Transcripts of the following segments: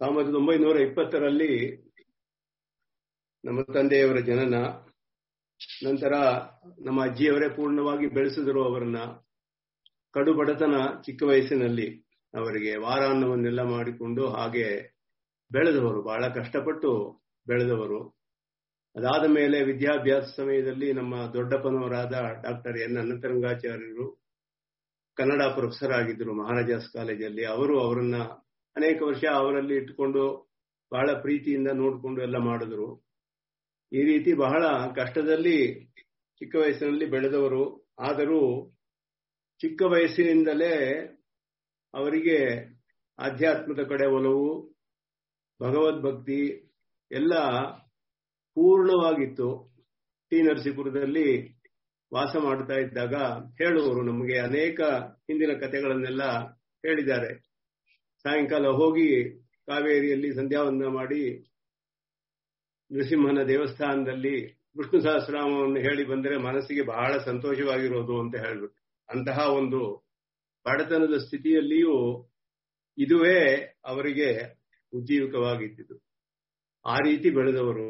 1920ರಲ್ಲಿ ನಮ್ಮ ತಂದೆಯವರ ಜನನ, ನಂತರ ನಮ್ಮ ಅಜ್ಜಿಯವರೇ ಪೂರ್ಣವಾಗಿ ಬೆಳೆಸಿದರು ಅವರನ್ನ. ಕಡು ಬಡತನ ಚಿಕ್ಕ ವಯಸ್ಸಿನಲ್ಲಿ ಅವರಿಗೆ ವಾರಾನ್ನವನ್ನೆಲ್ಲ ಮಾಡಿಕೊಂಡು ಹಾಗೆ ಬೆಳೆದವರು, ಬಹಳ ಕಷ್ಟಪಟ್ಟು ಬೆಳೆದವರು. ಅದಾದ ಮೇಲೆ ವಿದ್ಯಾಭ್ಯಾಸ ಸಮಯದಲ್ಲಿ ನಮ್ಮ ದೊಡ್ಡಪ್ಪನವರಾದ ಡಾಕ್ಟರ್ ಎನ್ ಅನಂತರಂಗಾಚಾರ್ಯರು ಕನ್ನಡ ಪ್ರೊಫೆಸರ್ ಆಗಿದ್ದರು ಮಹಾರಾಜಾಸ್ ಕಾಲೇಜಲ್ಲಿ. ಅವರನ್ನ ಅನೇಕ ವರ್ಷ ಅವರಲ್ಲಿ ಇಟ್ಟುಕೊಂಡು ಬಹಳ ಪ್ರೀತಿಯಿಂದ ನೋಡಿಕೊಂಡು ಎಲ್ಲ ಮಾಡಿದ್ರು. ಈ ರೀತಿ ಬಹಳ ಕಷ್ಟದಲ್ಲಿ ಚಿಕ್ಕ ವಯಸ್ಸಿನಲ್ಲಿ ಬೆಳೆದವರು. ಆದರೂ ಚಿಕ್ಕ ವಯಸ್ಸಿನಿಂದಲೇ ಅವರಿಗೆ ಆಧ್ಯಾತ್ಮದ ಕಡೆ ಒಲವು, ಭಗವದ್ಭಕ್ತಿ ಎಲ್ಲ ಪೂರ್ಣವಾಗಿತ್ತು. ಟಿ ನರಸೀಪುರದಲ್ಲಿ ವಾಸ ಮಾಡ್ತಾ ಇದ್ದಾಗ ಹೇಳುವರು, ನಮಗೆ ಅನೇಕ ಹಿಂದಿನ ಕಥೆಗಳನ್ನೆಲ್ಲ ಹೇಳಿದ್ದಾರೆ. ಸಾಯಂಕಾಲ ಹೋಗಿ ಕಾವೇರಿಯಲ್ಲಿ ಸಂಧ್ಯಾವಂದನ ಮಾಡಿ ನೃಸಿಂಹನ ದೇವಸ್ಥಾನದಲ್ಲಿ ವಿಷ್ಣು ಸಹಸ್ರನಾಮವನ್ನು ಹೇಳಿ ಬಂದರೆ ಮನಸ್ಸಿಗೆ ಬಹಳ ಸಂತೋಷವಾಗಿರೋದು ಅಂತ ಹೇಳ್ಬಿಟ್ಟು, ಅಂತಹ ಒಂದು ಬಡತನದ ಸ್ಥಿತಿಯಲ್ಲಿಯೂ ಇದುವೇ ಅವರಿಗೆ ಉಜ್ಜೀವಿಕವಾಗಿದ್ದುದು. ಆ ರೀತಿ ಬೆಳೆದವರು.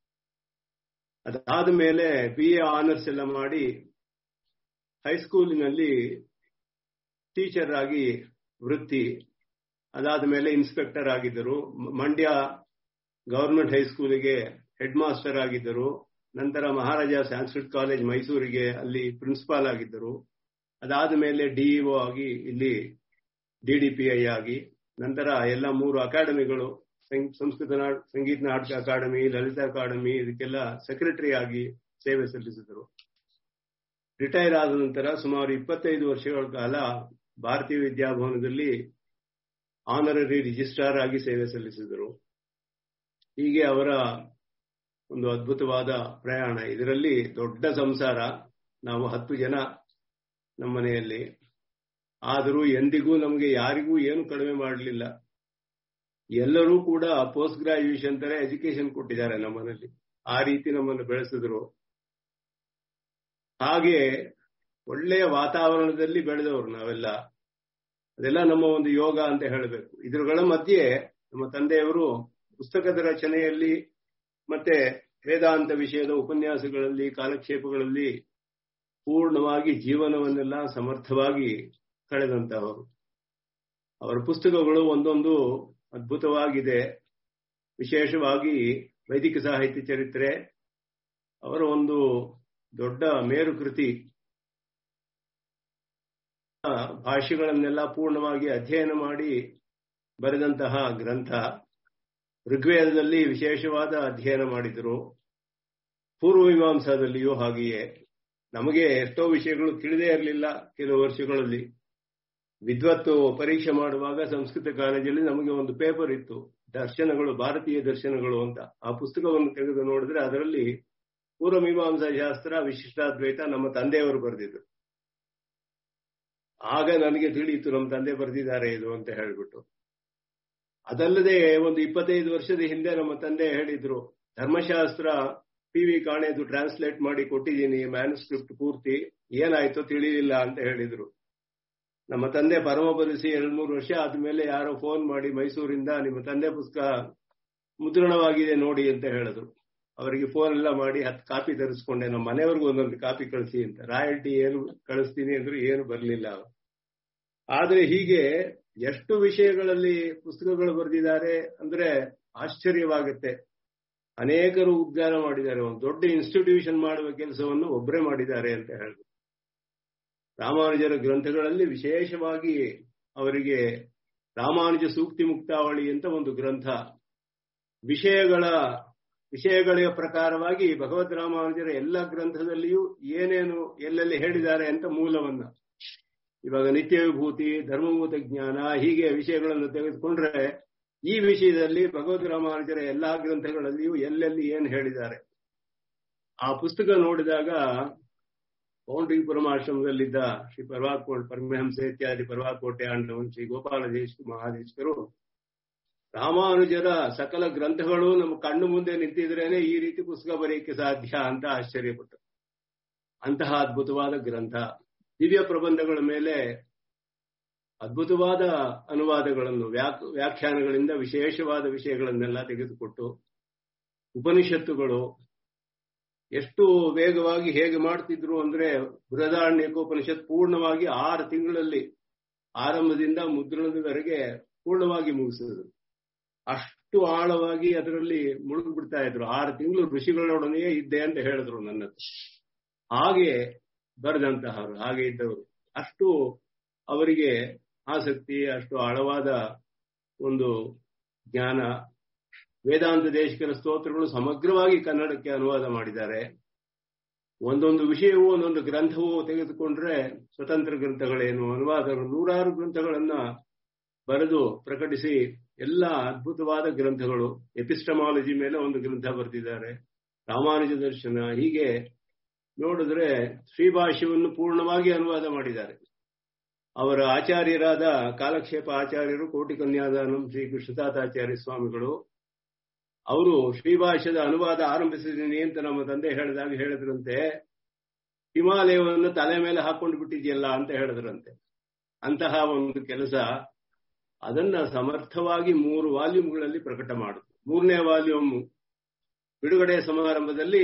ಅದಾದ ಮೇಲೆ BA ಆನರ್ಸ್ ಎಲ್ಲ ಮಾಡಿ ಹೈಸ್ಕೂಲಿನಲ್ಲಿ ಟೀಚರ್ ಆಗಿ ವೃತ್ತಿ. ಅದಾದ ಮೇಲೆ ಇನ್ಸ್ಪೆಕ್ಟರ್ ಆಗಿದ್ದರು. ಮಂಡ್ಯ ಗವರ್ಮೆಂಟ್ ಹೈಸ್ಕೂಲಿಗೆ ಹೆಡ್ ಮಾಸ್ಟರ್ ಆಗಿದ್ದರು. ನಂತರ ಮಹಾರಾಜ ಸಂಸ್ಕೃತ್ ಕಾಲೇಜ್ ಮೈಸೂರಿಗೆ ಅಲ್ಲಿ ಪ್ರಿನ್ಸಿಪಾಲ್ ಆಗಿದ್ದರು. ಅದಾದ ಮೇಲೆ DEO ಆಗಿ ಇಲ್ಲಿ DDPI ಆಗಿ, ನಂತರ ಎಲ್ಲ 3 ಅಕಾಡೆಮಿಗಳು, ಸಂಸ್ಕೃತ ಸಂಗೀತ ನಾಟಕ ಅಕಾಡೆಮಿ, ಲಲಿತ ಅಕಾಡೆಮಿ, ಇದಕ್ಕೆಲ್ಲ ಸೆಕ್ರೆಟರಿ ಆಗಿ ಸೇವೆ ಸಲ್ಲಿಸಿದರು. ರಿಟೈರ್ ಆದ ನಂತರ ಸುಮಾರು 25 ವರ್ಷಗಳ ಕಾಲ ಭಾರತೀಯ ವಿದ್ಯಾಭವನದಲ್ಲಿ ಆನರರಿ ರಿಜಿಸ್ಟ್ರಾರ್ ಆಗಿ ಸೇವೆ ಸಲ್ಲಿಸಿದರು. ಹೀಗೆ ಅವರ ಒಂದು ಅದ್ಭುತವಾದ ಪ್ರಯಾಣ. ಇದರಲ್ಲಿ ದೊಡ್ಡ ಸಂಸಾರ. ನಾವು 10 ಜನ ನಮ್ಮ ಮನೆಯಲ್ಲಿ. ಆದರೂ ಎಂದಿಗೂ ನಮಗೆ ಯಾರಿಗೂ ಏನು ಕಡಿಮೆ ಮಾಡಲಿಲ್ಲ. ಎಲ್ಲರೂ ಕೂಡ ಪೋಸ್ಟ್ ಗ್ರಾಜ್ಯುಯೇಷನ್ ತರ ಎಜುಕೇಶನ್ ಕೊಟ್ಟಿದ್ದಾರೆ ನಮ್ಮನಲ್ಲಿ. ಆ ರೀತಿ ನಮ್ಮನ್ನು ಬೆಳೆಸಿದ್ರು. ಹಾಗೆ ಒಳ್ಳೆಯ ವಾತಾವರಣದಲ್ಲಿ ಬೆಳೆದವರು ನಾವೆಲ್ಲ. ಅದೆಲ್ಲ ನಮ್ಮ ಒಂದು ಯೋಗ ಅಂತ ಹೇಳಬೇಕು. ಇದ್ರಗಳ ಮಧ್ಯೆ ನಮ್ಮ ತಂದೆಯವರು ಪುಸ್ತಕದ ರಚನೆಯಲ್ಲಿ ಮತ್ತೆ ವೇದಾಂತ ವಿಷಯದ ಉಪನ್ಯಾಸಗಳಲ್ಲಿ, ಕಾಲಕ್ಷೇಪಗಳಲ್ಲಿ ಪೂರ್ಣವಾಗಿ ಜೀವನವನ್ನೆಲ್ಲ ಸಮರ್ಥವಾಗಿ ಕಳೆದಂತಹವರು. ಅವರ ಪುಸ್ತಕಗಳು ಒಂದೊಂದು ಅದ್ಭುತವಾಗಿದೆ. ವಿಶೇಷವಾಗಿ ವೈದಿಕ ಸಾಹಿತ್ಯ ಚರಿತ್ರೆ ಅವರ ಒಂದು ದೊಡ್ಡ ಮೇರು ಕೃತಿ. ಭಾಷೆಗಳನ್ನೆಲ್ಲ ಪೂರ್ಣವಾಗಿ ಅಧ್ಯಯನ ಮಾಡಿ ಬರೆದಂತಹ ಗ್ರಂಥ. ಋಗ್ವೇದದಲ್ಲಿ ವಿಶೇಷವಾದ ಅಧ್ಯಯನ ಮಾಡಿದರು. ಪೂರ್ವಮೀಮಾಂಸಾದಲ್ಲಿಯೂ ಹಾಗೆಯೇ. ನಮಗೆ ಎಷ್ಟೋ ವಿಷಯಗಳು ತಿಳಿದೇ ಇರಲಿಲ್ಲ ಕೆಲವು ವರ್ಷಗಳಲ್ಲಿ. ವಿದ್ವತ್ತು ಪರೀಕ್ಷೆ ಮಾಡುವಾಗ ಸಂಸ್ಕೃತ ಕಾಲೇಜಲ್ಲಿ ನಮಗೆ ಒಂದು ಪೇಪರ್ ಇತ್ತು, ದರ್ಶನಗಳು, ಭಾರತೀಯ ದರ್ಶನಗಳು ಅಂತ. ಆ ಪುಸ್ತಕವನ್ನು ತೆಗೆದು ನೋಡಿದ್ರೆ ಅದರಲ್ಲಿ ಪೂರ್ವಮೀಮಾಂಸಾ ಶಾಸ್ತ್ರ, ವಿಶಿಷ್ಟಾದ್ವೈತ ನಮ್ಮ ತಂದೆಯವರು ಬರೆದಿದ್ರು. ಆಗ ನನಗೆ ತಿಳಿಯಿತು ನಮ್ಮ ತಂದೆ ಬರೆದಿದ್ದಾರೆ ಇದು ಅಂತ ಹೇಳ್ಬಿಟ್ಟು. ಅದಲ್ಲದೆ ಒಂದು 25 ವರ್ಷದ ಹಿಂದೆ ನಮ್ಮ ತಂದೆ ಹೇಳಿದ್ರು, ಧರ್ಮಶಾಸ್ತ್ರ PV ಕಾಣೆದು ಟ್ರಾನ್ಸ್ಲೇಟ್ ಮಾಡಿ ಕೊಟ್ಟಿದ್ದೀನಿ, ಮ್ಯಾನುಸ್ಕ್ರಿಪ್ಟ್ ಪೂರ್ತಿ, ಏನಾಯ್ತೋ ತಿಳಿಲಿಲ್ಲ ಅಂತ ಹೇಳಿದ್ರು. ನಮ್ಮ ತಂದೆ ಪರಮಪದಿಸಿ 2-3 ವರ್ಷ ಆದ್ಮೇಲೆ ಯಾರೋ ಫೋನ್ ಮಾಡಿ ಮೈಸೂರಿಂದ ನಿಮ್ಮ ತಂದೆ ಪುಸ್ತಕ ಮುದ್ರಣವಾಗಿದೆ ನೋಡಿ ಅಂತ ಹೇಳಿದ್ರು. ಅವರಿಗೆ ಫೋನ್ ಎಲ್ಲ ಮಾಡಿ 10 ಕಾಪಿ ತರಿಸ್ಕೊಂಡೆ. ನಮ್ಮ ಮನೆಯವ್ರಿಗೂ ಒಂದೊಂದು ಕಾಪಿ ಕಳಿಸಿ ಅಂತ. ರಾಯಲ್ಟಿ ಏನು ಕಳಿಸ್ತೀನಿ ಅಂದ್ರು ಏನು ಬರಲಿಲ್ಲ. ಆದ್ರೆ ಹೀಗೆ ಎಷ್ಟು ವಿಷಯಗಳಲ್ಲಿ ಪುಸ್ತಕಗಳು ಬರೆದಿದ್ದಾರೆ ಅಂದ್ರೆ ಆಶ್ಚರ್ಯವಾಗುತ್ತೆ. ಅನೇಕರು ಉದ್ಧಾರ ಮಾಡಿದ್ದಾರೆ. ಒಂದು ದೊಡ್ಡ ಇನ್ಸ್ಟಿಟ್ಯೂಷನ್ ಮಾಡುವ ಕೆಲಸವನ್ನು ಒಬ್ಬರೇ ಮಾಡಿದ್ದಾರೆ ಅಂತ ಹೇಳಿದ್ರು. ರಾಮಾನುಜರ ಗ್ರಂಥಗಳಲ್ಲಿ ವಿಶೇಷವಾಗಿ ಅವರಿಗೆ ರಾಮಾನುಜ ಸೂಕ್ತಿ ಮುಕ್ತಾವಳಿ ಅಂತ ಒಂದು ಗ್ರಂಥ. ವಿಷಯಗಳ ಪ್ರಕಾರವಾಗಿ ಭಗವದ್ ರಾಮಾನುಜರ ಎಲ್ಲ ಗ್ರಂಥದಲ್ಲಿಯೂ ಏನೇನು ಎಲ್ಲೆಲ್ಲಿ ಹೇಳಿದ್ದಾರೆ ಅಂತ ಮೂಲವನ್ನ, ಇವಾಗ ನಿತ್ಯ ವಿಭೂತಿ, ಧರ್ಮಭೂತ ಜ್ಞಾನ, ಹೀಗೆ ವಿಷಯಗಳನ್ನು ತೆಗೆದುಕೊಂಡ್ರೆ ಈ ವಿಷಯದಲ್ಲಿ ಭಗವದ್ ರಾಮಾನುಜರ ಎಲ್ಲಾ ಗ್ರಂಥಗಳಲ್ಲಿಯೂ ಎಲ್ಲೆಲ್ಲಿ ಏನು ಹೇಳಿದ್ದಾರೆ. ಆ ಪುಸ್ತಕ ನೋಡಿದಾಗ ಪೌಂಡ್ರಿಂಗ್ಪುರಂ ಆಶ್ರಮದಲ್ಲಿದ್ದ ಶ್ರೀ ಪರವಾಕೋಟೆ ಪರಮಹಂಸ ಇತ್ಯಾದಿ ಪರವಾಕೋಟೆ ಆಂಡವನ್ ಶ್ರೀ ಗೋಪಾಲ ಮಹಾದೇಶಕರು ರಾಮಾನುಜರ ಸಕಲ ಗ್ರಂಥಗಳು ನಮ್ಮ ಕಣ್ಣು ಮುಂದೆ ನಿಂತಿದ್ರೇನೆ ಈ ರೀತಿ ಪುಸ್ತಕ ಬರೆಯಕ್ಕೆ ಸಾಧ್ಯ ಅಂತ ಆಶ್ಚರ್ಯಪಟ್ಟರು. ಅಂತಹ ಅದ್ಭುತವಾದ ಗ್ರಂಥ. ದಿವ್ಯ ಪ್ರಬಂಧಗಳ ಮೇಲೆ ಅದ್ಭುತವಾದ ಅನುವಾದಗಳನ್ನು ವ್ಯಾಖ್ಯಾನಗಳಿಂದ ವಿಶೇಷವಾದ ವಿಷಯಗಳನ್ನೆಲ್ಲ ತೆಗೆದುಕೊಟ್ಟು ಉಪನಿಷತ್ತುಗಳು ಎಷ್ಟು ವೇಗವಾಗಿ ಹೇಗೆ ಮಾಡ್ತಿದ್ರು ಅಂದ್ರೆ ಬೃಹದಾರಣ್ಯಕೋಪನಿಷತ್ ಪೂರ್ಣವಾಗಿ 6 ತಿಂಗಳಲ್ಲಿ ಆರಂಭದಿಂದ ಮುದ್ರಣದವರೆಗೆ ಪೂರ್ಣವಾಗಿ ಮುಗಿಸಿದ್ರು. ಅಷ್ಟು ಆಳವಾಗಿ ಅದರಲ್ಲಿ ಮುಳುಗಿಬಿಡ್ತಾ ಇದ್ರು. 6 ತಿಂಗಳು ಋಷಿಗಳೊಡನೆಯೇ ಇದ್ದೆ ಅಂತ ಹೇಳಿದ್ರು ನನ್ನ. ಹಾಗೆ ಬರೆದಂತಹವರು, ಹಾಗೆ ಇದ್ದವರು, ಅಷ್ಟು ಅವರಿಗೆ ಆಸಕ್ತಿ, ಅಷ್ಟು ಆಳವಾದ ಒಂದು ಜ್ಞಾನ. ವೇದಾಂತ ದೇಶಿಕರ ಸ್ತೋತ್ರಗಳು ಸಮಗ್ರವಾಗಿ ಕನ್ನಡಕ್ಕೆ ಅನುವಾದ ಮಾಡಿದ್ದಾರೆ. ಒಂದೊಂದು ವಿಷಯವೂ ಒಂದೊಂದು ಗ್ರಂಥವೂ ತೆಗೆದುಕೊಂಡ್ರೆ ಸ್ವತಂತ್ರ ಗ್ರಂಥಗಳೇನು, ಅನುವಾದಗಳು 100 ಗ್ರಂಥಗಳನ್ನ ಬರೆದು ಪ್ರಕಟಿಸಿ ಎಲ್ಲ ಅದ್ಭುತವಾದ ಗ್ರಂಥಗಳು. ಎಪಿಸ್ಟಮಾಲಜಿ ಮೇಲೆ ಒಂದು ಗ್ರಂಥ ಬರೆದಿದ್ದಾರೆ, ರಾಮಾನುಜ ದರ್ಶನ. ಹೀಗೆ ನೋಡಿದ್ರೆ ಶ್ರೀಭಾಷ್ಯವನ್ನು ಪೂರ್ಣವಾಗಿ ಅನುವಾದ ಮಾಡಿದ್ದಾರೆ. ಅವರ ಆಚಾರ್ಯರಾದ ಕಾಲಕ್ಷೇಪ ಆಚಾರ್ಯರು ಕೋಟಿ ಕನ್ಯಾದಾನಂ ಶ್ರೀ ಕೃಷ್ಣದಾತಾಚಾರ್ಯ ಸ್ವಾಮಿಗಳು ಅವರು ಶ್ರೀಭಾಷ್ಯದ ಅನುವಾದ ಆರಂಭಿಸಿದ್ದೀನಿ ಅಂತ ನಮ್ಮ ತಂದೆ ಹೇಳಿದ್ರಂತೆ, ಹಿಮಾಲಯವನ್ನು ತಲೆ ಮೇಲೆ ಹಾಕೊಂಡು ಬಿಟ್ಟಿದೆಯಲ್ಲ ಅಂತ ಹೇಳಿದ್ರಂತೆ. ಅಂತಹ ಒಂದು ಕೆಲಸ. ಅದನ್ನ ಸಮರ್ಥವಾಗಿ 3 ವಾಲ್ಯೂಮ್ಗಳಲ್ಲಿ ಪ್ರಕಟ ಮಾಡಿದ್ರು. 3ನೇ ವಾಲ್ಯೂಮ್ ಬಿಡುಗಡೆ ಸಮಾರಂಭದಲ್ಲಿ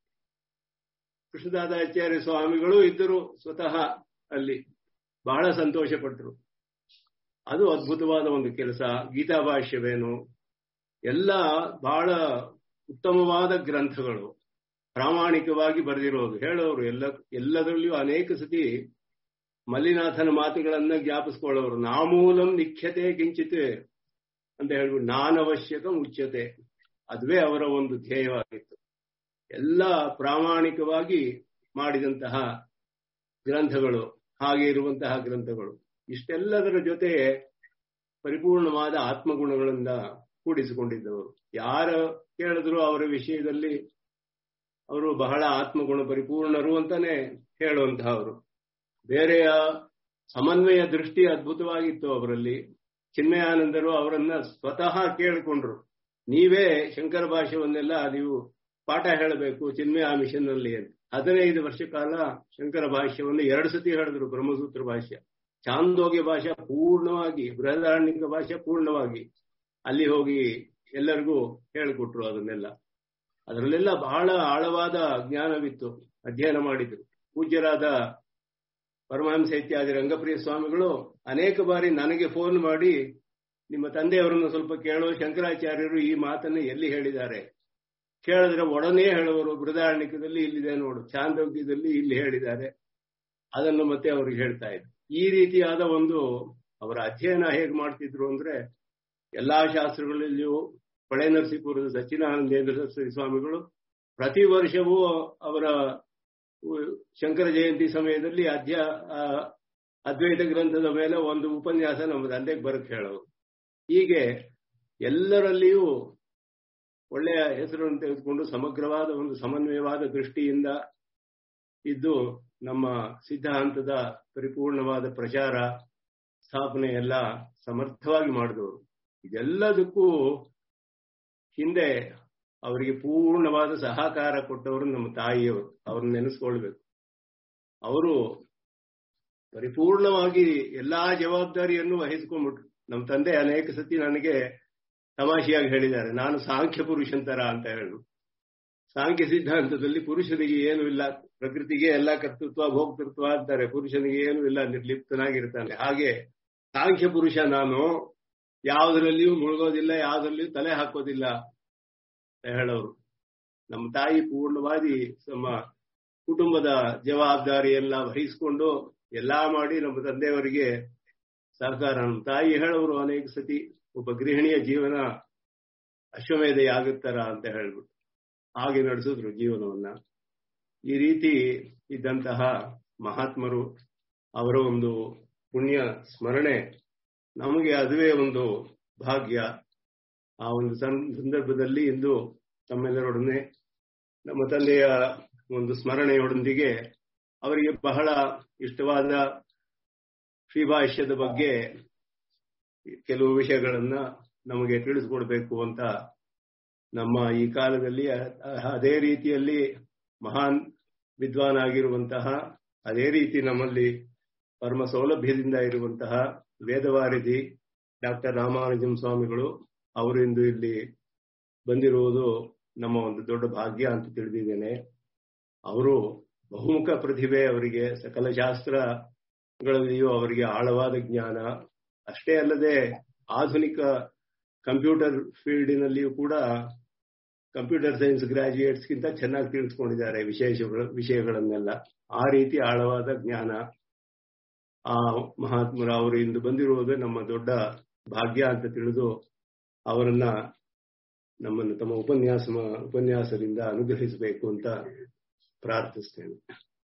ಕೃಷ್ಣದಾತಾಚಾರ್ಯ ಸ್ವಾಮಿಗಳು ಇದ್ದರು ಸ್ವತಃ ಅಲ್ಲಿ. ಬಹಳ ಸಂತೋಷ ಪಟ್ಟರು. ಅದು ಅದ್ಭುತವಾದ ಒಂದು ಕೆಲಸ. ಗೀತಾ ಭಾಷ್ಯವೇನು, ಎಲ್ಲ ಬಹಳ ಉತ್ತಮವಾದ ಗ್ರಂಥಗಳು, ಪ್ರಾಮಾಣಿಕವಾಗಿ ಬರೆದಿರೋದು. ಹೇಳೋರು ಎಲ್ಲದರಲ್ಲಿಯೂ ಅನೇಕ ಸತಿ ಮಲ್ಲಿನಾಥನ ಮಾತುಗಳನ್ನ ಜ್ಞಾಪಿಸ್ಕೊಳ್ಳೋರು. ನಾಮೂಲಂ ನಿಖ್ಯತೆ ಕಿಂಚಿತ್ ಅಂತ ಹೇಳ್ಬಿಟ್ಟು ನಾನವಶ್ಯಕ ಮುಚ್ಯತೆ, ಅದುವೇ ಅವರ ಒಂದು ಧ್ಯೇಯವಾಗಿತ್ತು. ಎಲ್ಲ ಪ್ರಾಮಾಣಿಕವಾಗಿ ಮಾಡಿದಂತಹ ಗ್ರಂಥಗಳು, ಹಾಗೆ ಇರುವಂತಹ ಗ್ರಂಥಗಳು. ಇಷ್ಟೆಲ್ಲದರ ಜೊತೆ ಪರಿಪೂರ್ಣವಾದ ಆತ್ಮಗುಣಗಳಿಂದ ಕೂಡಿಸಿಕೊಂಡಿದ್ದವರು. ಯಾರು ಕೇಳಿದ್ರು ಅವರ ವಿಷಯದಲ್ಲಿ ಅವರು ಬಹಳ ಆತ್ಮಗುಣ ಪರಿಪೂರ್ಣರು ಅಂತಾನೆ ಹೇಳುವಂತಹವರು. ಬೇರೆಯ ಸಮನ್ವಯ ದೃಷ್ಟಿ ಅದ್ಭುತವಾಗಿತ್ತು ಅವರಲ್ಲಿ. ಚಿನ್ಮಯಾನಂದರು ಅವರನ್ನ ಸ್ವತಃ ಕೇಳಿಕೊಂಡ್ರು, ನೀವೇ ಶಂಕರ ಭಾಷ್ಯವನ್ನೆಲ್ಲ ನೀವು ಪಾಠ ಹೇಳಬೇಕು ಚಿನ್ಮಯ ಮಿಷನ್ ಅಲ್ಲಿ ಅಂತ. 15 ವರ್ಷ ಕಾಲ ಶಂಕರ ಭಾಷ್ಯವನ್ನು 2 ಸತಿ ಹೇಳಿದ್ರು. ಬ್ರಹ್ಮಸೂತ್ರ ಭಾಷ್ಯ, ಚಾಂದೋಗ್ಯ ಭಾಷೆ ಪೂರ್ಣವಾಗಿ, ಬೃಹದಾರಣ್ಯಕ ಭಾಷೆ ಪೂರ್ಣವಾಗಿ ಅಲ್ಲಿ ಹೋಗಿ ಎಲ್ಲರಿಗೂ ಹೇಳಿಕೊಟ್ರು ಅದನ್ನೆಲ್ಲ. ಅದರಲ್ಲೆಲ್ಲ ಬಹಳ ಆಳವಾದ ಜ್ಞಾನವಿತ್ತು. ಅಧ್ಯಯನ ಮಾಡಿದ್ರು. ಪೂಜ್ಯರಾದ ಪರಮಹಂಸ ಇತ್ಯಾದಿ ರಂಗಪ್ರಿಯ ಸ್ವಾಮಿಗಳು ಅನೇಕ ಬಾರಿ ನನಗೆ ಫೋನ್ ಮಾಡಿ, ನಿಮ್ಮ ತಂದೆಯವರನ್ನು ಸ್ವಲ್ಪ ಕೇಳೋ, ಶಂಕರಾಚಾರ್ಯರು ಈ ಮಾತನ್ನು ಎಲ್ಲಿ ಹೇಳಿದ್ದಾರೆ ಕೇಳಿದ್ರೆ ಒಡನೆ ಹೇಳುವರು. ಬೃಹದಾರಣ್ಯಕದಲ್ಲಿ ಇಲ್ಲಿದೆ ನೋಡು, ಚಾಂದೋಗ್ಯದಲ್ಲಿ ಇಲ್ಲಿ ಹೇಳಿದ್ದಾರೆ, ಅದನ್ನು ಮತ್ತೆ ಅವ್ರಿಗೆ ಹೇಳ್ತಾ ಇದ್ರು. ಈ ರೀತಿಯಾದ ಒಂದು ಅವರ ಅಧ್ಯಯನ ಹೇಗೆ ಮಾಡ್ತಿದ್ರು ಅಂದ್ರೆ, ಎಲ್ಲಾ ಶಾಸ್ತ್ರಗಳಲ್ಲಿಯೂ ಹೊಳೆ ನರಸೀಪುರದ ಸಚ್ಚಿದಾನಂದೇಂದ್ರ ಸರಸ್ವತಿ ಸ್ವಾಮಿಗಳು ಪ್ರತಿ ವರ್ಷವೂ ಅವರ ಶಂಕರ ಜಯಂತಿ ಸಮಯದಲ್ಲಿ ಅದ್ವೈತ ಗ್ರಂಥದ ಮೇಲೆ ಒಂದು ಉಪನ್ಯಾಸ ನಮ್ಮ ತಂದೆಗೆ ಬರಕ್ ಹೇಳೋರು. ಹೀಗೆ ಎಲ್ಲರಲ್ಲಿಯೂ ಒಳ್ಳೆಯ ಹೆಸರನ್ನು ತೆಗೆದುಕೊಂಡು ಸಮಗ್ರವಾದ ಒಂದು ಸಮನ್ವಯವಾದ ದೃಷ್ಟಿಯಿಂದ ಇದ್ದು ನಮ್ಮ ಸಿದ್ಧಾಂತದ ಪರಿಪೂರ್ಣವಾದ ಪ್ರಚಾರ ಸ್ಥಾಪನೆ ಎಲ್ಲ ಸಮರ್ಥವಾಗಿ ಮಾಡಿದವರು. ಇದೆಲ್ಲದಕ್ಕೂ ಹಿಂದೆ ಅವರಿಗೆ ಪೂರ್ಣವಾದ ಸಹಕಾರ ಕೊಟ್ಟವರು ನಮ್ಮ ತಾಯಿಯವರು. ಅವ್ರನ್ನ ನೆನೆಸ್ಕೊಳ್ಬೇಕು. ಅವರು ಪರಿಪೂರ್ಣವಾಗಿ ಎಲ್ಲಾ ಜವಾಬ್ದಾರಿಯನ್ನು ವಹಿಸ್ಕೊಂಡ್ಬಿಟ್ರು. ನಮ್ಮ ತಂದೆ ಅನೇಕ ಸತಿ ನನಗೆ ತಮಾಷೆಯಾಗಿ ಹೇಳಿದ್ದಾರೆ, ನಾನು ಸಾಂಖ್ಯ ಪುರುಷಂತರ ಅಂತ ಹೇಳು. ಸಾಂಖ್ಯ ಸಿದ್ಧಾಂತದಲ್ಲಿ ಪುರುಷನಿಗೆ ಏನು ಇಲ್ಲ, ಪ್ರಕೃತಿಗೆ ಎಲ್ಲ ಕರ್ತೃತ್ವ ಭೋಕ್ತೃತ್ವ ಅಂತಾರೆ, ಪುರುಷನಿಗೆ ಏನು ಇಲ್ಲ, ನಿರ್ಲಿಪ್ತನಾಗಿರ್ತಾನೆ. ಹಾಗೆ ಸಾಂಖ್ಯ ಪುರುಷ ನಾನು, ಯಾವುದರಲ್ಲಿಯೂ ಮುಳುಗೋದಿಲ್ಲ, ಯಾವುದರಲ್ಲಿಯೂ ತಲೆ ಹಾಕೋದಿಲ್ಲ ಹೇಳೋರು. ನಮ್ಮ ತಾಯಿ ಪೂರ್ಣವಾಗಿ ನಮ್ಮ ಕುಟುಂಬದ ಜವಾಬ್ದಾರಿ ಎಲ್ಲ ವಹಿಸಿಕೊಂಡು ಎಲ್ಲಾ ಮಾಡಿ ನಮ್ಮ ತಂದೆಯವರಿಗೆ ಸಹಕಾರ. ನಮ್ಮ ತಾಯಿ ಹೇಳೋರು ಅನೇಕ ಸತಿ, ಒಬ್ಬ ಗೃಹಿಣಿಯ ಜೀವನ ಅಶ್ವಮೇಧ ಆಗುತ್ತಾರ ಅಂತ ಹೇಳ್ಬಿಟ್ಟು ಹಾಗೆ ನಡೆಸಿದ್ರು ಜೀವನವನ್ನ. ಈ ರೀತಿ ಇದ್ದಂತಹ ಮಹಾತ್ಮರು, ಅವರ ಒಂದು ಪುಣ್ಯ ಸ್ಮರಣೆ ನಮಗೆ ಅದುವೇ ಒಂದು ಭಾಗ್ಯ. ಆ ಒಂದು ಸಂದರ್ಭದಲ್ಲಿ ಇಂದು ತಮ್ಮೆಲ್ಲರೊಡನೆ ನಮ್ಮ ತಂದೆಯ ಒಂದು ಸ್ಮರಣೆಯೊಂದಿಗೆ ಅವರಿಗೆ ಬಹಳ ಇಷ್ಟವಾದ ಶ್ರೀಭಾಷ್ಯದ ಬಗ್ಗೆ ಕೆಲವು ವಿಷಯಗಳನ್ನ ನಮಗೆ ತಿಳಿಸ್ಕೊಡ್ಬೇಕು ಅಂತ ನಮ್ಮ ಈ ಕಾಲದಲ್ಲಿ ಅದೇ ರೀತಿಯಲ್ಲಿ ಮಹಾನ್ ವಿದ್ವಾನ್ ಆಗಿರುವಂತಹ, ಅದೇ ರೀತಿ ನಮ್ಮಲ್ಲಿ ಪರಮ ಸೌಲಭ್ಯದಿಂದ ಇರುವಂತಹ ವೇದವಾರಿಧಿ ಡಾಕ್ಟರ್ ರಾಮಾನುಜಂ ಸ್ವಾಮಿಗಳು ಅವರು ಇಂದು ಇಲ್ಲಿ ಬಂದಿರುವುದು ನಮ್ಮ ಒಂದು ದೊಡ್ಡ ಭಾಗ್ಯ ಅಂತ ತಿಳಿದಿದ್ದೇನೆ. ಅವರು ಬಹುಮುಖ ಪ್ರತಿಭೆ, ಅವರಿಗೆ ಸಕಲ ಶಾಸ್ತ್ರಗಳಲ್ಲಿಯೂ ಅವರಿಗೆ ಆಳವಾದ ಜ್ಞಾನ. ಅಷ್ಟೇ ಅಲ್ಲದೆ ಆಧುನಿಕ ಕಂಪ್ಯೂಟರ್ ಫೀಲ್ಡಿನಲ್ಲಿಯೂ ಕೂಡ ಕಂಪ್ಯೂಟರ್ ಸೈನ್ಸ್ ಗ್ರಾಜ್ಯುಯೇಟ್ಸ್ಗಿಂತ ಚೆನ್ನಾಗಿ ತಿಳಿದುಕೊಂಡಿದ್ದಾರೆ ವಿಷಯಗಳನ್ನೆಲ್ಲ. ಆ ರೀತಿ ಆಳವಾದ ಜ್ಞಾನ ಆ ಮಹಾತ್ಮರು ಅವರು ಇಂದು ಬಂದಿರುವುದು ನಮ್ಮ ದೊಡ್ಡ ಭಾಗ್ಯ ಅಂತ ತಿಳಿದು ಅವರನ್ನ ನಮ್ಮನ್ನು ತಮ್ಮ ಉಪನ್ಯಾಸದಿಂದ ಅನುಗ್ರಹಿಸಬೇಕು ಅಂತ ಪ್ರಾರ್ಥಿಸ್ತೇನೆ.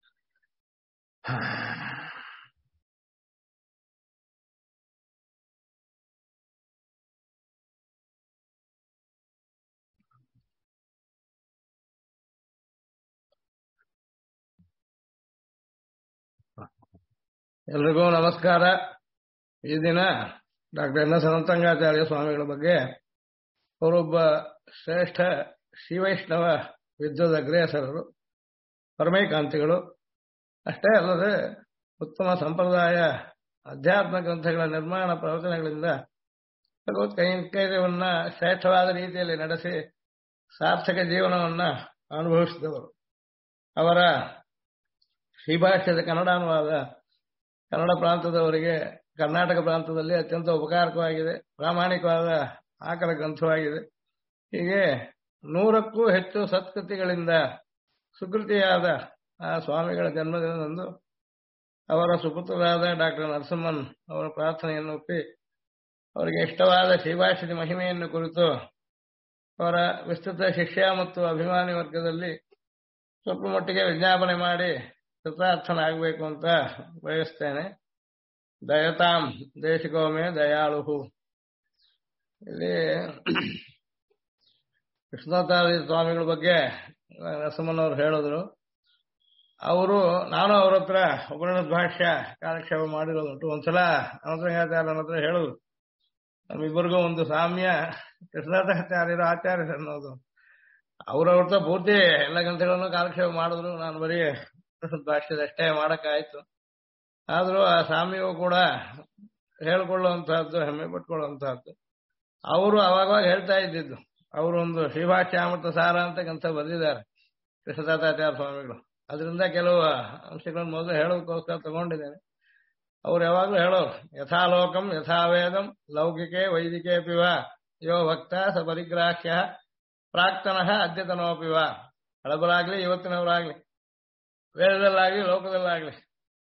ಎಲ್ರಿಗೂ ನಮಸ್ಕಾರ. ಈ ದಿನ ಡಾಕ್ಟರ್ ಎನ್ ಎಸ್ ಅನಂತಂಗಾಚಾರ್ಯ ಸ್ವಾಮಿಗಳ ಬಗ್ಗೆ ಅವರೊಬ್ಬ ಶ್ರೇಷ್ಠ ಶ್ರೀವೈಷ್ಣವ ವಿದ್ವದ್ ಅಗ್ರೇಸರರು, ಪರಮೈಕಾಂತಿಗಳು. ಅಷ್ಟೇ ಅಲ್ಲದೆ ಉತ್ತಮ ಸಂಪ್ರದಾಯ ಅಧ್ಯಾತ್ಮ ಗ್ರಂಥಗಳ ನಿರ್ಮಾಣ ಪ್ರವಚನಗಳಿಂದ ಭಗವತ್ ಕೈಂಕರ್ಯವನ್ನ ಶ್ರೇಷ್ಠವಾದ ರೀತಿಯಲ್ಲಿ ನಡೆಸಿ ಸಾರ್ಥಕ ಜೀವನವನ್ನ ಅನುಭವಿಸಿದವರು. ಅವರ ಶ್ರೀಭಾಷ್ಯದ ಕನ್ನಡ ಅನುವಾದ ಕನ್ನಡ ಪ್ರಾಂತದವರಿಗೆ ಕರ್ನಾಟಕ ಪ್ರಾಂತದಲ್ಲಿ ಅತ್ಯಂತ ಉಪಕಾರಕವಾಗಿದೆ, ಪ್ರಾಮಾಣಿಕವಾದ ಆಕರ ಗ್ರಂಥವಾಗಿದೆ. ಹೀಗೆ 100ಕ್ಕೂ ಹೆಚ್ಚು ಸತ್ಕೃತಿಗಳಿಂದ ಸುಕೃತಿಯಾದ ಆ ಸ್ವಾಮಿಗಳ ಜನ್ಮದಿನದಂದು ಅವರ ಸುಪುತ್ರರಾದ ಡಾಕ್ಟರ್ ನರಸಿಂಹನ್ ಅವರ ಪ್ರಾರ್ಥನೆಯನ್ನು ಒಪ್ಪಿ ಅವರಿಗೆ ಇಷ್ಟವಾದ ಶ್ರೀಭಾಷ್ಯದ ಮಹಿಮೆಯನ್ನು ಕುರಿತು ಅವರ ವಿಸ್ತೃತ ಶಿಷ್ಯ ಮತ್ತು ಅಭಿಮಾನಿ ವರ್ಗದಲ್ಲಿ ಸ್ವಲ್ಪ ಮಟ್ಟಿಗೆ ವಿಜ್ಞಾಪನೆ ಮಾಡಿ ಕೃತಾರ್ಥನಾಗಬೇಕು ಅಂತ ಬಯಸ್ತೇನೆ. ದಯತಾಂ ದೇಶಿಕೋಮೆ ದಯಾಳುಹು. ಇಲ್ಲಿ ಕೃಷ್ಣೋತ್ತಾರಿ ಸ್ವಾಮಿಗಳ ಬಗ್ಗೆ ನರಸಿಂಹನವರು ಹೇಳಿದ್ರು. ನಾನು ಅವ್ರ ಹತ್ರ ಉಪನಿಷತ್ ಭಾಷ್ಯ ಕಾಲಕ್ಷೇಪ ಮಾಡಿರೋದುಂಟು. ಒಂದ್ಸಲ ಅನಂತರಂಗಾಚಾರ್ಯನ ಹತ್ರ ಹೇಳಿದ್ರು, ನಮ್ಮಿಬ್ಬರಿಗೂ ಒಂದು ಸಾಮ್ಯ, ಕೃಷ್ಣೋತ್ತಾಚಾರ್ಯರು ಆಚಾರ್ಯ ಅನ್ನೋದು. ಅವ್ರವ್ರ ಪೂರ್ತಿ ಎಲ್ಲ ಗ್ರಂಥಗಳನ್ನು ಕಾಲಕ್ಷೇಪ ಮಾಡಿದ್ರು, ನಾನು ಬರೀ ಭಾಷ್ಯದಷ್ಟೇ ಮಾಡಕ್ಕಾಯ್ತು. ಆದ್ರೂ ಆ ಸಾಮ್ಯವು ಕೂಡ ಹೇಳ್ಕೊಳ್ಳುವಂತಹದ್ದು, ಹೆಮ್ಮೆ ಪಟ್ಕೊಳ್ಳುವಂತಹದ್ದು. ಅವರು ಅವಾಗವಾಗ ಹೇಳ್ತಾ ಇದ್ದಿದ್ದು, ಅವರು ಒಂದು ಶ್ರೀಭಾಷ್ಯಾಮೃತ ಸಾರ ಅಂತ ಗ್ರಂಥ ಬರೆದಿದ್ದಾರೆ ಕೃಷ್ಣದಾತಾಚಾರ್ಯ ಸ್ವಾಮಿಗಳು. ಅದರಿಂದ ಕೆಲವು ಅಂಶಗಳನ್ನು ಮೊದಲು ಹೇಳೋದಕ್ಕೋಸ್ಕರ ತಗೊಂಡಿದ್ದೇನೆ. ಅವ್ರು ಯಾವಾಗಲೂ ಹೇಳೋರು, ಯಥಾಲೋಕಂ ಯಥಾವೇದಂ ಲೌಕಿಕೆ ವೈದಿಕೆ ಪಿವ ಯೋ ಭಕ್ತ ಸ ಪರಿಗ್ರಾಹ್ಯ ಪ್ರಾಕ್ತನಃ ಅದ್ಯತನೋಪಿವ. ಹಳಬರಾಗ್ಲಿ ಇವತ್ತಿನವರಾಗ್ಲಿ, ವೇದದಲ್ಲಾಗ್ಲಿ ಲೋಕದಲ್ಲಾಗ್ಲಿ,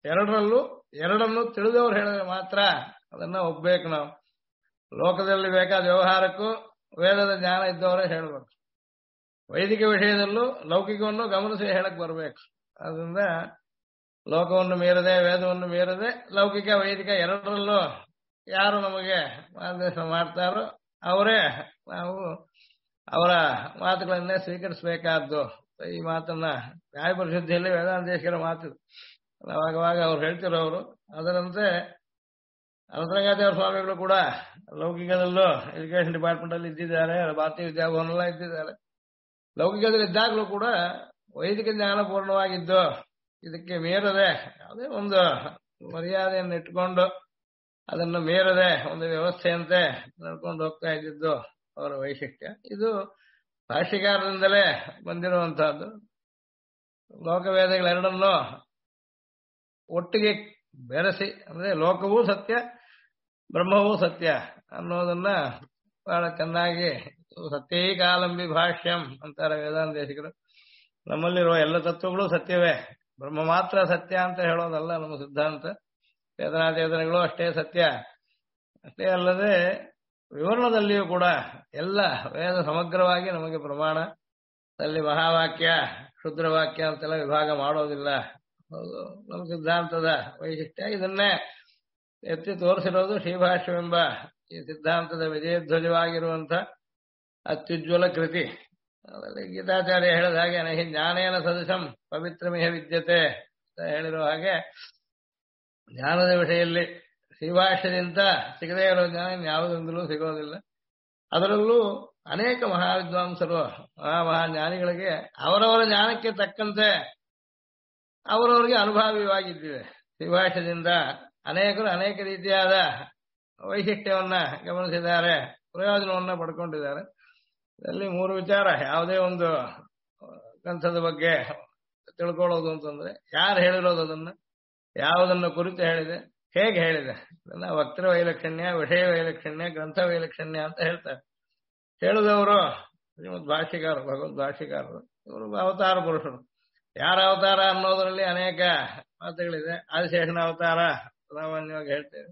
ಎರಡನ್ನೂ ತಿಳಿದವ್ರು ಹೇಳಿದ್ರೆ ಮಾತ್ರ ಅದನ್ನ ಒಪ್ಬೇಕು. ನಾವು ಲೋಕದಲ್ಲಿ ಬೇಕಾದ ವ್ಯವಹಾರಕ್ಕೂ ವೇದದ ಜ್ಞಾನ ಇದ್ದವರೇ ಹೇಳ್ಬೇಕು. ವೈದಿಕ ವಿಷಯದಲ್ಲೂ ಲೌಕಿಕವನ್ನು ಗಮನಿಸಿ ಹೇಳಕ್ ಬರ್ಬೇಕು. ಅದರಿಂದ ಲೋಕವನ್ನು ಮೀರದೆ, ವೇದವನ್ನು ಮೀರದೆ, ಲೌಕಿಕ ವೈದಿಕ ಎರಡರಲ್ಲೂ ಯಾರು ನಮಗೆ ಮಾರ್ಗದರ್ಶನ ಮಾಡ್ತಾರೋ ಅವರೇ ನಾವು ಅವರ ಮಾತುಗಳನ್ನೇ ಸ್ವೀಕರಿಸಬೇಕಾದ್ದು. ಈ ಮಾತನ್ನ ನ್ಯಾಯ ಪರಿಶುದ್ಧಿಯಲ್ಲಿ ವೇದಾಂತೇಶ್ವರ ಮಾತು ಅವಾಗವಾಗ ಅವ್ರು ಹೇಳ್ತಿರೋರು. ಅದರಂತೆ ಅನಂತರಂಗಾಚಾರ್ಯ ಸ್ವಾಮಿಗಳು ಕೂಡ ಲೌಕಿಕದಲ್ಲೂ ಎಜುಕೇಶನ್ ಡಿಪಾರ್ಟ್ಮೆಂಟ್ ಅಲ್ಲಿ ಇದ್ದಿದ್ದಾರೆ, ಭಾರತೀಯ ವಿದ್ಯಾಭವನೆಲ್ಲ ಇದ್ದಿದ್ದಾರೆ. ಲೌಕಿಕದಲ್ಲಿ ಇದ್ದಾಗಲೂ ಕೂಡ ವೈದಿಕ ಜ್ಞಾನ ಪೂರ್ಣವಾಗಿದ್ದು ಇದಕ್ಕೆ ಮೀರದೆ ಯಾವುದೇ ಒಂದು ಮರ್ಯಾದೆಯನ್ನು ಇಟ್ಕೊಂಡು ಅದನ್ನು ಮೀರದೆ ಒಂದು ವ್ಯವಸ್ಥೆಯಂತೆ ನಡ್ಕೊಂಡು ಹೋಗ್ತಾ ಇದ್ದಿದ್ದು ಅವರ ವೈಶಿಷ್ಟ್ಯ. ಇದು ಭಾಷ್ಯಕಾರರಿಂದಲೇ ಬಂದಿರುವಂತಹದ್ದು. ಲೋಕವೇದಗಳೆರಡನ್ನೂ ಒಟ್ಟಿಗೆ ಬೆರೆಸಿ, ಅಂದ್ರೆ ಲೋಕವೂ ಸತ್ಯ ಬ್ರಹ್ಮವೂ ಸತ್ಯ ಅನ್ನೋದನ್ನ ಬಹಳ ಚೆನ್ನಾಗಿ ಸತ್ಯೈಕಾಲಂಬಿ ಭಾಷ್ಯಂ ಅಂತಾರೆ ವೇದಾಂತ ದೇಶಿಕರು. ನಮ್ಮಲ್ಲಿರುವ ಎಲ್ಲ ತತ್ವಗಳು ಸತ್ಯವೇ, ಬ್ರಹ್ಮ ಮಾತ್ರ ಸತ್ಯ ಅಂತ ಹೇಳೋದಲ್ಲ ನಮ್ಮ ಸಿದ್ಧಾಂತ. ವೇದನಾಚೇತನಗಳು ಅಷ್ಟೇ ಸತ್ಯ. ಅಷ್ಟೇ ಅಲ್ಲದೆ ವಿವರಣದಲ್ಲಿಯೂ ಕೂಡ ಎಲ್ಲ ವೇದ ಸಮಗ್ರವಾಗಿ ನಮಗೆ ಪ್ರಮಾಣ. ಅಲ್ಲಿ ಮಹಾವಾಕ್ಯ ಕ್ಷುದ್ರವಾಕ್ಯ ಅಂತೆಲ್ಲ ವಿಭಾಗ ಮಾಡೋದಿಲ್ಲ. ನಮ್ಮ ಸಿದ್ಧಾಂತದ ವೈಶಿಷ್ಟ್ಯ. ಇದನ್ನೇ ಎತ್ತಿ ತೋರಿಸಿರೋದು ಶ್ರೀಭಾಷ್ಯವೆಂಬ ಈ ಸಿದ್ಧಾಂತದ ವಿಜಯಧ್ವಜವಾಗಿರುವಂಥ ಅತ್ಯುಜ್ವಲ ಕೃತಿ. ಅದರಲ್ಲಿ ಗೀತಾಚಾರ್ಯ ಹೇಳಿದ ಹಾಗೆ ನಹಿ ಜ್ಞಾನೇನ ಸದೃಶಂ ಪವಿತ್ರಮಿಹ ವಿದ್ಯತೆ ಅಂತ ಹೇಳಿರೋ ಹಾಗೆ, ಜ್ಞಾನದ ವಿಷಯದಲ್ಲಿ ಶ್ರೀಭಾಷ್ಯದಿಂದ ಸಿಗದೇ ಇರೋ ಜ್ಞಾನ ಯಾವುದೊಂದಲೂ ಸಿಗೋದಿಲ್ಲ. ಅದರಲ್ಲೂ ಅನೇಕ ಮಹಾವಿದ್ವಾಂಸರು ಮಹಾಜ್ಞಾನಿಗಳಿಗೆ ಅವರವರ ಜ್ಞಾನಕ್ಕೆ ತಕ್ಕಂತೆ ಅವರವರಿಗೆ ಅನುಭಾವಿಯಾಗಿದ್ದಿವೆ. ಶ್ರೀಭಾಷ್ಯದಿಂದ ಅನೇಕರು ಅನೇಕ ರೀತಿಯಾದ ವೈಶಿಷ್ಟ್ಯವನ್ನ ಗಮನಿಸಿದ್ದಾರೆ, ಪ್ರಯೋಜನವನ್ನ ಪಡ್ಕೊಂಡಿದ್ದಾರೆ. ಇದರಲ್ಲಿ 3 ವಿಚಾರ. ಯಾವುದೇ ಒಂದು ಗ್ರಂಥದ ಬಗ್ಗೆ ತಿಳ್ಕೊಳ್ಳೋದು ಅಂತಂದ್ರೆ ಯಾರು ಹೇಳಿರೋದು, ಅದನ್ನ ಯಾವುದನ್ನ ಕುರಿತು ಹೇಳಿದೆ, ಹೇಗೆ ಹೇಳಿದೆ, ಅದನ್ನ ವಕ್ತೃ ವೈಲಕ್ಷಣ್ಯ, ವಿಷಯ ವೈಲಕ್ಷಣ್ಯ, ಗ್ರಂಥ ವೈಲಕ್ಷಣ್ಯ ಅಂತ ಹೇಳ್ತಾರೆ. ಹೇಳಿದವರು ಶ್ರೀಮದ್ ಭಾಷ್ಯಕಾರರು, ಭಗವದ್ ಭಾಷ್ಯಕಾರರು. ಇವರು ಅವತಾರ ಪುರುಷರು. ಯಾರ ಅವತಾರ ಅನ್ನೋದರಲ್ಲಿ ಅನೇಕ ಮಾತುಗಳಿದೆ. ಆದಿಶೇಷನ ಅವತಾರ ಸಾಮಾನ್ಯವಾಗಿ ಹೇಳ್ತೇವೆ.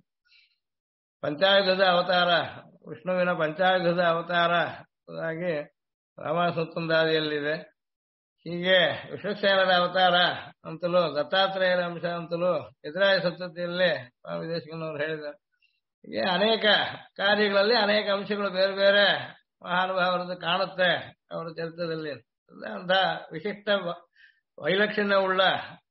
ಪಂಚಾಯುಧದ ಅವತಾರ, ವಿಷ್ಣುವಿನ ಪಂಚಾಯುಧದ ಅವತಾರ ಹಾಗೆ ರಾಮಾಸುತ್ತಂದಾದಿಯಲ್ಲಿದೆ. ಹೀಗೆ ವಿಶ್ವಕ್ಸೇನರ ಅವತಾರ ಅಂತಲೂ, ದತ್ತಾತ್ರೇಯರ ಅಂಶ ಅಂತಲೂ ಎದುರಾಯ ಸಪ್ತತಿಯಲ್ಲಿ ಸ್ವಾಮಿ ದೇಶಿಕನವರು ಹೇಳಿದ್ದಾರೆ. ಹೀಗೆ ಅನೇಕ ಕಾರ್ಯಗಳಲ್ಲಿ ಅನೇಕ ಅಂಶಗಳು ಬೇರೆ ಬೇರೆ ಮಹಾನುಭಾವರದ್ದು ಕಾಣುತ್ತೆ ಅವರ ಚರಿತ್ರದಲ್ಲಿ. ಅಂತ ವಿಶಿಷ್ಟ ವೈಲಕ್ಷಣ್ಯವುಳ್ಳ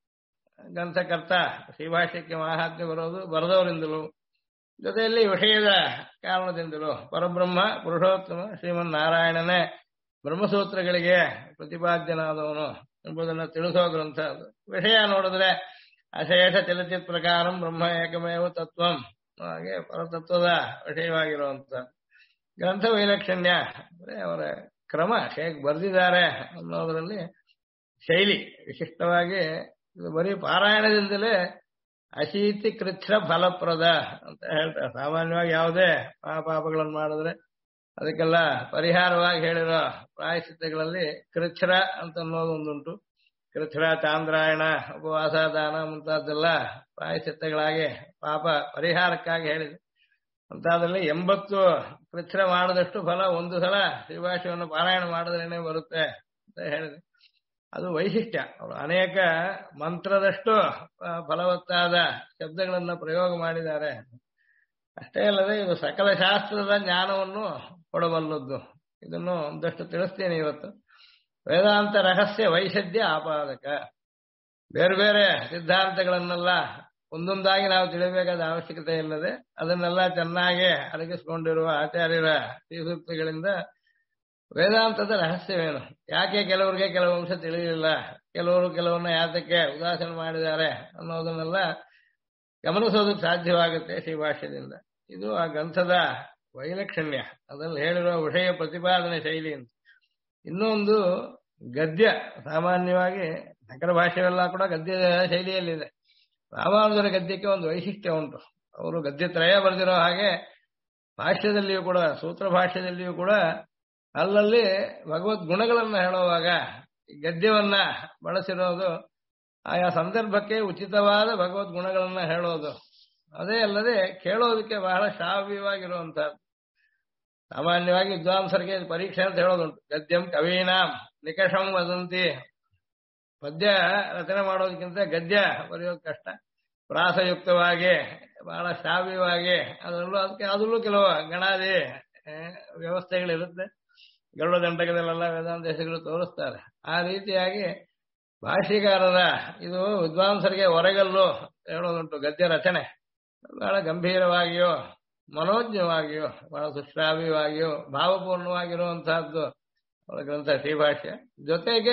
ಗ್ರಂಥಕರ್ತ ಶ್ರೀಭಾಷ್ಯಕ್ಕೆ ಮಹಾತ್ಮ್ಯ ಬರೋದು ಬರೆದವರಿಂದಲೂ, ಜೊತೆಯಲ್ಲಿ ವಿಷಯದ ಕಾರಣದಿಂದಲೂ ಪರಬ್ರಹ್ಮ ಪುರುಷೋತ್ತಮ ಶ್ರೀಮನ್ನಾರಾಯಣನೇ ಬ್ರಹ್ಮಸೂತ್ರಗಳಿಗೆ ಪ್ರತಿಪಾದ್ಯನಾದವನು ಎಂಬುದನ್ನು ತಿಳಿಸೋ ಗ್ರಂಥ ಅದು. ವಿಷಯ ನೋಡಿದ್ರೆ ಅಶೇಷ ಚಲಚಿತ್ ಪ್ರಕಾರಂ ಬ್ರಹ್ಮ ಏಕಮೇವ ತತ್ವಂ, ಹಾಗೆ ಪರತತ್ವದ ವಿಷಯವಾಗಿರುವಂತ ಗ್ರಂಥ ವೈಲಕ್ಷಣ್ಯ ಅಂದ್ರೆ ಅವರ ಕ್ರಮ ಹೇಗೆ ಬರೆದಿದ್ದಾರೆ ಅನ್ನೋದರಲ್ಲಿ ಶೈಲಿ ವಿಶಿಷ್ಟವಾಗಿ. ಇದು ಬರೀ ಪಾರಾಯಣದಿಂದಲೇ ಅಶೀತಿ ಕೃಚ್ಛ್ರ ಫಲಪ್ರದ ಅಂತ ಹೇಳ್ತಾರೆ. ಸಾಮಾನ್ಯವಾಗಿ ಯಾವುದೇ ಪಾಪಗಳನ್ನು ಮಾಡಿದ್ರೆ ಅದಕ್ಕೆಲ್ಲ ಪರಿಹಾರವಾಗಿ ಹೇಳಿರೋ ಪ್ರಾಯಶ್ಚಿತ್ತಗಳಲ್ಲಿ ಕೃಚ್ಛ್ರ ಅಂತ ಅನ್ನೋದು ಒಂದುಂಟು. ಕೃಚ್ಛ್ರ, ಚಾಂದ್ರಾಯಣ, ಉಪವಾಸ, ದಾನ ಮುಂತಾದೆಲ್ಲ ಪ್ರಾಯಶ್ಚಿತ್ತಗಳಾಗಿ ಪಾಪ ಪರಿಹಾರಕ್ಕಾಗಿ ಹೇಳಿದೆ. ಅಂತಾದಲ್ಲಿ 80 ಕೃಚ್ಛ್ರ ಮಾಡಿದಷ್ಟು ಫಲ ಒಂದು ಸಲ ಶ್ರೀಭಾಷ್ಯವನ್ನು ಪಾರಾಯಣ ಮಾಡಿದ್ರೇನೆ ಬರುತ್ತೆ ಅಂತ ಹೇಳಿದೆ. ಅದು ವೈಶಿಷ್ಟ್ಯ. ಅವರು ಅನೇಕ ಮಂತ್ರದಷ್ಟು ಫಲವತ್ತಾದ ಶಬ್ದಗಳನ್ನು ಪ್ರಯೋಗ ಮಾಡಿದ್ದಾರೆ. ಅಷ್ಟೇ ಅಲ್ಲದೆ ಇದು ಸಕಲ ಶಾಸ್ತ್ರದ ಜ್ಞಾನವನ್ನು ಕೊಡಬಲ್ಲದ್ದು. ಇದನ್ನು ಒಂದಷ್ಟು ತಿಳಿಸ್ತೇನೆ ಇವತ್ತು. ವೇದಾಂತ ರಹಸ್ಯ ವೈಷಧ್ಯ ಆಪಾದಕ. ಬೇರೆ ಬೇರೆ ಸಿದ್ಧಾಂತಗಳನ್ನೆಲ್ಲ ಒಂದೊಂದಾಗಿ ನಾವು ತಿಳಿಬೇಕಾದ ಅವಶ್ಯಕತೆ ಇಲ್ಲದೆ ಅದನ್ನೆಲ್ಲ ಚೆನ್ನಾಗಿ ಅರಗಿಸಿಕೊಂಡಿರುವ ಆಚಾರ್ಯರ ಶ್ರೀಸೂಕ್ತಿಗಳಿಂದ ವೇದಾಂತದ ರಹಸ್ಯವೇನು, ಯಾಕೆ ಕೆಲವರಿಗೆ ಕೆಲವು ಅಂಶ ತಿಳಿಯಲಿಲ್ಲ, ಕೆಲವರು ಕೆಲವನ್ನ ಯಾತಕ್ಕೆ ಉದಾಸೀನ ಮಾಡಿದ್ದಾರೆ ಅನ್ನೋದನ್ನೆಲ್ಲ ಗಮನಿಸೋದಕ್ಕೆ ಸಾಧ್ಯವಾಗುತ್ತೆ ಶ್ರೀಭಾಷ್ಯದಿಂದ. ಇದು ಆ ಗ್ರಂಥದ ವೈಲಕ್ಷಣ್ಯ, ಅದರಲ್ಲಿ ಹೇಳಿರುವ ವಿಷಯ ಪ್ರತಿಪಾದನೆ ಶೈಲಿ ಅಂತ. ಇನ್ನೊಂದು ಗದ್ಯ. ಸಾಮಾನ್ಯವಾಗಿ ನಕರ ಭಾಷೆವೆಲ್ಲ ಕೂಡ ಗದ್ಯ ಶೈಲಿಯಲ್ಲಿದೆ. ರಾಮಾನುಜರ ಗದ್ಯಕ್ಕೆ ಒಂದು ವೈಶಿಷ್ಟ್ಯ ಉಂಟು. ಅವರು ಗದ್ಯತ್ರಯ ಬರೆದಿರೋ ಹಾಗೆ ಭಾಷ್ಯದಲ್ಲಿಯೂ ಕೂಡ, ಸೂತ್ರ ಭಾಷ್ಯದಲ್ಲಿಯೂ ಕೂಡ ಅಲ್ಲಲ್ಲಿ ಭಗವದ್ ಗುಣಗಳನ್ನ ಹೇಳುವಾಗ ಗದ್ಯವನ್ನ ಬಳಸಿರೋದು ಆಯಾ ಸಂದರ್ಭಕ್ಕೆ ಉಚಿತವಾದ ಭಗವದ್ ಗುಣಗಳನ್ನ ಹೇಳೋದು. ಅದೇ ಅಲ್ಲದೆ ಕೇಳೋದಕ್ಕೆ ಬಹಳ ಶ್ರಾವ್ಯವಾಗಿರುವಂತಹದ್ದು. ಸಾಮಾನ್ಯವಾಗಿ ವಿದ್ವಾಂಸರಿಗೆ ಪರೀಕ್ಷೆ ಅಂತ ಹೇಳೋದುಂಟು. ಗದ್ಯಂ ಕವೀನಾಂ ನಿಕಷಂ ವದಂತಿ. ಪದ್ಯ ರಚನೆ ಮಾಡೋದಕ್ಕಿಂತ ಗದ್ಯ ಬರೆಯೋದು ಕಷ್ಟ. ಪ್ರಾಸಯುಕ್ತವಾಗಿ ಬಹಳ ಶ್ರಾವ್ಯವಾಗಿ ಅದರಲ್ಲೂ ಕೆಲವು ಗಣಾದಿ ವ್ಯವಸ್ಥೆಗಳಿರುತ್ತೆ. ಗರುಡ ದಂಡಕದಲ್ಲೆಲ್ಲ ವೇದಾಂತಗಳು ತೋರಿಸ್ತಾರೆ. ಆ ರೀತಿಯಾಗಿ ಭಾಷಿಕಾರರ ಇದು ವಿದ್ವಾಂಸರಿಗೆ ಹೊರಗಲ್ಲು ಹೇಳೋದುಂಟು. ಗದ್ಯ ರಚನೆ ಬಹಳ ಗಂಭೀರವಾಗಿಯೋ ಮನೋಜ್ಞವಾಗಿಯೋ ಬಹಳ ಸುಶ್ರಾವ್ಯವಾಗಿಯೋ ಭಾವಪೂರ್ಣವಾಗಿರುವಂತಹದ್ದು ಅವರ ಗ್ರಂಥ ಶ್ರೀಭಾಷ್ಯ. ಜೊತೆಗೆ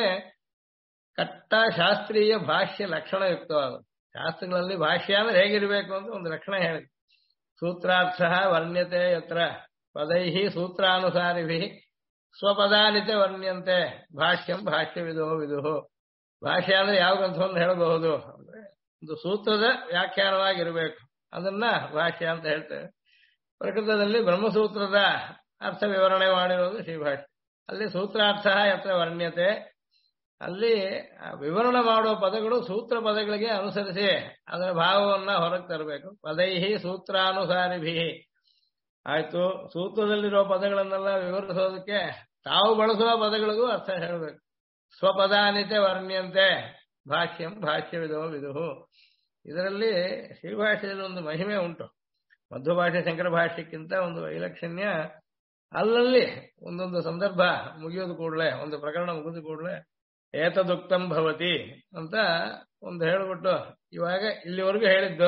ಕಟ್ಟ ಶಾಸ್ತ್ರೀಯ ಭಾಷ್ಯ ಲಕ್ಷಣಯುಕ್ತವಾದ ಶಾಸ್ತ್ರಗಳಲ್ಲಿ ಭಾಷ್ಯ ಅಂದ್ರೆ ಹೇಗಿರಬೇಕು ಅಂತ ಒಂದು ಲಕ್ಷಣ ಹೇಳಿದೆ. ಸೂತ್ರಾರ್ಥ ವರ್ಣ್ಯತೆ ಯತ್ರ ಪದೈಹಿ ಸೂತ್ರಾನುಸಾರಿಭಿ ಸ್ವಪದಾನಿತೆ ವರ್ಣ್ಯಂತೆ ಭಾಷ್ಯಂ ಭಾಷ್ಯವಿದೋ ವಿದುಹು. ಭಾಷ್ಯ ಅಂದ್ರೆ ಯಾವ ಗ್ರಂಥವನ್ನು ಹೇಳಬಹುದು ಅಂದ್ರೆ ಒಂದು ಸೂತ್ರದ ವ್ಯಾಖ್ಯಾನವಾಗಿರಬೇಕು, ಅದನ್ನ ಭಾಷ್ಯ ಅಂತ ಹೇಳ್ತೇವೆ. ಪ್ರಕೃತದಲ್ಲಿ ಬ್ರಹ್ಮಸೂತ್ರದ ಅರ್ಥ ವಿವರಣೆ ಮಾಡಿರೋದು ಶ್ರೀಭಾಷ್ಯ. ಅಲ್ಲಿ ಸೂತ್ರಾರ್ಥ ಯತ್ರ ವರ್ಣ್ಯತೆ, ಅಲ್ಲಿ ವಿವರಣೆ ಮಾಡುವ ಪದಗಳು ಸೂತ್ರ ಪದಗಳಿಗೆ ಅನುಸರಿಸಿ ಅದರ ಭಾವವನ್ನ ಹೊರಗೆ ತರಬೇಕು. ಪದೈಹಿ ಸೂತ್ರಾನುಸಾರಿಭಿ ಆಯ್ತು. ಸೂತ್ರದಲ್ಲಿರುವ ಪದಗಳನ್ನೆಲ್ಲ ವಿವರಿಸೋದಕ್ಕೆ ತಾವು ಬಳಸುವ ಪದಗಳಿಗೂ ಅರ್ಥ ಹೇಳಬೇಕು. ಸ್ವಪದಾನಿತೆ ವರ್ಣ್ಯಂತೆ ಭಾಷ್ಯಂ ಭಾಷ್ಯವಿದೋ ವಿದುಹು. ಇದರಲ್ಲಿ ಶ್ರೀಭಾಷ್ಯದಲ್ಲಿ ಒಂದು ಮಹಿಮೆ ಉಂಟು. ಮಧ್ವಭಾಷೆ ಶಂಕರ ಭಾಷ್ಯಕ್ಕಿಂತ ಒಂದು ವೈಲಕ್ಷಣ್ಯ. ಅಲ್ಲಲ್ಲಿ ಒಂದೊಂದು ಸಂದರ್ಭ ಮುಗಿಯೋದು ಕೂಡಲೇ, ಒಂದು ಪ್ರಕರಣ ಮುಗಿದ ಕೂಡಲೇ ಏತದುಕ್ತಂ ಭವತಿ ಅಂತ ಒಂದು ಹೇಳ್ಬಿಟ್ಟು ಇವಾಗ ಇಲ್ಲಿವರೆಗೂ ಹೇಳಿದ್ದು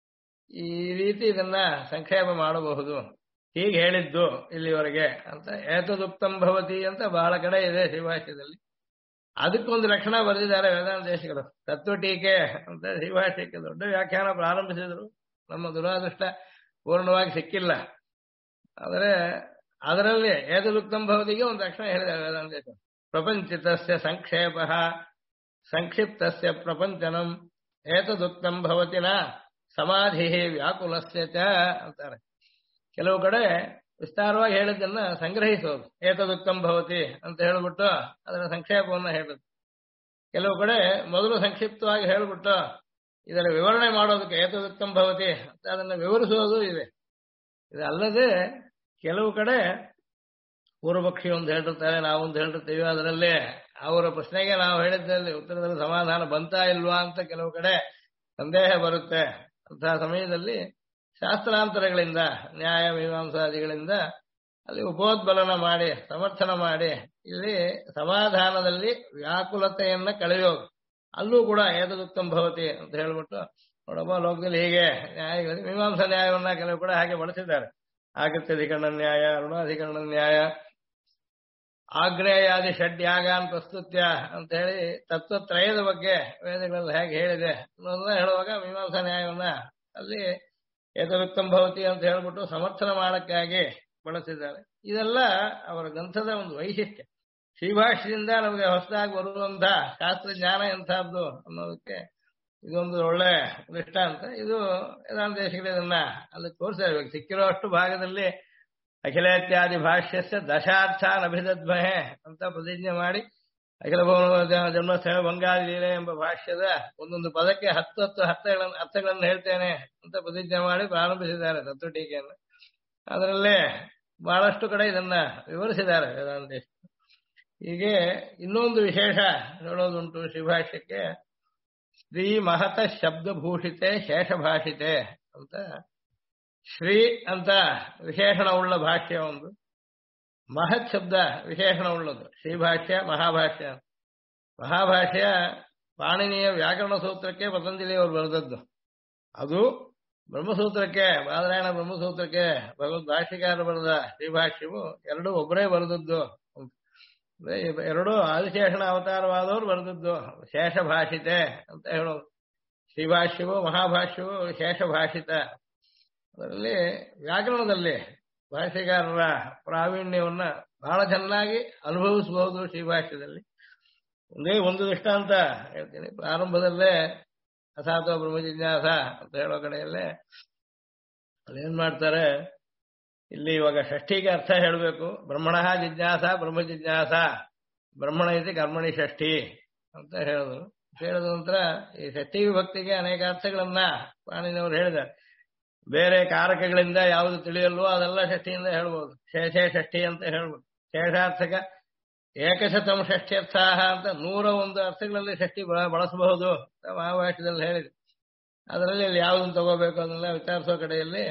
ಈ ರೀತಿ ಇದನ್ನ ಸಂಕ್ಷೇಪ ಮಾಡಬಹುದು, ಹೀಗೆ ಹೇಳಿದ್ದು ಇಲ್ಲಿವರೆಗೆ ಅಂತ ಏತದುಕ್ತಂ ಭವತಿ ಅಂತ ಬಹಳ ಕಡೆ ಇದೆ ಶ್ರೀಭಾಷ್ಯದಲ್ಲಿ. ಅದಕ್ಕೊಂದು ಲಕ್ಷಣ ಬರೆದಿದ್ದಾರೆ ವೇದಾಂತ ದೇಶಿಕರು. ತತ್ವ ಟೀಕೆ ಅಂತ ಶ್ರೀಭಾಷ್ಯಕ್ಕೆ ದೊಡ್ಡ ವ್ಯಾಖ್ಯಾನ ಪ್ರಾರಂಭಿಸಿದ್ರು. ನಮ್ಮ ದುರಾದೃಷ್ಟ ಪೂರ್ಣವಾಗಿ ಸಿಕ್ಕಿಲ್ಲ. ಆದರೆ ಅದರಲ್ಲಿ ಏತದುಕ್ತಂ ಭವತಿಗೆ ಒಂದು ಲಕ್ಷಣ ಹೇಳಿದ್ದಾರೆ ವೇದಾಂತ ದೇಶಿಕರು. ಪ್ರಪಂಚಿತಸ್ಯ ಸಂಕ್ಷೇಪ ಸಂಕ್ಷಿಪ್ತಸ್ಯ ಪ್ರಪಂಚನಂ ಏತದುಕ್ತಂ ಭವತಿ ನ ಸಮಾಧಿ ವ್ಯಾಕುಲಸ್ಯ ಚ ಅಂತಾರೆ. ಕೆಲವು ಕಡೆ ವಿಸ್ತಾರವಾಗಿ ಹೇಳಿದ್ದನ್ನ ಸಂಗ್ರಹಿಸೋದು, ಏತದುಕ್ತಂ ಭವತಿ ಅಂತ ಹೇಳ್ಬಿಟ್ಟು ಅದರ ಸಂಕ್ಷೇಪವನ್ನು ಹೇಳುದು. ಕೆಲವು ಕಡೆ ಮೊದಲು ಸಂಕ್ಷಿಪ್ತವಾಗಿ ಹೇಳ್ಬಿಟ್ಟು ಇದರ ವಿವರಣೆ ಮಾಡೋದಕ್ಕೆ ಏತದುಕ್ತಂ ಭವತಿ ಅಂತ ಅದನ್ನು ವಿವರಿಸೋದು ಇದೆ. ಇದಲ್ಲದೆ ಕೆಲವು ಕಡೆ ಪೂರ್ವಪಕ್ಷಿ ಒಂದು ಹೇಳಿರ್ತಾರೆ, ನಾವೊಂದು ಹೇಳಿರ್ತೀವಿ. ಅದರಲ್ಲಿ ಅವರ ಪ್ರಶ್ನೆಗೆ ನಾವು ಹೇಳಿದ್ದಲ್ಲಿ ಉತ್ತರದಲ್ಲಿ ಸಮಾಧಾನ ಬಂತಾ ಇಲ್ವಾ ಅಂತ ಕೆಲವು ಕಡೆ ಸಂದೇಹ ಬರುತ್ತೆ. ಅಂತಹ ಸಮಯದಲ್ಲಿ ಶಾಸ್ತ್ರಾಂತರಗಳಿಂದ, ನ್ಯಾಯ ಮೀಮಾಂಸಾದಿಗಳಿಂದ ಅಲ್ಲಿ ಉಪೋದ್ಬಲನ ಮಾಡಿ ಸಮರ್ಥನ ಮಾಡಿ ಇಲ್ಲಿ ಸಮಾಧಾನದಲ್ಲಿ ವ್ಯಾಕುಲತೆಯನ್ನ ಕಳೆಯೋದು. ಅಲ್ಲೂ ಕೂಡ ಏತದುಕ್ತಂ ಭವತಿ ಅಂತ ಹೇಳ್ಬಿಟ್ಟು ನೋಡಪ್ಪ ಲೋಕದಲ್ಲಿ ಹೀಗೆ ನ್ಯಾಯಗಳಲ್ಲಿ ಮೀಮಾಂಸಾ ನ್ಯಾಯವನ್ನ ಕೆಲವು ಕೂಡ ಹಾಗೆ ಬಳಸಿದ್ದಾರೆ. ಆಗತ್ಯಧಿಕರಣ ನ್ಯಾಯ, ಋಣಾಧಿಕರಣ ನ್ಯಾಯ, ಆಗ್ನೇಯಾದಿ ಷಡ್ಯಾಗಾನ್ ಪ್ರಸ್ತುತ್ಯ ಅಂತ ಹೇಳಿ ತತ್ವತ್ರಯದ ಬಗ್ಗೆ ವೇದಗಳಲ್ಲಿ ಹೇಗೆ ಹೇಳಿದೆ ಅನ್ನೋದನ್ನ ಹೇಳುವಾಗ ಮೀಮಾಂಸಾ ನ್ಯಾಯವನ್ನ ಅಲ್ಲಿ ಏತದುಕ್ತಂ ಭವತಿ ಅಂತ ಹೇಳ್ಬಿಟ್ಟು ಸಮರ್ಥನ ಮಾಡಕ್ಕಾಗಿ ಬಳಸಿದ್ದಾರೆ. ಇದೆಲ್ಲ ಅವರ ಗ್ರಂಥದ ಒಂದು ವೈಶಿಷ್ಟ್ಯ. ಶ್ರೀಭಾಷ್ಯದಿಂದ ನಮಗೆ ಹೊಸದಾಗಿ ಬರುವಂತಹ ಶಾಸ್ತ್ರಜ್ಞಾನ ಎಂಥದ್ದು ಅನ್ನೋದಕ್ಕೆ ಇದೊಂದು ಒಳ್ಳೆ ದೃಷ್ಟಾಂತ. ಇದು ವೇದಾಂತ ದೇಶಿಕರು ಇದನ್ನ ಅಲ್ಲಿ ತೋರಿಸಿರ್ಬೇಕು. ಸಿಕ್ಕಿರೋ ಅಷ್ಟು ಭಾಗದಲ್ಲಿ ಅಖಿಲೇತ್ಯಾದಿ ಭಾಷ್ಯಸ್ಯ ದಶಾರ್ಥಾನ್ ಅಭಿದದ್ಮಹೆ ಅಂತ ಪ್ರತಿಜ್ಞೆ ಮಾಡಿ, ಅಖಿಲ ಭುವನ ಜನ್ಮಸ್ಥಳ ಬಂಗಾಳಿ ಲೀಲೆ ಎಂಬ ಭಾಷ್ಯದ ಒಂದೊಂದು ಪದಕ್ಕೆ 10 ಅರ್ಥಗಳನ್ನು ಹೇಳ್ತೇನೆ ಅಂತ ಪ್ರತಿಜ್ಞೆ ಮಾಡಿ ಪ್ರಾರಂಭಿಸಿದ್ದಾರೆ ತತ್ವ ಟೀಕೆಯನ್ನು. ಅದರಲ್ಲೇ ಬಹಳಷ್ಟು ಕಡೆ ಇದನ್ನ ವಿವರಿಸಿದ್ದಾರೆ ವೇದಾಂತ ದೇಶ. ಹೀಗೆ ಇನ್ನೊಂದು ವಿಶೇಷ ಹೇಳೋದುಂಟು ಶ್ರೀಭಾಷ್ಯಕ್ಕೆ. ಶ್ರೀ ಮಹತ ಶಬ್ದಭೂಷಿತೆ ಶೇಷಭಾಷಿತೆ ಅಂತ ಶ್ರೀ ಅಂತ ವಿಶೇಷಣವುಳ್ಳ ಭಾಷ್ಯ ಒಂದು, ಮಹತ್ ಶಬ್ದ ವಿಶೇಷಣವುಳ್ಳದು ಶ್ರೀಭಾಷ್ಯ, ಮಹಾಭಾಷ್ಯ. ಮಹಾಭಾಷ್ಯ ಪಾಣಿನಿಯ ವ್ಯಾಕರಣ ಸೂತ್ರಕ್ಕೆ ಪತಂಜಲಿಯವರು ಬರೆದದ್ದು. ಅದು ಬ್ರಹ್ಮಸೂತ್ರಕ್ಕೆ, ಬಾದರಾಯಣ ಬ್ರಹ್ಮಸೂತ್ರಕ್ಕೆ ಭಗವದ್ ಭಾಷ್ಯಕಾರ ಬರೆದ ಶ್ರೀಭಾಷ್ಯವು ಎರಡೂ ಒಬ್ಬರೇ ಬರೆದದ್ದು. ಎರಡೂ ಆದಿಶೇಷಣ ಅವತಾರವಾದವರು ಬರೆದದ್ದು. ಶೇಷಭಾಷಿತೆ ಅಂತ ಹೇಳೋದು. ಶ್ರೀಭಾಷ್ಯವು ಮಹಾಭಾಷ್ಯವು ಶೇಷಭಾಷಿತ. ಅದರಲ್ಲಿ ವ್ಯಾಕರಣದಲ್ಲಿ ಭಾಷ್ಯಕಾರರ ಪ್ರಾವೀಣ್ಯವನ್ನ ಬಹಳ ಚೆನ್ನಾಗಿ ಅನುಭವಿಸಬಹುದು ಶ್ರೀಭಾಷ್ಯದಲ್ಲಿ. ಒಂದೇ ಒಂದು ದೃಷ್ಟಾಂತ ಹೇಳ್ತೀನಿ. ಪ್ರಾರಂಭದಲ್ಲೇ ಅಥಾತೋ ಬ್ರಹ್ಮಜಿಜ್ಞಾಸ ಅಂತ ಹೇಳೋ ಕಡೆಯಲ್ಲೇ ಅಲ್ಲೇನ್ ಮಾಡ್ತಾರೆ, ಇಲ್ಲಿ ಇವಾಗ ಷಷ್ಠಿಗೆ ಅರ್ಥ ಹೇಳಬೇಕು. ಬ್ರಹ್ಮಣ ಜಿಜ್ಞಾಸ ಬ್ರಹ್ಮ ಜಿಜ್ಞಾಸ ಬ್ರಹ್ಮಣ ಇತಿ ಕರ್ಮಣಿ ಷಷ್ಠಿ ಅಂತ ಹೇಳಿದ್ರು. ಹೇಳಿದ ನಂತರ ಈ ಷಷ್ಠಿ ವಿಭಕ್ತಿಗೆ ಅನೇಕ ಅರ್ಥಗಳನ್ನ ಪಾಣಿನಿಯವರು ಹೇಳಿದ್ದಾರೆ. ಬೇರೆ ಕಾರಕಗಳಿಂದ ಯಾವುದು ತಿಳಿಯಲ್ವೋ ಅದೆಲ್ಲ ಷಷ್ಠಿಯಿಂದ ಹೇಳ್ಬೋದು. ಶೇಷೇ ಷಷ್ಠಿ ಅಂತ ಹೇಳ್ಬೋದು. ಶೇಷಾರ್ಥಕ ಏಕಶತಂ ಷಷ್ಠ್ಯರ್ಥ ಅಂತ 101 ಅರ್ಥಗಳಲ್ಲಿ ಷಷ್ಠಿ ಬಳಸಬಹುದು ಅಂತ ಮಹಾಭಾಷ್ಯದಲ್ಲಿ ಹೇಳಿದೆ. ಅದರಲ್ಲಿ ಇಲ್ಲಿ ಯಾವುದನ್ನು ತಗೋಬೇಕು ಅದನ್ನೆಲ್ಲ ವಿಚಾರಿಸೋ ಕಡೆಯಲ್ಲಿ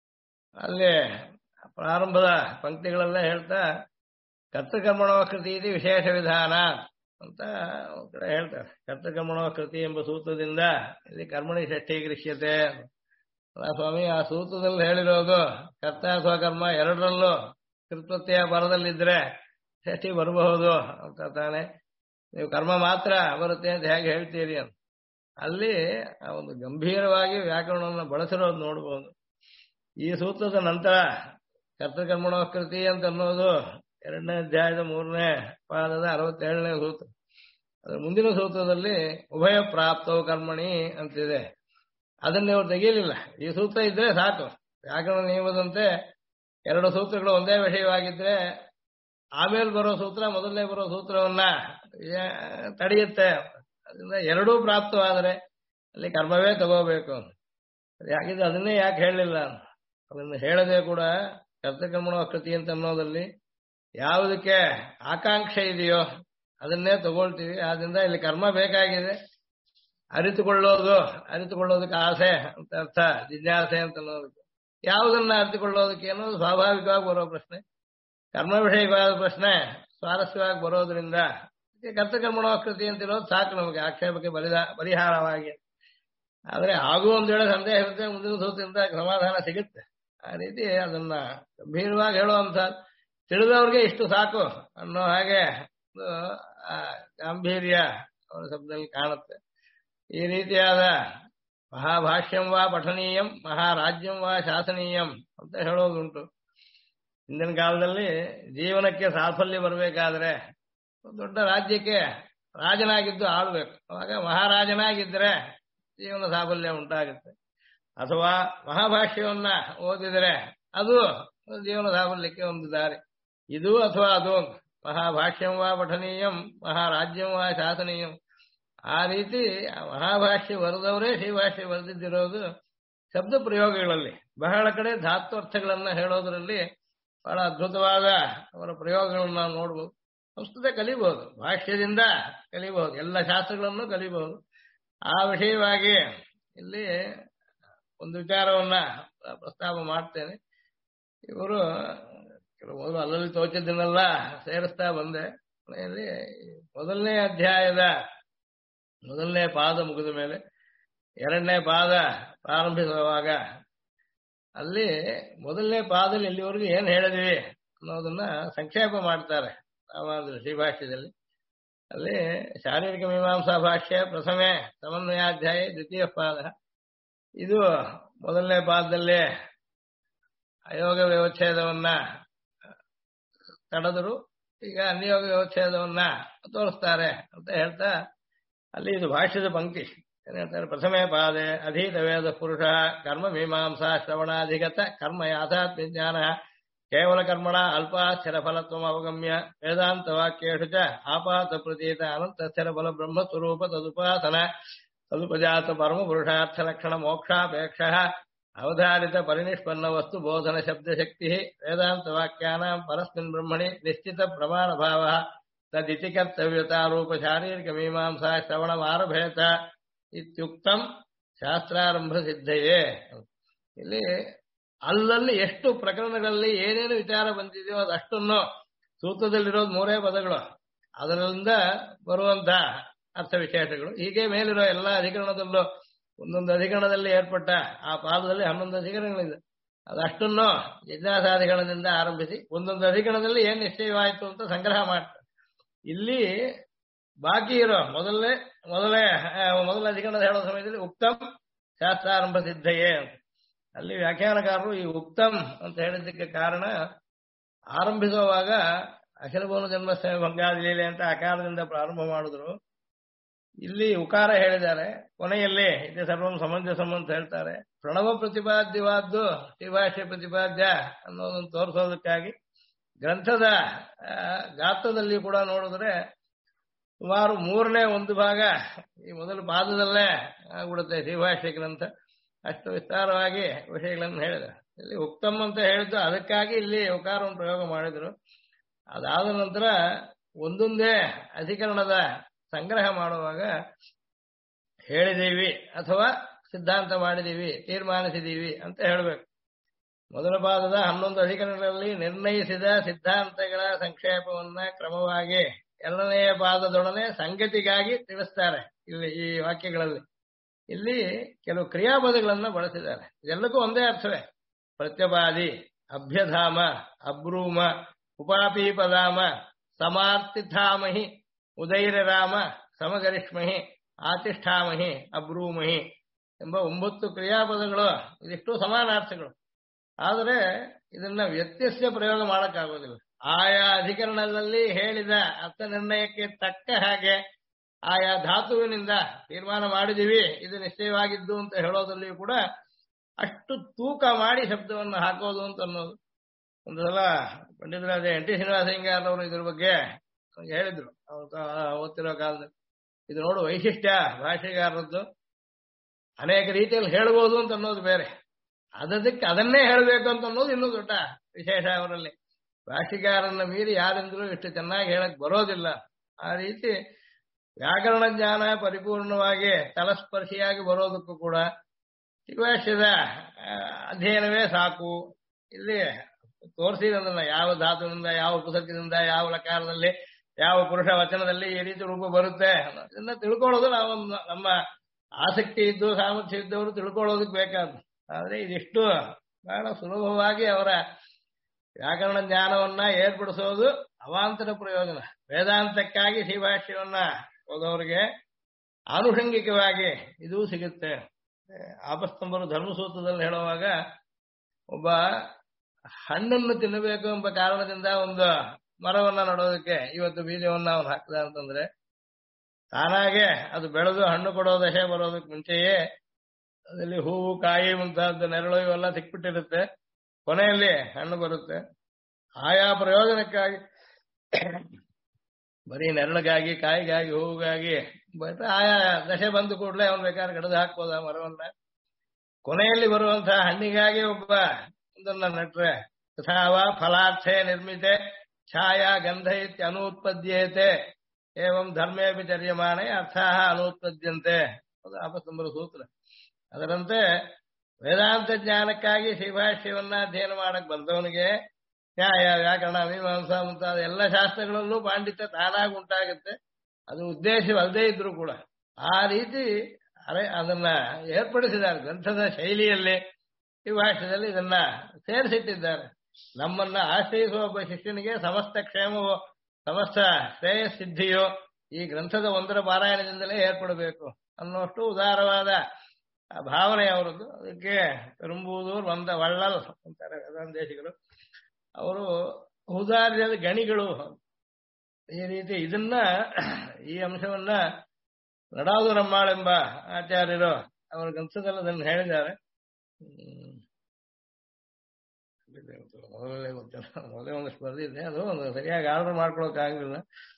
ಅಲ್ಲಿ ಪ್ರಾರಂಭದ ಪಂಕ್ತಿಗಳೆಲ್ಲ ಹೇಳ್ತಾ ಕರ್ತೃಕರ್ಮಣೋಕೃತಿ ಇದೆ ವಿಶೇಷ ವಿಧಾನ ಅಂತ ಕಡೆ ಹೇಳ್ತಾರೆ. ಕರ್ತೃಕರ್ಮಣೋಕೃತಿ ಎಂಬ ಸೂತ್ರದಿಂದ ಇಲ್ಲಿ ಕರ್ಮಣಿ ಷಷ್ಠಿ ಗೃಹ್ಯತೆ. ಸ್ವಾಮಿ ಆ ಸೂತ್ರದಲ್ಲಿ ಹೇಳಿರೋದು ಕರ್ತ ಸ್ವಕರ್ಮ ಎರಡರಲ್ಲೂ ಕೃತ್ವತ್ಯ ಬರದಲ್ಲಿದ್ರೆ ಷಷ್ಠಿ ಬರಬಹುದು ಅಂತ ತಾನೆ. ನೀವು ಕರ್ಮ ಮಾತ್ರ ಬರುತ್ತೆ ಅಂತ ಹೇಗೆ ಹೇಳ್ತೀರಿ ಅಂತ ಅಲ್ಲಿ ಆ ಒಂದು ಗಂಭೀರವಾಗಿ ವ್ಯಾಕರಣವನ್ನು ಬಳಸಿರೋದು ನೋಡಬಹುದು. ಈ ಸೂತ್ರದ ನಂತರ ಕರ್ತೃಕರ್ಮಣೋಕೃತಿ ಅಂತ ಅನ್ನೋದು 2ನೇ ಅಧ್ಯಾಯದ 3ನೇ ಪಾದದ 67ನೇ ಸೂತ್ರ. ಅದ್ರ ಮುಂದಿನ ಸೂತ್ರದಲ್ಲಿ ಉಭಯ ಪ್ರಾಪ್ತವು ಕರ್ಮಣಿ ಅಂತಿದೆ. ಅದನ್ನ ಇವರು ತೆಗೀಲಿಲ್ಲ. ಈ ಸೂತ್ರ ಇದ್ರೆ ಸಾಕು. ವ್ಯಾಕರಣ ನಿಯಮದಂತೆ 2 ಸೂತ್ರಗಳು ಒಂದೇ ವಿಷಯವಾಗಿದ್ರೆ ಆಮೇಲೆ ಬರೋ ಸೂತ್ರ ಮೊದಲನೇ ಬರೋ ಸೂತ್ರವನ್ನ ತಡೆಯುತ್ತೆ. ಅದರಿಂದ ಎರಡೂ ಪ್ರಾಪ್ತವಾದರೆ ಅಲ್ಲಿ ಕರ್ಮವೇ ತಗೋಬೇಕು. ಯಾಕಿದ್ರೆ ಅದನ್ನೇ ಯಾಕೆ ಹೇಳಲಿಲ್ಲ? ಅದನ್ನು ಹೇಳದೆ ಕೂಡ ಕರ್ತೃಕರ್ಮಣೋಕೃತಿ ಅಂತ ಅನ್ನೋದಲ್ಲಿ ಯಾವುದಕ್ಕೆ ಆಕಾಂಕ್ಷೆ ಇದೆಯೋ ಅದನ್ನೇ ತಗೊಳ್ತೀವಿ. ಆದ್ರಿಂದ ಇಲ್ಲಿ ಕರ್ಮ ಬೇಕಾಗಿದೆ. ಅರಿತುಕೊಳ್ಳೋದಕ್ಕೆ ಆಸೆ ಅಂತ ಅರ್ಥ, ಜಿಜ್ಞಾಸೆ ಅಂತ ಅನ್ನೋದಕ್ಕೆ. ಯಾವುದನ್ನ ಅರಿತುಕೊಳ್ಳೋದಕ್ಕೆ ಅನ್ನೋದು ಸ್ವಾಭಾವಿಕವಾಗಿ ಬರೋ ಪ್ರಶ್ನೆ. ಕರ್ಮ ವಿಷಯವಾದ ಪ್ರಶ್ನೆ ಸ್ವಾರಸ್ಯವಾಗಿ ಬರೋದ್ರಿಂದ ಕರ್ತೃಕರ್ಮಣೋಕೃತಿ ಅಂತಿರೋದು ಸಾಕು ನಮಗೆ ಆಕ್ಷೇಪಕ್ಕೆ ಪರಿಹಾರವಾಗಿ. ಆದ್ರೆ ಹಾಗೂ ಒಂದ್ ವೇಳೆ ಸಂದೇಹ ಇರುತ್ತೆ, ಮುಂದಿನ ಸೂತ್ರದಿಂದ ಸಮಾಧಾನ ಸಿಗುತ್ತೆ. ಆ ರೀತಿ ಅದನ್ನ ಗಂಭೀರವಾಗಿ ಹೇಳುವಂತ ತಿಳಿದವ್ರಿಗೆ ಇಷ್ಟು ಸಾಕು ಅನ್ನೋ ಹಾಗೆ ಗಾಂಭೀರ್ಯ ಅವರ ಶಬ್ದದಲ್ಲಿ ಕಾಣುತ್ತೆ. ಈ ರೀತಿಯಾದ ಮಹಾಭಾಷ್ಯಂ ವಾ ಪಠನೀಯಂ ಮಹಾರಾಜ್ಯಂ ವಾ ಶಾಸನೀಯಂ ಅಂತ ಹೇಳೋದುಂಟು. ಹಿಂದಿನ ಕಾಲದಲ್ಲಿ ಜೀವನಕ್ಕೆ ಸಾಫಲ್ಯ ಬರಬೇಕಾದ್ರೆ ದೊಡ್ಡ ರಾಜ್ಯಕ್ಕೆ ರಾಜನಾಗಿದ್ದು ಆಳ್ಬೇಕು. ಅವಾಗ ಮಹಾರಾಜನಾಗಿದ್ದರೆ ಜೀವನ ಸಾಫಲ್ಯ ಉಂಟಾಗುತ್ತೆ. ಅಥವಾ ಮಹಾಭಾಷ್ಯವನ್ನ ಓದಿದರೆ ಅದು ಜೀವನ ಸಾಫಲ್ಯಕ್ಕೆ ಒಂದು ದಾರಿ. ಇದು ಅಥವಾ ಅದು ಮಹಾಭಾಷ್ಯಂ ವಾ ಪಠನೀಯಂ ಮಹಾರಾಜ್ಯಂ ವಾ ಶಾಸನೀಯಂ. ಆ ರೀತಿ ಮಹಾಭಾಷ್ಯ ಬರೆದವರೇ ಶ್ರೀಭಾಷ್ಯ ಬರೆದಿದ್ದಿರೋದು ಶಬ್ದ ಪ್ರಯೋಗಗಳಲ್ಲಿ. ಬಹಳ ಕಡೆ ಧಾತ್ವರ್ಥಗಳನ್ನ ಹೇಳೋದ್ರಲ್ಲಿ ಬಹಳ ಅದ್ಭುತವಾದ ಅವರ ಪ್ರಯೋಗಗಳನ್ನು ನಾವು ನೋಡ್ಬೋದು. ಸಂಸ್ಕೃತ ಕಲಿಬಹುದು, ಭಾಷ್ಯದಿಂದ ಕಲಿಬಹುದು, ಎಲ್ಲ ಶಾಸ್ತ್ರಗಳನ್ನು ಕಲಿಬಹುದು. ಆ ವಿಷಯವಾಗಿ ಇಲ್ಲಿ ಒಂದು ವಿಚಾರವನ್ನ ಪ್ರಸ್ತಾಪ ಮಾಡ್ತೇನೆ. ಇವರು ಕೆಲವು ಮೊದಲು ಅಲ್ಲಲ್ಲಿ ತೋಚಿದ್ದನ್ನೆಲ್ಲ ಸೇರಿಸ್ತಾ ಬಂದೆ. ಮೊದಲನೇ ಅಧ್ಯಾಯದ ಮೊದಲನೇ ಪಾದ ಮುಗಿದ ಮೇಲೆ ಎರಡನೇ ಪಾದ ಪ್ರಾರಂಭಿಸುವಾಗ ಅಲ್ಲಿ ಮೊದಲನೇ ಪಾದದಲ್ಲಿ ಇಲ್ಲಿವರೆಗೂ ಏನ್ ಹೇಳಿದ್ವಿ ಅನ್ನೋದನ್ನ ಸಂಕ್ಷೇಪ ಮಾಡ್ತಾರೆ ರಾಮಾನುಜರು ಶ್ರೀಭಾಷ್ಯದಲ್ಲಿ. ಅಲ್ಲಿ ಶಾರೀರಿಕ ಮೀಮಾಂಸಾ ಭಾಷ್ಯ ಪ್ರಥಮೆ ಸಮನ್ವಯಾಧ್ಯಾಯ ದ್ವಿತೀಯ ಪಾದ. ಇದು ಮೊದಲನೇ ಪಾದದಲ್ಲಿ ಅಯೋಗ ವ್ಯವಚ್ಛೇದವನ್ನ ತಡೆದರು, ಈಗ ಅನ್ಯೋಗ ವ್ಯವಚ್ಛೇದವನ್ನ ತೋರಿಸ್ತಾರೆ ಅಂತ ಹೇಳ್ತಾ ಅಲ್ಲಿ ಇದು ಭಾಷ್ಯದ ಪಂಕ್ತಿ ಏನ್ ಹೇಳ್ತಾರೆ. ಪ್ರಥಮೇ ಪಾದೆ ಅಧೀತ ವೇದ ಪುರುಷ ಕರ್ಮ ಮೀಮಾಂಸಾ ಶ್ರವಣಾಧಿಗತ ಕರ್ಮ ಯಾಥಾತ್ ವಿಜ್ಞಾನ ಕೇವಲ ಕರ್ಮಣ ಅಲ್ಪಾಸ್ಥಿರ ಫಲತ್ವಂ ಅವಗಮ್ಯ ವೇದಾಂತ ವಾಕ್ಯೇಷು ಚ ಆಪಾತ ಪ್ರತೀತ ಅನಂತಸ್ಥಿರ ಫಲ ಬ್ರಹ್ಮಸ್ವರೂಪ ತದುಪಾಸನ ತದುಪಜಾತ ಪರಮ ಪುರುಷಾರ್ಥ ಲಕ್ಷಣ ಮೋಕ್ಷಾಪೇಕ್ಷ ಅವಧಾರಿತ ಪರಿನಿಷ್ಪನ್ನ ವಸ್ತು ಬೋಧನ ಶಬ್ದಶಕ್ತಿ ವೇದಾಂತ ವಾಕ್ಯಾನಾಂ ಪರಸ್ಮಿನ್ ಬ್ರಹ್ಮಣಿ ನಿಶ್ಚಿತ ಪ್ರಮಾಣ ಭಾವ ತದಿತಿ ಕರ್ತವ್ಯತಾರೂಪ ಶಾರೀರಿಕ ಮೀಮಾಂಸಾ ಶ್ರವಣಮಾರಭೇತ ಇತ್ಯುಕ್ತಂ ಶಾಸ್ತ್ರಾರಂಭ ಸಿದ್ಧಯೇ. ಇಲ್ಲಿ ಅಲ್ಲಲ್ಲಿ ಎಷ್ಟು ಪ್ರಕರಣಗಳಲ್ಲಿ ಏನೇನು ವಿಚಾರ ಬಂದಿದೆಯೋ ಅದಷ್ಟನ್ನು ಸೂತ್ರದಲ್ಲಿರೋದು 3 ಪದಗಳು, ಅದರಿಂದ ಬರುವಂತ ಅರ್ಥ ವಿಶೇಷಗಳು. ಹೀಗೆ ಮೇಲಿರೋ ಎಲ್ಲ ಅಧಿಕರಣದಲ್ಲೂ ಒಂದೊಂದು ಅಧಿಕರಣದಲ್ಲಿ ಏರ್ಪಟ್ಟ ಆ ಪಾದದಲ್ಲಿ 11 ಅಧಿಕರಣಗಳಿದೆ. ಅದಷ್ಟನ್ನು ಜಿಜ್ಞಾಸಾಧಿಕರಣದಿಂದ ಆರಂಭಿಸಿ ಒಂದೊಂದು ಅಧಿಕರಣದಲ್ಲಿ ಏನ್ ನಿಶ್ಚಯವಾಯಿತು ಅಂತ ಸಂಗ್ರಹ ಮಾಡ್ತಾರೆ. ಇಲ್ಲಿ ಬಾಕಿ ಇರೋ ಮೊದಲ ಅಧಿಕರಣದ ಹೇಳೋ ಸಮಯದಲ್ಲಿ ಉಕ್ತಂ ಶಾಸ್ತ್ರಾರಂಭ ಸಿದ್ಧಯೇ ಅಂತ. ಅಲ್ಲಿ ವ್ಯಾಖ್ಯಾನಕಾರರು ಈ ಉಕ್ತಂ ಅಂತ ಹೇಳಿದ್ದಕ್ಕೆ ಕಾರಣ ಆರಂಭಿಸುವಾಗ ಅಖಿಲಭುವನ ಜನ್ಮಸ್ಥಳ ಭಂಗಾದಿ ಲೀಲೆ ಅಂತ ಅಕಾರದಿಂದ ಪ್ರಾರಂಭ ಮಾಡಿದ್ರು. ಇಲ್ಲಿ ಉಕಾರ ಹೇಳಿದ್ದಾರೆ, ಕೊನೆಯಲ್ಲಿ ಇದೆ ಸರ್ವಂ ಸಮಂಜಸಂ ಅಂತ ಹೇಳ್ತಾರೆ. ಪ್ರಣವ ಪ್ರತಿಪಾದ್ಯವಾದ್ದು ಶ್ರೀಭಾಷ್ಯ ಪ್ರತಿಪಾದ್ಯ ಅನ್ನೋದನ್ನು ತೋರಿಸೋದಕ್ಕಾಗಿ ಗ್ರಂಥದ ಗಾತ್ರದಲ್ಲಿ ಕೂಡ ನೋಡಿದ್ರೆ ಸುಮಾರು 1/3 ಭಾಗ ಈ ಮೊದಲ ಪಾದದಲ್ಲೇ ಆಗ್ಬಿಡುತ್ತೆ ಶ್ರೀಭಾಷ್ಯ ಗ್ರಂಥ. ಅಷ್ಟು ವಿಸ್ತಾರವಾಗಿ ವಿಷಯಗಳನ್ನು ಹೇಳಿದ. ಇಲ್ಲಿ ಉಕ್ತಮ್ ಅಂತ ಹೇಳಿದ್ದು ಅದಕ್ಕಾಗಿ ಇಲ್ಲಿ ಉಕಾರವನ್ನು ಪ್ರಯೋಗ ಮಾಡಿದ್ರು. ಅದಾದ ನಂತರ ಒಂದೊಂದೇ ಅಧಿಕರಣದ ಸಂಗ್ರಹ ಮಾಡುವಾಗ ಹೇಳಿದೀವಿ ಅಥವಾ ಸಿದ್ಧಾಂತ ಮಾಡಿದೀವಿ ತೀರ್ಮಾನಿಸಿದೀವಿ ಅಂತ ಹೇಳಬೇಕು. ಮೊದಲ ಪಾದದ 11 ಅಧಿಕರಣಗಳಲ್ಲಿ ನಿರ್ಣಯಿಸಿದ ಸಿದ್ಧಾಂತಗಳ ಸಂಕ್ಷೇಪವನ್ನ ಕ್ರಮವಾಗಿ ಎರಡನೆಯ ಪಾದದೊಡನೆ ಸಂಗತಿಗಾಗಿ ತಿಳಿಸ್ತಾರೆ. ಇಲ್ಲಿ ಈ ವಾಕ್ಯಗಳಲ್ಲಿ ಇಲ್ಲಿ ಕೆಲವು ಕ್ರಿಯಾಪದಗಳನ್ನ ಬಳಸಿದ್ದಾರೆ. ಇದೆಲ್ಲಕ್ಕೂ ಒಂದೇ ಅರ್ಥವೇ. ಪ್ರತ್ಯಪಾದಿ, ಅಭ್ಯಧಾಮ, ಅಬ್ರೂಮ, ಉಪಾಪೀಪದಾಮ, ಸಮಾರ್ತಿಥಾಮಹಿ, ಉದೈರರಾಮ, ಸಮಗರಿಷ್ಮಹಿ, ಆತಿಷ್ಠಾಮಹಿ, ಅಬ್ರೂಮಹಿ ಎಂಬ 9 ಕ್ರಿಯಾಪದಗಳು. ಇದಿಷ್ಟು ಸಮಾನಾರ್ಥಗಳು. ಆದರೆ ಇದನ್ನ ವ್ಯತ್ಯಸ್ತ ಪ್ರಯೋಗ ಮಾಡಕ್ಕಾಗೋದಿಲ್ಲ. ಆಯಾ ಅಧಿಕರಣದಲ್ಲಿ ಹೇಳಿದ ಅರ್ಥ ನಿರ್ಣಯಕ್ಕೆ ತಕ್ಕ ಹಾಗೆ ಆಯಾ ಧಾತುವಿನಿಂದ ತೀರ್ಮಾನ ಮಾಡಿದೀವಿ ಇದು ನಿಶ್ಚಯವಾಗಿದ್ದು ಅಂತ ಹೇಳೋದ್ರಲ್ಲಿಯೂ ಕೂಡ ಅಷ್ಟು ತೂಕ ಮಾಡಿ ಶಬ್ದವನ್ನು ಹಾಕೋದು ಅಂತ ಅನ್ನೋದು. ಒಂದು ಸಲ ಪಂಡಿತರಾಜ NT ಶ್ರೀನಿವಾಸಯ್ಯಂಗಾರವರು ಇದ್ರ ಬಗ್ಗೆ ಹೇಳಿದ್ರು. ಓದ್ತಿರೋ ಕಾಲದಲ್ಲಿ ಇದು ನೋಡು ವೈಶಿಷ್ಟ್ಯ ಭಾಷೆಗಾರರದ್ದು. ಅನೇಕ ರೀತಿಯಲ್ಲಿ ಹೇಳ್ಬೋದು ಅಂತ ಅನ್ನೋದು ಬೇರೆ, ಅದಕ್ಕೆ ಅದನ್ನೇ ಹೇಳಬೇಕು ಅಂತ ಅನ್ನೋದು ಇನ್ನೂ ದೊಡ್ಡ ವಿಶೇಷ ಅವರಲ್ಲಿ. ಭಾಷೆಗಾರನ್ನ ಮೀರಿ ಯಾರಿಂದಲೂ ಇಷ್ಟು ಚೆನ್ನಾಗಿ ಹೇಳಕ್ ಬರೋದಿಲ್ಲ. ಆ ರೀತಿ ವ್ಯಾಕರಣ ಜ್ಞಾನ ಪರಿಪೂರ್ಣವಾಗಿ ತಲಸ್ಪರ್ಶಿಯಾಗಿ ಬರೋದಕ್ಕೂ ಕೂಡ ಶ್ರೀಭಾಷ್ಯದ ಅಧ್ಯಯನವೇ ಸಾಕು. ಇಲ್ಲಿ ತೋರಿಸಿರೋದನ್ನ ಯಾವ ಧಾತುವಿನಿಂದ, ಯಾವ ಉಪಸರ್ಗದಿಂದ, ಯಾವ ಲಕಾರದಲ್ಲಿ, ಯಾವ ಪುರುಷ ವಚನದಲ್ಲಿ ಈ ರೀತಿ ರೂಪ ಬರುತ್ತೆ ಇದನ್ನ ತಿಳ್ಕೊಳ್ಳೋದು ನಾವು ನಮ್ಮ ಆಸಕ್ತಿ ಇದ್ದು ಸಾಮರ್ಥ್ಯ ಇದ್ದವರು ತಿಳ್ಕೊಳ್ಳೋದಕ್ಕೆ ಬೇಕಾದ್ದು. ಆದ್ರೆ ಇದಿಷ್ಟು ಬಹಳ ಸುಲಭವಾಗಿ ಅವರ ವ್ಯಾಕರಣ ಜ್ಞಾನವನ್ನ ಏರ್ಪಡಿಸೋದು ಅವಾಂತರ ಪ್ರಯೋಜನ. ವೇದಾಂತಕ್ಕಾಗಿ ಶ್ರೀಭಾಷ್ಯವನ್ನ ಓದೋರಿಗೆ ಆನುಷಂಗಿಕವಾಗಿ ಇದೂ ಸಿಗುತ್ತೆ. ಆಪಸ್ತಂಭರು ಧರ್ಮಸೂತ್ರದಲ್ಲಿ ಹೇಳುವಾಗ ಒಬ್ಬ ಹಣ್ಣನ್ನು ತಿನ್ನಬೇಕು ಎಂಬ ಕಾರಣದಿಂದ ಒಂದು ಮರವನ್ನ ನಡೋದಕ್ಕೆ ಇವತ್ತು ಬೀಜವನ್ನ ಅವನು ಹಾಕಿದ ಅಂತಂದ್ರೆ ತಾನಾಗೆ ಅದು ಬೆಳೆದು ಹಣ್ಣು ಕೊಡೋ ದಶೆ ಬರೋದಕ್ಕೆ ಮುಂಚೆಯೇ ಅದರಲ್ಲಿ ಹೂವು ಕಾಯಿ ಮುಂತಾದ ನೆರಳು ಇವೆಲ್ಲ ಸಿಕ್ಬಿಟ್ಟಿರುತ್ತೆ. ಕೊನೆಯಲ್ಲಿ ಹಣ್ಣು ಬರುತ್ತೆ. ಆಯಾ ಪ್ರಯೋಜನಕ್ಕಾಗಿ ಬರೀ ನೆರಳಿಗಾಗಿ ಕಾಯಿಗಾಗಿ ಹೂವಿಗಾಗಿ ಆಯಾ ದಶೆ ಬಂದು ಕೂಡಲೇ ಅವನು ಬೇಕಾದ್ರೆ ಕಡಿದು ಹಾಕ್ಬೋದ ಮರವನ್ನ. ಕೊನೆಯಲ್ಲಿ ಬರುವಂತಹ ಹಣ್ಣಿಗಾಗಿ ಒಬ್ಬ ಒಂದನ್ನ ನೆಟ್ರೆ ತಥಾವ ಫಲಾರ್ಥೆ ನಿರ್ಮಿತೆ ಛಾಯಾ ಗಂಧ ಇತ್ಯ ಅನುತ್ಪದ್ಯೇತೆ ಏವಂ ಧರ್ಮೇ ವಿಚರ್ಯಮಾಣೆ ಅರ್ಥಾಹ ಅನುತ್ಪದ್ಯಂತೆ. ಅದು ಆಪಸ್ತಂಭರ ಸೂತ್ರ. ಅದರಂತೆ ವೇದಾಂತ ಜ್ಞಾನಕ್ಕಾಗಿ ಶ್ರೀಭಾಷ್ಯವನ್ನ ಅಧ್ಯಯನ ಮಾಡಕ್ ಬಂದವನಿಗೆ ನ್ಯಾಯ ವ್ಯಾಕರಣ ಮೀಮಾಂಸಾ ಮುಂತಾದ ಎಲ್ಲ ಶಾಸ್ತ್ರಗಳಲ್ಲೂ ಪಾಂಡಿತ್ಯ ತಾನಾಗಿ ಉಂಟಾಗುತ್ತೆ. ಅದು ಉದ್ದೇಶವಲ್ಲದೇ ಇದ್ರು ಕೂಡ ಆ ರೀತಿ ಅದನ್ನ ಏರ್ಪಡಿಸಿದ್ದಾರೆ. ಗ್ರಂಥದ ಶೈಲಿಯಲ್ಲಿ ಈ ಭಾಷ್ಯದಲ್ಲಿ ಇದನ್ನ ಸೇರಿಸಿಟ್ಟಿದ್ದಾರೆ. ನಮ್ಮನ್ನ ಆಶ್ರಯಿಸುವ ಒಬ್ಬ ಶಿಷ್ಯನಿಗೆ ಸಮಸ್ತ ಕ್ಷೇಮವೋ ಸಮಸ್ತ ಶ್ರೇಯಸ್ಸಿದ್ಧಿಯೋ ಈ ಗ್ರಂಥದ ಒಂದರ ಪಾರಾಯಣದಿಂದಲೇ ಏರ್ಪಡಬೇಕು ಅನ್ನೋಷ್ಟು ಉದಾರವಾದ ಭಾವನೆ ಅವರದ್ದು. ಅದಕ್ಕೆ ಪೆರುಂಬೂದೂರ್ ವಳ್ಳಲ್ ಅಂತಾರೆ ವೇದಾಂತೇಶಿಗಳು. ಅವರು ಔದಾರ್ಯದ ಗಣಿಗಳು. ಈ ರೀತಿ ಇದನ್ನ ಈ ಅಂಶವನ್ನ ನಡಾದುರಮ್ಮಾಳೆಂಬ ಆಚಾರ್ಯರು ಅವರ ಗ್ರಂಥದಲ್ಲಿ ಅದನ್ನು ಹೇಳಿದ್ದಾರೆ. ಮೊದಲೇ ಒಂದಷ್ಟು ಬರೆದಿದ್ದೆ, ಅದು ಒಂದು ಸರಿಯಾಗಿ ಆರ್ಡರ್ ಮಾಡ್ಕೊಳಕ್ಕಾಗಲಿಲ್ಲ.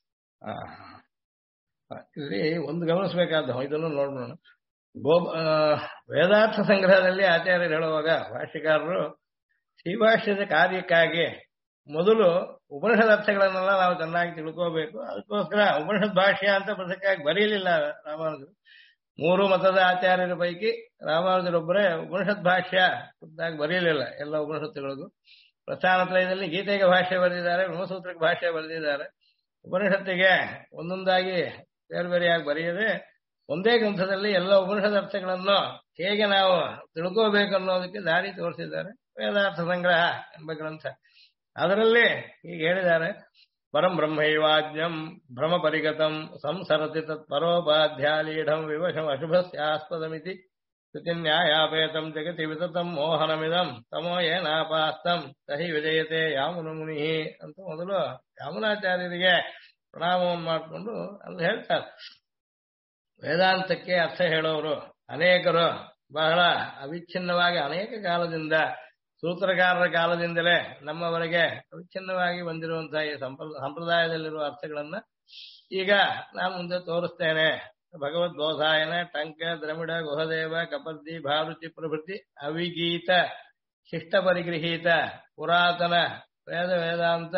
ಇಲ್ಲಿ ಒಂದು ಗಮನಿಸಬೇಕಾದ ಇದನ್ನು ನೋಡೋಣ. ವೇದಾರ್ಥ ಸಂಗ್ರಹದಲ್ಲಿ ಆಚಾರ್ಯರು ಹೇಳುವಾಗ ಭಾಷ್ಯಕಾರರು ಶ್ರೀಭಾಷ್ಯದ ಕಾರ್ಯಕ್ಕಾಗಿ ಮೊದಲು ಉಪನಿಷದ್ ಅರ್ಥಗಳನ್ನೆಲ್ಲ ನಾವು ಚೆನ್ನಾಗಿ ತಿಳ್ಕೋಬೇಕು. ಅದಕ್ಕೋಸ್ಕರ ಉಪನಿಷತ್ ಭಾಷ್ಯ ಅಂತ ಪ್ರಸಕ್ಕಾಗಿ ಬರೀಲಿಲ್ಲ ರಾಮಾನುಜರು. 3 ಮತದ ಆಚಾರ್ಯರ ಪೈಕಿ ರಾಮಾನುಜರೊಬ್ಬರೇ ಉಪನಿಷತ್ ಭಾಷ್ಯ ಖುದ್ದಾಗಿ ಬರೀಲಿಲ್ಲ ಎಲ್ಲ ಉಪನಿಷತ್ತುಗಳಿಗೂ. ಪ್ರಸ್ಥಾನತ್ರಯದಲ್ಲಿ ಗೀತೆಗೆ ಭಾಷ್ಯ ಬರೆದಿದ್ದಾರೆ, ಬ್ರಹ್ಮಸೂತ್ರಕ್ಕೆ ಭಾಷ್ಯ ಬರೆದಿದ್ದಾರೆ. ಉಪನಿಷತ್ತಿಗೆ ಒಂದೊಂದಾಗಿ ಬೇರೆ ಬೇರೆಯಾಗಿ ಬರೆಯದೆ ಒಂದೇ ಗ್ರಂಥದಲ್ಲಿ ಎಲ್ಲ ಉಪನಿಷದ್ ಅರ್ಥಗಳನ್ನು ಹೇಗೆ ನಾವು ತಿಳ್ಕೋಬೇಕು ಅನ್ನೋದಕ್ಕೆ ದಾರಿ ತೋರಿಸಿದ್ದಾರೆ. ವೇದಾರ್ಥ ಸಂಗ್ರಹ ಎಂಬ ಗ್ರಂಥ. ಅದರಲ್ಲಿ ಹೀಗೆ ಹೇಳಿದ್ದಾರೆ: ಪರಂ ಬ್ರಹ್ಮೈವಾಜ್ಞಂ ಭ್ರಮ ಪರಿಗತಂ ಸಂಸರತಿ ತತ್ ಪರೋಪಾಧ್ಯಾಲೀಢಂ ವಿವಶಂ ಅಶುಭಸ್ಯಾಸ್ಪದಮಿತಿ ಶ್ರುತಿನ್ಯಾಯಾಪೇತಂ ಜಗತಿ ವಿತತಂ ಮೋಹನಮಿದಂ ತಮೋ ಏನಾಪಾಸ್ತಂ ಸಹಿ ವಿಜಯತೆ ಯಾಮುನಮುನಿ ಅಂತ ಮೊದಲು ಯಾಮುನಾಚಾರ್ಯರಿಗೆ ಪ್ರಣಾಮವನ್ನು ಮಾಡಿಕೊಂಡು ಅಲ್ಲಿ ಹೇಳ್ತಾರೆ. ವೇದಾಂತಕ್ಕೆ ಅರ್ಥ ಹೇಳೋರು ಅನೇಕರು ಬಹಳ ಅವಿಚ್ಛಿನ್ನವಾಗಿ ಅನೇಕ ಕಾಲದಿಂದ ಸೂತ್ರಕಾರರ ಕಾಲದಿಂದಲೇ ನಮ್ಮವರೆಗೆ ಅವಿಚ್ಛಿನ್ನವಾಗಿ ಬಂದಿರುವಂತಹ ಈ ಸಂಪ್ರದಾಯದಲ್ಲಿರುವ ಅರ್ಥಗಳನ್ನ ಈಗ ನಾನು ಮುಂದೆ ತೋರಿಸ್ತೇನೆ. ಭಗವದ್ಬೋಧಾಯನ ಟಂಕ ದ್ರಮಿಡ ಗುಹದೇವ ಕಪರ್ದಿ ಭಾರುಚಿ ಪ್ರಭೃತಿ ಅವಿಗೀತ ಶಿಷ್ಟ ಪರಿಗೃಹೀತ ಪುರಾತನ ವೇದಾಂತ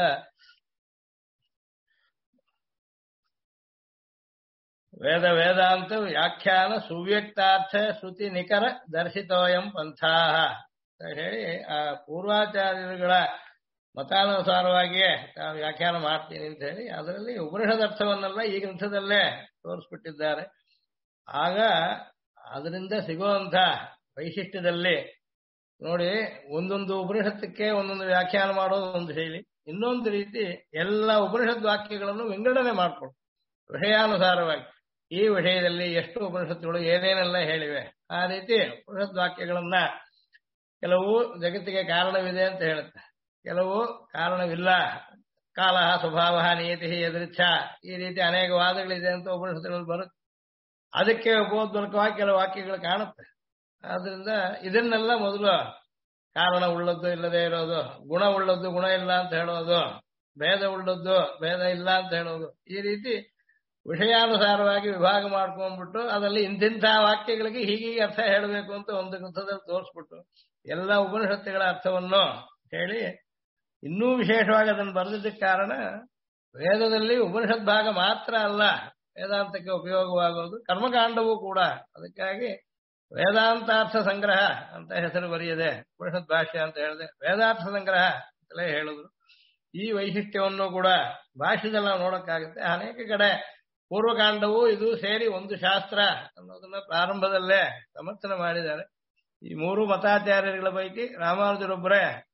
ವೇದಾಂತ ವ್ಯಾಖ್ಯಾನ ಸುವ್ಯಕ್ತಾರ್ಥ ಶ್ರುತಿ ನಿಖರ ದರ್ಶಿತೋಯಂ ಪಂಥಾಹ ಹೇಳಿ ಆ ಪೂರ್ವಾಚಾರ್ಯರುಗಳ ಮತಾನುಸಾರವಾಗಿಯೇ ತಾವು ವ್ಯಾಖ್ಯಾನ ಮಾಡ್ತೀನಿ ಅಂತ ಹೇಳಿ ಅದರಲ್ಲಿ ಉಪನಿಷದ್ ಅರ್ಥವನ್ನೆಲ್ಲ ಈ ಗ್ರಂಥದಲ್ಲೇ ತೋರಿಸ್ಬಿಟ್ಟಿದ್ದಾರೆ. ಆಗ ಅದರಿಂದ ಸಿಗುವಂತ ವೈಶಿಷ್ಟ್ಯದಲ್ಲಿ ನೋಡಿ, ಒಂದೊಂದು ಉಪನಿಷತ್ತಕ್ಕೆ ಒಂದೊಂದು ವ್ಯಾಖ್ಯಾನ ಮಾಡೋದು ಒಂದು ಶೈಲಿ. ಇನ್ನೊಂದು ರೀತಿ ಎಲ್ಲ ಉಪನಿಷತ್ ವಾಕ್ಯಗಳನ್ನು ವಿಂಗಡಣೆ ಮಾಡಿಕೊಂಡು ವಿಷಯಾನುಸಾರವಾಗಿ ಈ ವಿಷಯದಲ್ಲಿ ಎಷ್ಟು ಉಪನಿಷತ್ತುಗಳು ಏನೇನೆಲ್ಲ ಹೇಳಿವೆ ಆ ರೀತಿ ಉಪನಿಷತ್ ವಾಕ್ಯಗಳನ್ನ ಕೆಲವು ಜಗತ್ತಿಗೆ ಕಾರಣವಿದೆ ಅಂತ ಹೇಳುತ್ತೆ, ಕೆಲವು ಕಾರಣವಿಲ್ಲ, ಕಾಲ ಸ್ವಭಾವ ನಿಯತಿ ಎದುರಿಚ್ಛ ಈ ರೀತಿ ಅನೇಕ ವಾದಗಳಿದೆ ಅಂತ ಉಪನಿಷತ್ತುಗಳಲ್ಲಿ ಬರುತ್ತೆ. ಅದಕ್ಕೆ ಉಪೋದ್ವರ್ಕವಾಗಿ ಕೆಲವು ವಾಕ್ಯಗಳು ಕಾಣುತ್ತೆ. ಆದ್ರಿಂದ ಇದನ್ನೆಲ್ಲ ಮೊದಲು ಕಾರಣ ಉಳ್ಳದ್ದು ಇಲ್ಲದೆ ಇರೋದು, ಗುಣ ಉಳ್ಳದ್ದು ಗುಣ ಇಲ್ಲ ಅಂತ ಹೇಳೋದು, ಭೇದ ಉಳ್ಳದ್ದು ಭೇದ ಇಲ್ಲ ಅಂತ ಹೇಳೋದು, ಈ ರೀತಿ ವಿಷಯಾನುಸಾರವಾಗಿ ವಿಭಾಗ ಮಾಡ್ಕೊಂಡ್ಬಿಟ್ಟು ಅದರಲ್ಲಿ ಇಂತಿಂಥ ವಾಕ್ಯಗಳಿಗೆ ಹೀಗೀಗೆ ಅರ್ಥ ಹೇಳಬೇಕು ಅಂತ ಒಂದು ಗ್ರಂಥದಲ್ಲಿ ತೋರಿಸ್ಬಿಟ್ಟು ಎಲ್ಲ ಉಪನಿಷತ್ತುಗಳ ಅರ್ಥವನ್ನು ಹೇಳಿ ಇನ್ನೂ ವಿಶೇಷವಾಗಿ ಅದನ್ನು ಬರೆದಿದ್ದಕ್ಕೆ ಕಾರಣ ವೇದದಲ್ಲಿ ಉಪನಿಷತ್ ಭಾಗ ಮಾತ್ರ ಅಲ್ಲ ವೇದಾಂತಕ್ಕೆ ಉಪಯೋಗವಾಗೋದು, ಕರ್ಮಕಾಂಡವೂ ಕೂಡ. ಅದಕ್ಕಾಗಿ ವೇದಾಂತಾರ್ಥ ಸಂಗ್ರಹ ಅಂತ ಹೆಸರು ಬರೆಯದೆ ಉಪನಿಷತ್ ಭಾಷ್ಯ ಅಂತ ಹೇಳಿದೆ, ವೇದಾರ್ಥ ಸಂಗ್ರಹ ಅಂತಲೇ ಹೇಳಿದ್ರು. ಈ ವೈಶಿಷ್ಟ್ಯವನ್ನು ಕೂಡ ಭಾಷ್ಯದಲ್ಲಿ ನಾವು ನೋಡಕ್ಕಾಗುತ್ತೆ. ಅನೇಕ ಕಡೆ ಪೂರ್ವಕಾಂಡವೂ ಇದು ಸೇರಿ ಒಂದು ಶಾಸ್ತ್ರ ಅನ್ನೋದನ್ನ ಪ್ರಾರಂಭದಲ್ಲೇ ಸಮರ್ಥನೆ ಮಾಡಿದ್ದಾರೆ. ಈ 3 ಮತಾಚಾರ್ಯರುಗಳ ಪೈಕಿ ರಾಮಾನುಜರೊಬ್ಬರೇ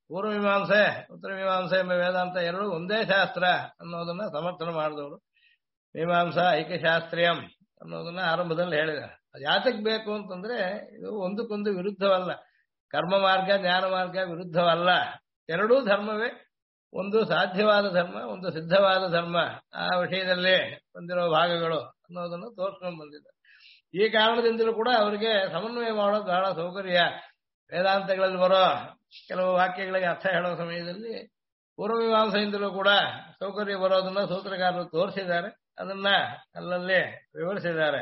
ಪೂರ್ವಮೀಮಾಂಸೆ ಉತ್ತರ ಮೀಮಾಂಸೆ ಎಂಬ ವೇದಾಂತ ಎರಡು ಒಂದೇ ಶಾಸ್ತ್ರ ಅನ್ನೋದನ್ನ ಸಮರ್ಥನೆ ಮಾಡಿದವರು. ಮೀಮಾಂಸಾ ಐಕ್ಯಶಾಸ್ತ್ರೀಯಂ ಅನ್ನೋದನ್ನ ಆರಂಭದಲ್ಲಿ ಹೇಳಿದ. ಅದು ಯಾತಕ್ಕೆ ಬೇಕು ಅಂತಂದ್ರೆ ಇದು ಒಂದಕ್ಕೊಂದು ವಿರುದ್ಧವಲ್ಲ. ಕರ್ಮ ಮಾರ್ಗ ಜ್ಞಾನ ಮಾರ್ಗ ವಿರುದ್ಧವಲ್ಲ. ಎರಡೂ ಧರ್ಮವೇ. ಒಂದು ಸಾಧ್ಯವಾದ ಧರ್ಮ, ಒಂದು ಸಿದ್ಧವಾದ ಧರ್ಮ. ಆ ವಿಷಯದಲ್ಲಿ ಬಂದಿರೋ ಭಾಗಗಳು ಅನ್ನೋದನ್ನು ತೋರ್ಸ್ಕೊಂಡು ಬಂದಿದ್ದಾರೆ. ಈ ಕಾರಣದಿಂದಲೂ ಕೂಡ ಅವರಿಗೆ ಸಮನ್ವಯ ಮಾಡೋದು ಬಹಳ ಸೌಕರ್ಯ. ವೇದಾಂತಗಳಲ್ಲಿ ಬರೋ ಕೆಲವು ವಾಕ್ಯಗಳಿಗೆ ಅರ್ಥ ಹೇಳೋ ಸಮಯದಲ್ಲಿ ಪೂರ್ವಮೀಮಾಂಸೆಯಿಂದಲೂ ಕೂಡ ಸೌಕರ್ಯ ಬರೋದನ್ನ ಸೂತ್ರಕಾರರು ತೋರಿಸಿದ್ದಾರೆ. ಅದನ್ನ ಅಲ್ಲಲ್ಲಿ ವಿವರಿಸಿದ್ದಾರೆ.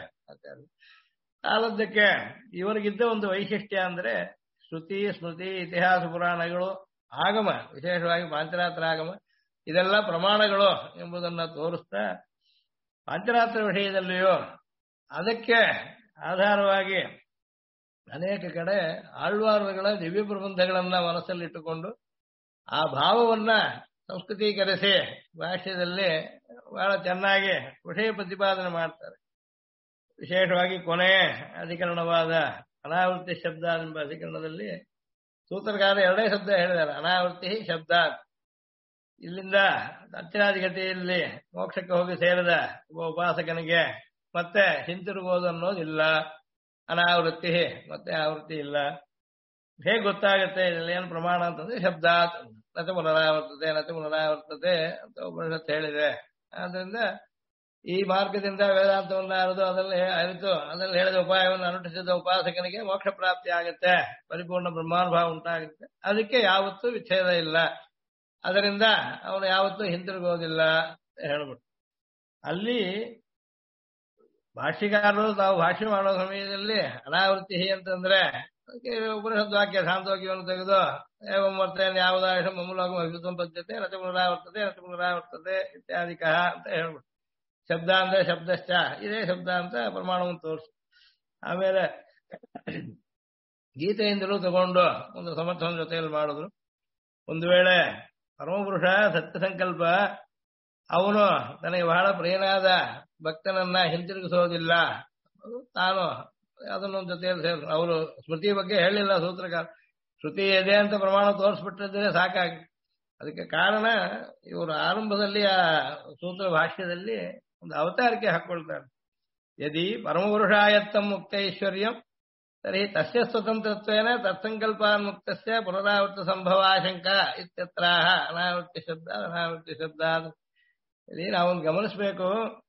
ಆದದ್ದಕ್ಕೆ ಇವರಿಗಿದ್ದ ಒಂದು ವೈಶಿಷ್ಟ್ಯ ಅಂದ್ರೆ ಶ್ರುತಿ, ಸ್ಮೃತಿ, ಇತಿಹಾಸ, ಪುರಾಣಗಳು, ಆಗಮ, ವಿಶೇಷವಾಗಿ ಪಾಂಚರಾತ್ರ ಆಗಮ, ಇದೆಲ್ಲ ಪ್ರಮಾಣಗಳು ಎಂಬುದನ್ನು ತೋರಿಸ್ತಾ ಪಾಂಚರಾತ್ರ ವಿಷಯದಲ್ಲಿಯೂ ಅದಕ್ಕೆ ಆಧಾರವಾಗಿ ಅನೇಕ ಕಡೆ ಆಳ್ವಾರುಗಳ ದಿವ್ಯ ಪ್ರಬಂಧಗಳನ್ನ ಮನಸ್ಸಲ್ಲಿಟ್ಟುಕೊಂಡು ಆ ಭಾವವನ್ನ ಸಂಸ್ಕೃತೀಕರಿಸಿ ಭಾಷ್ಯದಲ್ಲಿ ಬಹಳ ಚೆನ್ನಾಗಿ ವಿಷಯ ಪ್ರತಿಪಾದನೆ ಮಾಡ್ತಾರೆ. ವಿಶೇಷವಾಗಿ ಕೊನೆ ಅಧಿಕರಣವಾದ ಅನಾವೃತ್ತಿ ಶಬ್ದ ಎಂಬ ಅಧಿಕರಣದಲ್ಲಿ ಸೂತ್ರಕಾರ ಎರಡೇ ಶಬ್ದ ಹೇಳಿದ್ದಾರೆ, ಅನಾವೃತ್ತಿ ಶಬ್ದ. ಇಲ್ಲಿಂದ ಅತ್ಯನಾಧಿಗತಿಯಲ್ಲಿ ಮೋಕ್ಷಕ್ಕೆ ಹೋಗಿ ಸೇರಿದ ಒಬ್ಬ ಉಪಾಸಕನಿಗೆ ಮತ್ತೆ ಹಿಂತಿರುಗೋದು ಅನ್ನೋದಿಲ್ಲ. ಅನಾವೃತ್ತಿ ಮತ್ತೆ ಆವೃತ್ತಿ ಇಲ್ಲ. ಹೇಗೆ ಗೊತ್ತಾಗುತ್ತೆ ಇದರಲ್ಲಿ ಏನು ಪ್ರಮಾಣ ಅಂತಂದ್ರೆ ಶಬ್ದಾತ್ ನತೆ ಪುನರಾವರ್ತತೆ ಅಂತ ಉಪನಿಷತ್ತು ಹೇಳಿದೆ. ಆದ್ರಿಂದ ಈ ಮಾರ್ಗದಿಂದ ವೇದಾಂತವನ್ನ ಅದರಲ್ಲಿ ಹೇಳಿದ ಉಪಾಯವನ್ನು ಅನುಷ್ಠಿಸಿದ ಉಪಾಸಕನಿಗೆ ಮೋಕ್ಷ ಪ್ರಾಪ್ತಿ ಆಗುತ್ತೆ, ಪರಿಪೂರ್ಣ ಬ್ರಹ್ಮಾನುಭಾವ ಉಂಟಾಗುತ್ತೆ. ಅದಕ್ಕೆ ಯಾವತ್ತೂ ವಿಚ್ಛೇದ ಇಲ್ಲ. ಅದರಿಂದ ಅವನು ಯಾವತ್ತೂ ಹಿಂತಿರುಗೋದಿಲ್ಲ ಹೇಳ್ಬಿಟ್ಟು ಅಲ್ಲಿ ಭಾಷ್ಯಕಾರರು ತಾವು ಭಾಷ್ಯ ಮಾಡೋ ಸಮಯದಲ್ಲಿ ಅನಾವೃತ್ತಿ ಅಂತಂದ್ರೆ ಅದಕ್ಕೆ ಉಪನಿಷದ್ ವಾಕ್ಯ ಸಾಂತೋಕ್ಯವನ್ನು ತೆಗೆದು ಏವಂ ವರ್ತೇನ ಯಾವುದಾಶ ಮಮೂಲೋಕ ಅಭಿವೃದ್ಧಿ ಪದ್ಧತೆ ರಥ ಪುನರಾವರ್ತತೆ ಇತ್ಯಾದಿಕ ಅಂತ ಹೇಳ್ಬಿಟ್ಟು ಶಬ್ದ ಅಂದ್ರೆ ಶಬ್ದಶ್ಚ ಇದೇ ಶಬ್ದ ಅಂತ ಪ್ರಮಾಣವನ್ನು ತೋರಿಸು. ಆಮೇಲೆ ಗೀತೆಯಿಂದಲೂ ತಗೊಂಡು ಒಂದು ಸಮರ್ಥನ ಜೊತೆಯಲ್ಲಿ ಮಾಡಿದ್ರು. ಒಂದು ವೇಳೆ ಪರಮಪುರುಷ ಸತ್ಯ ಸಂಕಲ್ಪ ಅವನು ತನಗೆ ಬಹಳ ಪ್ರಿಯನಾದ ಭಕ್ತನನ್ನ ಹಿಂತಿರುಗಿಸೋದಿಲ್ಲ, ತಾನು ಅದನ್ನೊಂದು ಜೊತೆಯಲ್ಲಿ ಸೇರಿದ್ರು. ಅವರು ಸ್ಮೃತಿ ಬಗ್ಗೆ ಹೇಳಿಲ್ಲ ಸೂತ್ರಕಾರ, ಶ್ರುತಿ ಇದೆ ಅಂತ ಪ್ರಮಾಣ ತೋರಿಸ್ಬಿಟ್ಟಿದ್ರೆ ಸಾಕಾಗಿ. ಅದಕ್ಕೆ ಕಾರಣ ಇವರು ಆರಂಭದಲ್ಲಿ ಆ ಸೂತ್ರ ಭಾಷ್ಯದಲ್ಲಿ ಒಂದು ಅವತಾರಿಕೆ ಹಾಕೊಳ್ತಾರೆ. ಯದಿ ಪರಮಪುರುಷಾಯತ್ತಂ ಮುಕ್ತೈಶ್ವರ್ಯಂ ತರ್ಹಿ ತಸ್ಯ ಸ್ವತಂತ್ರತ್ವೇನ ತತ್ಸಂಕಲ್ಪಾನ್ಮುಕ್ತಸ್ಯ ಪುನರಾವರ್ತ ಸಂಭವಾಶಂಕ ಇತ್ಯತ್ರಾಹ ಅನಾವೃತ್ತಿ ಶಬ್ದ. ಇಲ್ಲಿ ನಾವೊಂದು ಗಮನಿಸಬೇಕು,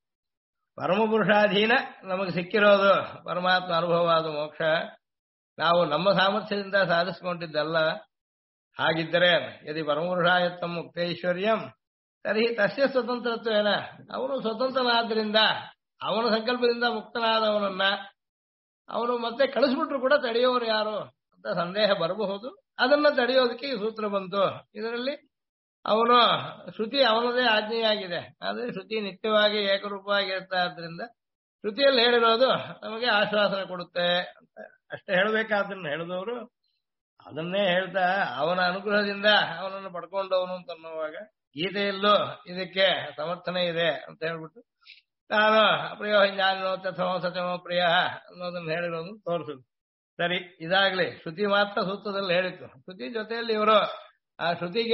ಪರಮಪುರುಷಾಧೀನ ನಮಗೆ ಸಿಕ್ಕಿರೋದು ಪರಮಾತ್ಮ ಅನುಭವವಾದ ಮೋಕ್ಷ ನಾವು ನಮ್ಮ ಸಾಮರ್ಥ್ಯದಿಂದ ಸಾಧಿಸಿಕೊಂಡಿದ್ದಲ್ಲ. ಹಾಗಿದ್ದರೆ ಯದಿ ಪರಮಪುರುಷಾಯತ್ತಂ ಮುಕ್ತೈಶ್ವರ್ಯಂ ತರ್ಹಿ ತಸ್ಯ ಸ್ವತಂತ್ರತ್ವೇನ ಅವನು ಸ್ವತಂತ್ರನಾದ್ರಿಂದ ಅವನ ಸಂಕಲ್ಪದಿಂದ ಮುಕ್ತನಾದವನನ್ನ ಅವನು ಮತ್ತೆ ಕಳಿಸ್ಬಿಟ್ರು ಕೂಡ ತಡೆಯೋರು ಯಾರು ಅಂತ ಸಂದೇಹ ಬರಬಹುದು. ಅದನ್ನ ತಡೆಯೋದಕ್ಕೆ ಈ ಸೂತ್ರ ಬಂತು. ಇದರಲ್ಲಿ ಅವನು ಶ್ರುತಿ ಅವನದೇ ಆಜ್ಞೆಯಾಗಿದೆ. ಆದ್ರೆ ಶ್ರುತಿ ನಿತ್ಯವಾಗಿ ಏಕರೂಪವಾಗಿರ್ತಾ ಆದ್ರಿಂದ ಶ್ರುತಿಯಲ್ಲಿ ಹೇಳಿರೋದು ನಮಗೆ ಆಶ್ವಾಸನೆ ಕೊಡುತ್ತೆ ಅಂತ ಅಷ್ಟೇ ಹೇಳಬೇಕಾದನ್ನ ಹೇಳಿದವರು ಅದನ್ನೇ ಹೇಳ್ತಾ ಅವನ ಅನುಗ್ರಹದಿಂದ ಅವನನ್ನು ಪಡ್ಕೊಂಡವನು ಅಂತ ಅನ್ನುವಾಗ ಗೀತೆಯಲ್ಲೂ ಇದಕ್ಕೆ ಸಮರ್ಥನೆ ಇದೆ ಅಂತ ಹೇಳ್ಬಿಟ್ಟು ನಾನು ಪ್ರಿಯೋ ಜ್ಞಾನೋ ತಥಮೋ ಸತ್ಯಮೋ ಪ್ರಿಯ ಅನ್ನೋದನ್ನ ಹೇಳಿರೋದು ತೋರಿಸುದು. ಸರಿ, ಇದಾಗ್ಲಿ. ಶ್ರುತಿ ಮಾತ್ರ ಸೂತ್ರದಲ್ಲಿ ಹೇಳಿತ್ತು. ಶ್ರುತಿ ಜೊತೆಯಲ್ಲಿ ಇವರು ಆ ಶ್ರುತಿಗೆ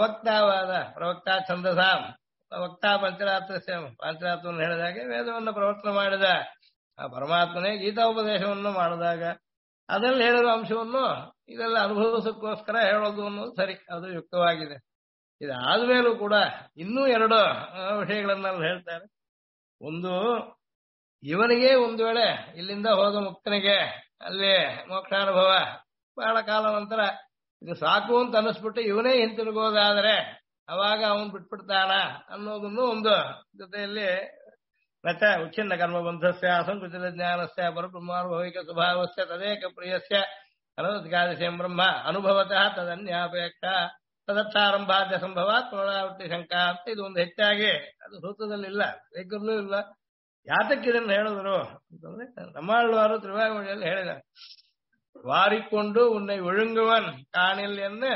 ಪ್ರವಕ್ತಾ ಛಂದಸಾಂ ಪ್ರವಕ್ತಾ ಪಾಂಚರಾತ್ರವನ್ನು ಹೇಳಿದಾಗ ವೇದವನ್ನು ಪ್ರವರ್ತನೆ ಮಾಡಿದ ಆ ಪರಮಾತ್ಮನೇ ಗೀತಾಪದೇಶವನ್ನು ಮಾಡಿದಾಗ ಅದರಲ್ಲಿ ಹೇಳಿರೋ ಅಂಶವನ್ನು ಇದೆಲ್ಲ ಅನುಭವಿಸೋಕ್ಕೋಸ್ಕರ ಹೇಳೋದು ಅನ್ನೋದು ಸರಿ, ಅದು ಯುಕ್ತವಾಗಿದೆ. ಇದಾದ್ಮೇಲೂ ಕೂಡ ಇನ್ನೂ ಎರಡು ವಿಷಯಗಳನ್ನ ಹೇಳ್ತಾರೆ. ಒಂದು, ಇವನಿಗೆ ಒಂದು ವೇಳೆ ಇಲ್ಲಿಂದ ಹೋದ ಮುಕ್ತನಿಗೆ ಅಲ್ಲಿ ಮೋಕ್ಷಾನುಭವ ಬಹಳ ಕಾಲ ನಂತರ ಇದು ಸಾಕು ಅಂತ ಅನ್ನಿಸ್ಬಿಟ್ಟು ಇವನೇ ಹಿಂತಿರುಗೋದಾದ್ರೆ ಅವಾಗ ಅವನು ಬಿಟ್ಬಿಡ್ತಾನ ಅನ್ನೋದನ್ನು ಒಂದು ಜೊತೆಯಲ್ಲಿ ನಚ ಉಚ್ಛಿನ್ನ ಕರ್ಮಬಂಧಸ್ಯ ಅಸಂಕೃತ ಜ್ಞಾನಸ್ಯ ಪರಬ್ರಹ್ಮಾನುಭವಿಕ ಸ್ವಭಾವಸ್ಯ ತದೇಕ ಪ್ರಿಯಸ್ಯ ಅನಧಿಕಾದಶಂ ಬ್ರಹ್ಮ ಅನುಭವತಃ ತದನ್ಯಾಪೇಕ್ಷ ತದರ್ಥಾರಂಭಾದ್ಯ ಸಂಭವಾತ್ ಪುನರಾವರ್ತಿ ಶಂಕಾ ಅಂತ ಇದು ಒಂದು ಹೆಚ್ಚಾಗಿ ಅದು ಸೂತ್ರದಲ್ಲಿ ಇಲ್ಲ, ಬೇಕಲ್ಲೂ ಇಲ್ಲ. ಯಾತಕ್ಕೆ ಇದನ್ನು ಹೇಳಿದ್ರು ಅಂತಂದ್ರೆ ನಮ್ಮಾಳ್ವಾರು ತಿರುವಾಮಣಿಯಲ್ಲಿ ಹೇಳಿದ್ದಾರೆ, ವಾರಿಕೊಂಡು ಉನ್னை ವಿழுங்குವನ್ ಕಾಣಿಲ್ ಎಂದು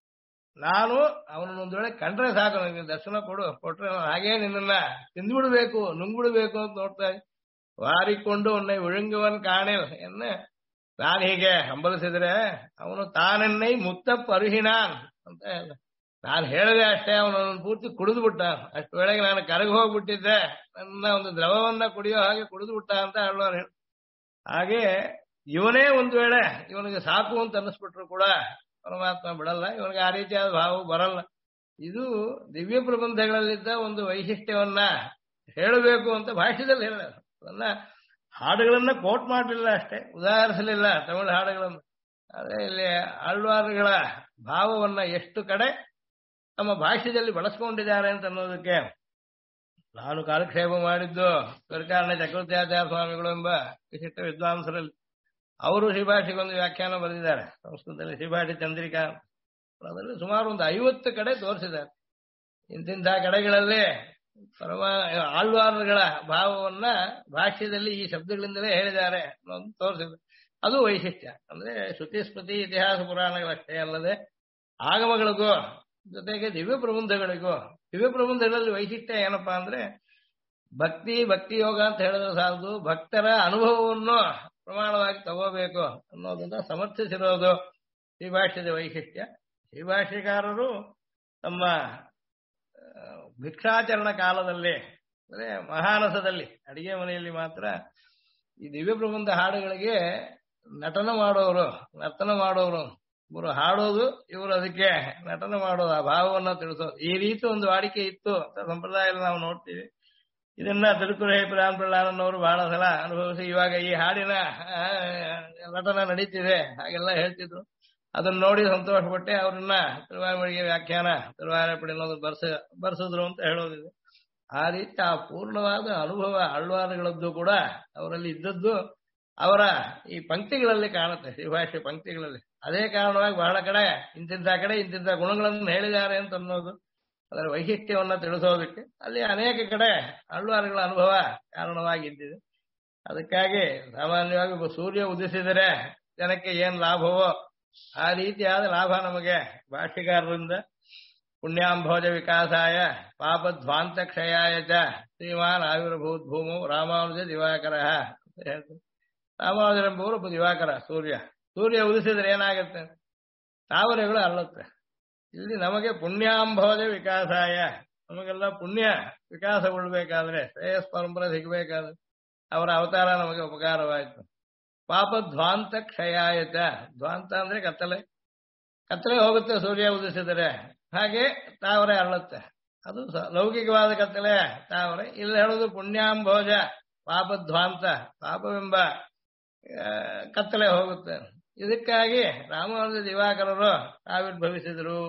ನಾನು ಅವನನ್ನು ಒಂದು ವೇಳೆ ಕಂಡ್ರೆ ಸಾಕು, ನನಗೆ ದರ್ಶನ ಕೊಟ್ರೆ ಹಾಗೇ ನಿನ್ನನ್ನ ತಿಂದ್ಬಿಡ್ಬೇಕು ನುಂಗ್ಬಿಡ್ಬೇಕು ಅಂತ ನೋಡ್ತಾ ವಾರಿಕೊಂಡು ಉನ್னை ವಿழுங்குವನ್ ಕಾಣಿಲ್ ಎಂದು ನಾನು ಹೀಗೆ ಹಂಬಲಿಸಿದ್ರೆ ಅವನು ತಾನೆನ್ನೈ ಮುತ್ತ ಪರುಹಿನಾನ್ ಅಂತ ಹೇಳ್ದ. ನಾನು ಹೇಳಿದೆ ಅಷ್ಟೇ, ಅವನನ್ನು ಪೂರ್ತಿ ಕುಡಿದು ಬಿಟ್ಟ. ಅಷ್ಟು ವೇಳೆಗೆ ನಾನು ಕರಗಿ ಹೋಗ್ಬಿಟ್ಟಿದ್ದೆ, ನನ್ನ ಒಂದು ದ್ರವವನ್ನ ಕುಡಿಯೋ ಹಾಗೆ ಕುಡಿದು ಬಿಟ್ಟ ಅಂತ ಹೇಳೋರು. ಹಾಗೆ ಇವನೇ ಒಂದು ವೇಳೆ ಇವನಿಗೆ ಸಾಕು ಅಂತ ಅನ್ನಿಸ್ಬಿಟ್ರು ಕೂಡ ಪರಮಾತ್ಮ ಬಿಡಲ್ಲ, ಇವನಿಗೆ ಆ ರೀತಿಯಾದ ಭಾವ ಬರಲ್ಲ. ಇದು ದಿವ್ಯ ಪ್ರಬಂಧಗಳಲ್ಲಿದ್ದ ಒಂದು ವೈಶಿಷ್ಟ್ಯವನ್ನ ಹೇಳಬೇಕು ಅಂತ ಭಾಷ್ಯದಲ್ಲಿ ಹೇಳ. ಅದನ್ನ ಹಾಡುಗಳನ್ನ ಕೋಟ್ ಮಾಡಲಿಲ್ಲ ಅಷ್ಟೇ, ಉದಾಹರಿಸಲಿಲ್ಲ ತಮಿಳು ಹಾಡುಗಳನ್ನು. ಆದ್ರೆ ಇಲ್ಲಿ ಆಳ್ವಾರುಗಳ ಭಾವವನ್ನ ಎಷ್ಟು ಕಡೆ ನಮ್ಮ ಭಾಷ್ಯದಲ್ಲಿ ಬಳಸ್ಕೊಂಡಿದ್ದಾರೆ ಅಂತ ಅನ್ನೋದಕ್ಕೆ ನಾನು ಕಾಲಕ್ಷೇಪ ಮಾಡಿದ್ದು ಸರ್ಕಾರನ ಚಕ್ರವರ್ತಿಯಾಚಾರ್ಯ ಸ್ವಾಮಿಗಳು ಎಂಬ ವಿಶಿಷ್ಟ ವಿದ್ವಾಂಸರಲ್ಲಿ. ಅವರು ಶ್ರೀಭಾಷೆಗೊಂದು ವ್ಯಾಖ್ಯಾನ ಬರೆದಿದ್ದಾರೆ ಸಂಸ್ಕೃತದಲ್ಲಿ, ಶ್ರೀಭಾಷೆ ಚಂದ್ರಿಕಾ. ಅದರಲ್ಲಿ ಸುಮಾರು ಒಂದು 50 ಕಡೆ ತೋರಿಸಿದ್ದಾರೆ. ಇಂತಿಂಥ ಕಡೆಗಳಲ್ಲಿ ಆಳ್ವಾರುಗಳ ಭಾವವನ್ನ ಭಾಷ್ಯದಲ್ಲಿ ಈ ಶಬ್ದಗಳಿಂದಲೇ ಹೇಳಿದ್ದಾರೆ ಅನ್ನೋದು ತೋರಿಸಿದ್ರು. ಅದು ವೈಶಿಷ್ಟ್ಯ. ಅಂದ್ರೆ ಶ್ರುತಿ ಸ್ಮೃತಿ ಇತಿಹಾಸ ಪುರಾಣಗಳಷ್ಟೇ ಅಲ್ಲದೆ ಆಗಮಗಳಿಗೂ ಜೊತೆಗೆ ದಿವ್ಯ ಪ್ರಬಂಧಗಳಿಗೂ. ದಿವ್ಯ ಪ್ರಬಂಧಗಳಲ್ಲಿ ವೈಶಿಷ್ಟ್ಯ ಏನಪ್ಪಾ ಅಂದ್ರೆ ಭಕ್ತಿ ಯೋಗ ಅಂತ ಹೇಳಿದ್ರೆ ಸಾಲದು, ಭಕ್ತರ ಅನುಭವವನ್ನು ಪ್ರಮಾಣವಾಗಿ ತಗೋಬೇಕು ಅನ್ನೋದನ್ನ ಸಮರ್ಥಿಸಿರೋದು ಶ್ರೀಭಾಷ್ಯದ ವೈಶಿಷ್ಟ್ಯ. ಶ್ರೀಭಾಷ್ಯಕಾರರು ತಮ್ಮ ಭಿಕ್ಷಾಚರಣ ಕಾಲದಲ್ಲಿ ಅಂದ್ರೆ ಮಹಾನಸದಲ್ಲಿ ಅಡಿಗೆ ಮನೆಯಲ್ಲಿ ಮಾತ್ರ ಈ ದಿವ್ಯ ಪ್ರಬಂಧ ಹಾಡುಗಳಿಗೆ ನರ್ತನ ಮಾಡೋರು ಇವರು ಹಾಡೋದು, ಇವರು ಅದಕ್ಕೆ ನಟನ ಮಾಡೋದು, ಆ ಭಾವವನ್ನು ತಿಳಿಸೋದು. ಈ ರೀತಿ ಒಂದು ವಾಡಿಕೆ ಇತ್ತು ಅಂತ ಸಂಪ್ರದಾಯದಲ್ಲಿ ನಾವು ನೋಡ್ತೀವಿ. ಇದನ್ನ ತಿರುಕುರಹೇ ಪ್ರಹ್ಲಾದನವರು ಬಹಳ ಸಲ ಅನುಭವಿಸಿ ಇವಾಗ ಈ ಹಾಡಿನ ನಟನ ನಡೀತಿದೆ ಹಾಗೆಲ್ಲ ಹೇಳ್ತಿದ್ರು. ಅದನ್ನ ನೋಡಿ ಸಂತೋಷಪಟ್ಟೆ ಅವ್ರನ್ನ ತಿರುವಾಯಿಮೊಳಿಗೆ ವ್ಯಾಖ್ಯಾನ ತಿರುವಾಯಿಪಡಿ ಅನ್ನೋದು ಬರ್ಸಿದ್ರು ಅಂತ ಹೇಳೋದಿದೆ. ಆ ರೀತಿ ಆ ಪೂರ್ಣವಾದ ಅನುಭವ ಆಳ್ವಾರುಗಳದ್ದು ಕೂಡ ಅವರಲ್ಲಿ ಇದ್ದದ್ದು ಅವರ ಈ ಪಂಕ್ತಿಗಳಲ್ಲಿ ಕಾಣುತ್ತೆ, ಶ್ರೀಭಾಷ್ಯ ಪಂಕ್ತಿಗಳಲ್ಲಿ. ಅದೇ ಕಾರಣವಾಗಿ ಬಹಳ ಕಡೆ ಇಂತಿಂಥ ಗುಣಗಳನ್ನು ಹೇಳಿದ್ದಾರೆ ಅಂತ ಅನ್ನೋದು ಅದರ ವೈಶಿಷ್ಟ್ಯವನ್ನ ತಿಳಿಸೋದಕ್ಕೆ ಅಲ್ಲಿ ಅನೇಕ ಕಡೆ ಆಳ್ವಾರುಗಳ ಅನುಭವ ಕಾರಣವಾಗಿದ್ದಿದೆ. ಅದಕ್ಕಾಗಿ ಸಾಮಾನ್ಯವಾಗಿ ಸೂರ್ಯ ಉದಿಸಿದರೆ ಜನಕ್ಕೆ ಏನ್ ಲಾಭವೋ ಆ ರೀತಿಯಾದ ಲಾಭ ನಮಗೆ ಭಾಷ್ಯಕಾರರಿಂದ ಪುಣ್ಯಾಂಭೋಜ ವಿಕಾಸಾಯ ಪಾಪಧ್ವಾಂತ ಕ್ಷಯಾಯ ಚ ಶ್ರೀಮಾನ್ ಆವಿರ್ಭೂತ್ ಭೂಮು ರಾಮಾನುಜ ದಿವಾಕರ ಅಂತ ಹೇಳ್ತಾರೆ. ರಾಮಾನುಜರೆಂಬುವರು ದಿವಾಕರ. ಸೂರ್ಯ ಉದಿಸಿದ್ರೆ ಏನಾಗುತ್ತೆ? ತಾವರೆಗಳು ಅರಳುತ್ತೆ. ಇಲ್ಲಿ ನಮಗೆ ಪುಣ್ಯಾಂಭೋಜ ವಿಕಾಸಾಯ, ನಮಗೆಲ್ಲ ಪುಣ್ಯ ವಿಕಾಸಗೊಳ್ಬೇಕಾದ್ರೆ, ಶ್ರೇಯಸ್ ಪರಂಪರೆ ಸಿಗಬೇಕಾದ್ರೆ ಅವರ ಅವತಾರ ನಮಗೆ ಉಪಕಾರವಾಯಿತು. ಪಾಪಧ್ವಾಂತ ಕ್ಷಯಾಯತ, ಧ್ವಾಂತ ಅಂದ್ರೆ ಕತ್ತಲೆ ಹೋಗುತ್ತೆ ಸೂರ್ಯ ಉದಿಸಿದರೆ, ಹಾಗೆ ತಾವರೆ ಅರಳುತ್ತೆ. ಅದು ಲೌಕಿಕವಾದ ಕತ್ತಲೆ ತಾವರೆ. ಇಲ್ಲಿ ಹೇಳೋದು ಪುಣ್ಯಾಂಭೋಜ ಪಾಪಧ್ವಾಂತ, ಪಾಪವೆಂಬ ಕತ್ತಲೆ ಹೋಗುತ್ತೆ. ಇದಕ್ಕಾಗಿ ರಾಮಾನುಜ ದಿವಾಕರರು ಆವಿರ್ಭವಿಸಿದರು.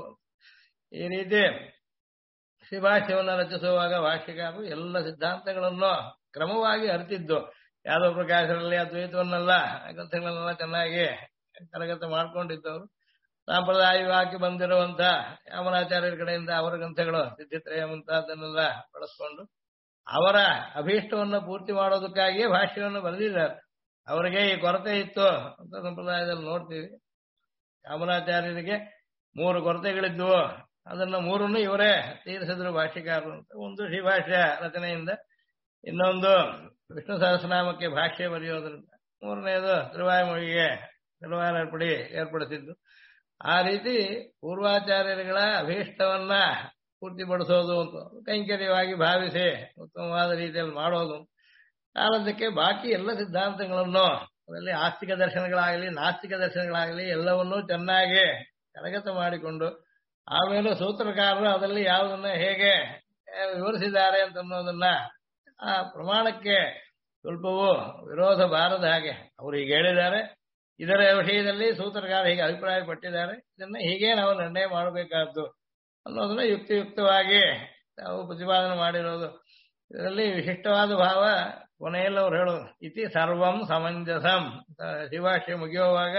ಈ ರೀತಿ ಶ್ರೀಭಾಷ್ಯವನ್ನು ರಚಿಸುವಾಗ ಭಾಷ್ಯಕಾರರು ಎಲ್ಲ ಸಿದ್ಧಾಂತಗಳನ್ನು ಕ್ರಮವಾಗಿ ಅರಿತಿದ್ದು. ಯಾದವ ಪ್ರಕಾಶರಲ್ಲಿ ಅದ್ವೈತವನ್ನೆಲ್ಲ ಗ್ರಂಥಗಳನ್ನೆಲ್ಲ ಚೆನ್ನಾಗಿ ಕರಗತ ಮಾಡ್ಕೊಂಡಿದ್ದವರು. ಸಾಂಪ್ರದಾಯಿಕವಾಗಿ ಬಂದಿರುವಂತ ಯಾಮನಾಚಾರ್ಯರ ಕಡೆಯಿಂದ ಅವರ ಗ್ರಂಥಗಳು ಸಿದ್ಧಿತ್ರಯ ಮುಂತಾದನ್ನೆಲ್ಲ ಬಳಸ್ಕೊಂಡು ಅವರ ಅಭೀಷ್ಟವನ್ನು ಪೂರ್ತಿ ಮಾಡೋದಕ್ಕಾಗಿಯೇ ಭಾಷ್ಯವನ್ನು ಬರೆದಿದ್ದಾರೆ. ಅವರಿಗೆ ಈ ಕೊರತೆ ಇತ್ತು ಅಂತ ಸಂಪ್ರದಾಯದಲ್ಲಿ ನೋಡ್ತೀವಿ. ಯಾಮನಾಚಾರ್ಯರಿಗೆ 3 ಕೊರತೆಗಳಿದ್ವು, ಅದನ್ನ 3 ಇವರೇ ತೀರಿಸಿದ್ರು ಭಾಷ್ಯಕಾರರು ಅಂತ. ಒಂದು ಶ್ರೀಭಾಷ್ಯ ರಚನೆಯಿಂದ, ಇನ್ನೊಂದು ವಿಷ್ಣು ಸಹಸ್ರನಾಮಕ್ಕೆ ಭಾಷ್ಯ ಬರೆಯೋದ್ರಿಂದ, 3ನೇದು ತಿರುವಾಯಿಮೊಳಿಗೆ ತಿರುವಾಯಿಪಡಿ ಏರ್ಪಡಿಸಿದ್ದು. ಆ ರೀತಿ ಪೂರ್ವಾಚಾರ್ಯರುಗಳ ಅಭೀಷ್ಟವನ್ನ ಪೂರ್ತಿಪಡಿಸೋದು ಅಂತ ಕೈಂಕರ್ಯವಾಗಿ ಭಾವಿಸಿ ಉತ್ತಮವಾದ ರೀತಿಯಲ್ಲಿ ಮಾಡೋದು. ಕಾಲದಕ್ಕೆ ಬಾಕಿ ಎಲ್ಲ ಸಿದ್ಧಾಂತಗಳನ್ನು, ಅದರಲ್ಲಿ ಆಸ್ತಿಕ ದರ್ಶನಗಳಾಗಲಿ ನಾಸ್ತಿಕ ದರ್ಶನಗಳಾಗಲಿ ಎಲ್ಲವನ್ನೂ ಚೆನ್ನಾಗಿ ಕರಗತ ಮಾಡಿಕೊಂಡು ಆಮೇಲೆ ಸೂತ್ರಕಾರರು ಅದರಲ್ಲಿ ಯಾವುದನ್ನ ಹೇಗೆ ವಿವರಿಸಿದ್ದಾರೆ ಅಂತ ಅನ್ನೋದನ್ನ ಆ ಪ್ರಮಾಣಕ್ಕೆ ಸ್ವಲ್ಪವೂ ವಿರೋಧ ಬಾರದ ಹಾಗೆ ಅವರು ಹೀಗೆ ಹೇಳಿದ್ದಾರೆ, ಇದರ ವಿಷಯದಲ್ಲಿ ಸೂತ್ರಕಾರ ಹೀಗೆ ಅಭಿಪ್ರಾಯ ಪಟ್ಟಿದ್ದಾರೆ, ಇದನ್ನ ಹೀಗೆ ನಾವು ನಿರ್ಣಯ ಮಾಡಬೇಕಾದ್ದು ಅನ್ನೋದನ್ನ ಯುಕ್ತಿಯುಕ್ತವಾಗಿ ನಾವು ಪ್ರತಿಪಾದನೆ ಮಾಡಿರೋದು. ಇದರಲ್ಲಿ ವಿಶಿಷ್ಟವಾದ ಭಾವ ಕೊನೆಯಲ್ಲಿ ಅವ್ರು ಹೇಳೋದು ಇತಿ ಸರ್ವಂ ಸಮಂಜಸಂ. ಶ್ರೀಭಾಷ್ಯ ಮುಗಿಯುವಾಗ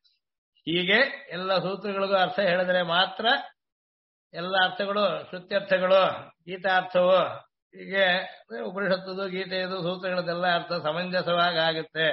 ಹೀಗೆ ಎಲ್ಲ ಸೂತ್ರಗಳಿಗೂ ಅರ್ಥ ಹೇಳಿದರೆ ಮಾತ್ರ ಎಲ್ಲ ಅರ್ಥಗಳು ಶ್ರುತ್ಯರ್ಥಗಳು ಗೀತಾರ್ಥವು ಹೀಗೆ ಉಪನಿಷತ್ತದು ಗೀತೆಯದು ಸೂತ್ರಗಳದೆಲ್ಲ ಅರ್ಥ ಸಮಂಜಸವಾಗಿ ಆಗುತ್ತೆ.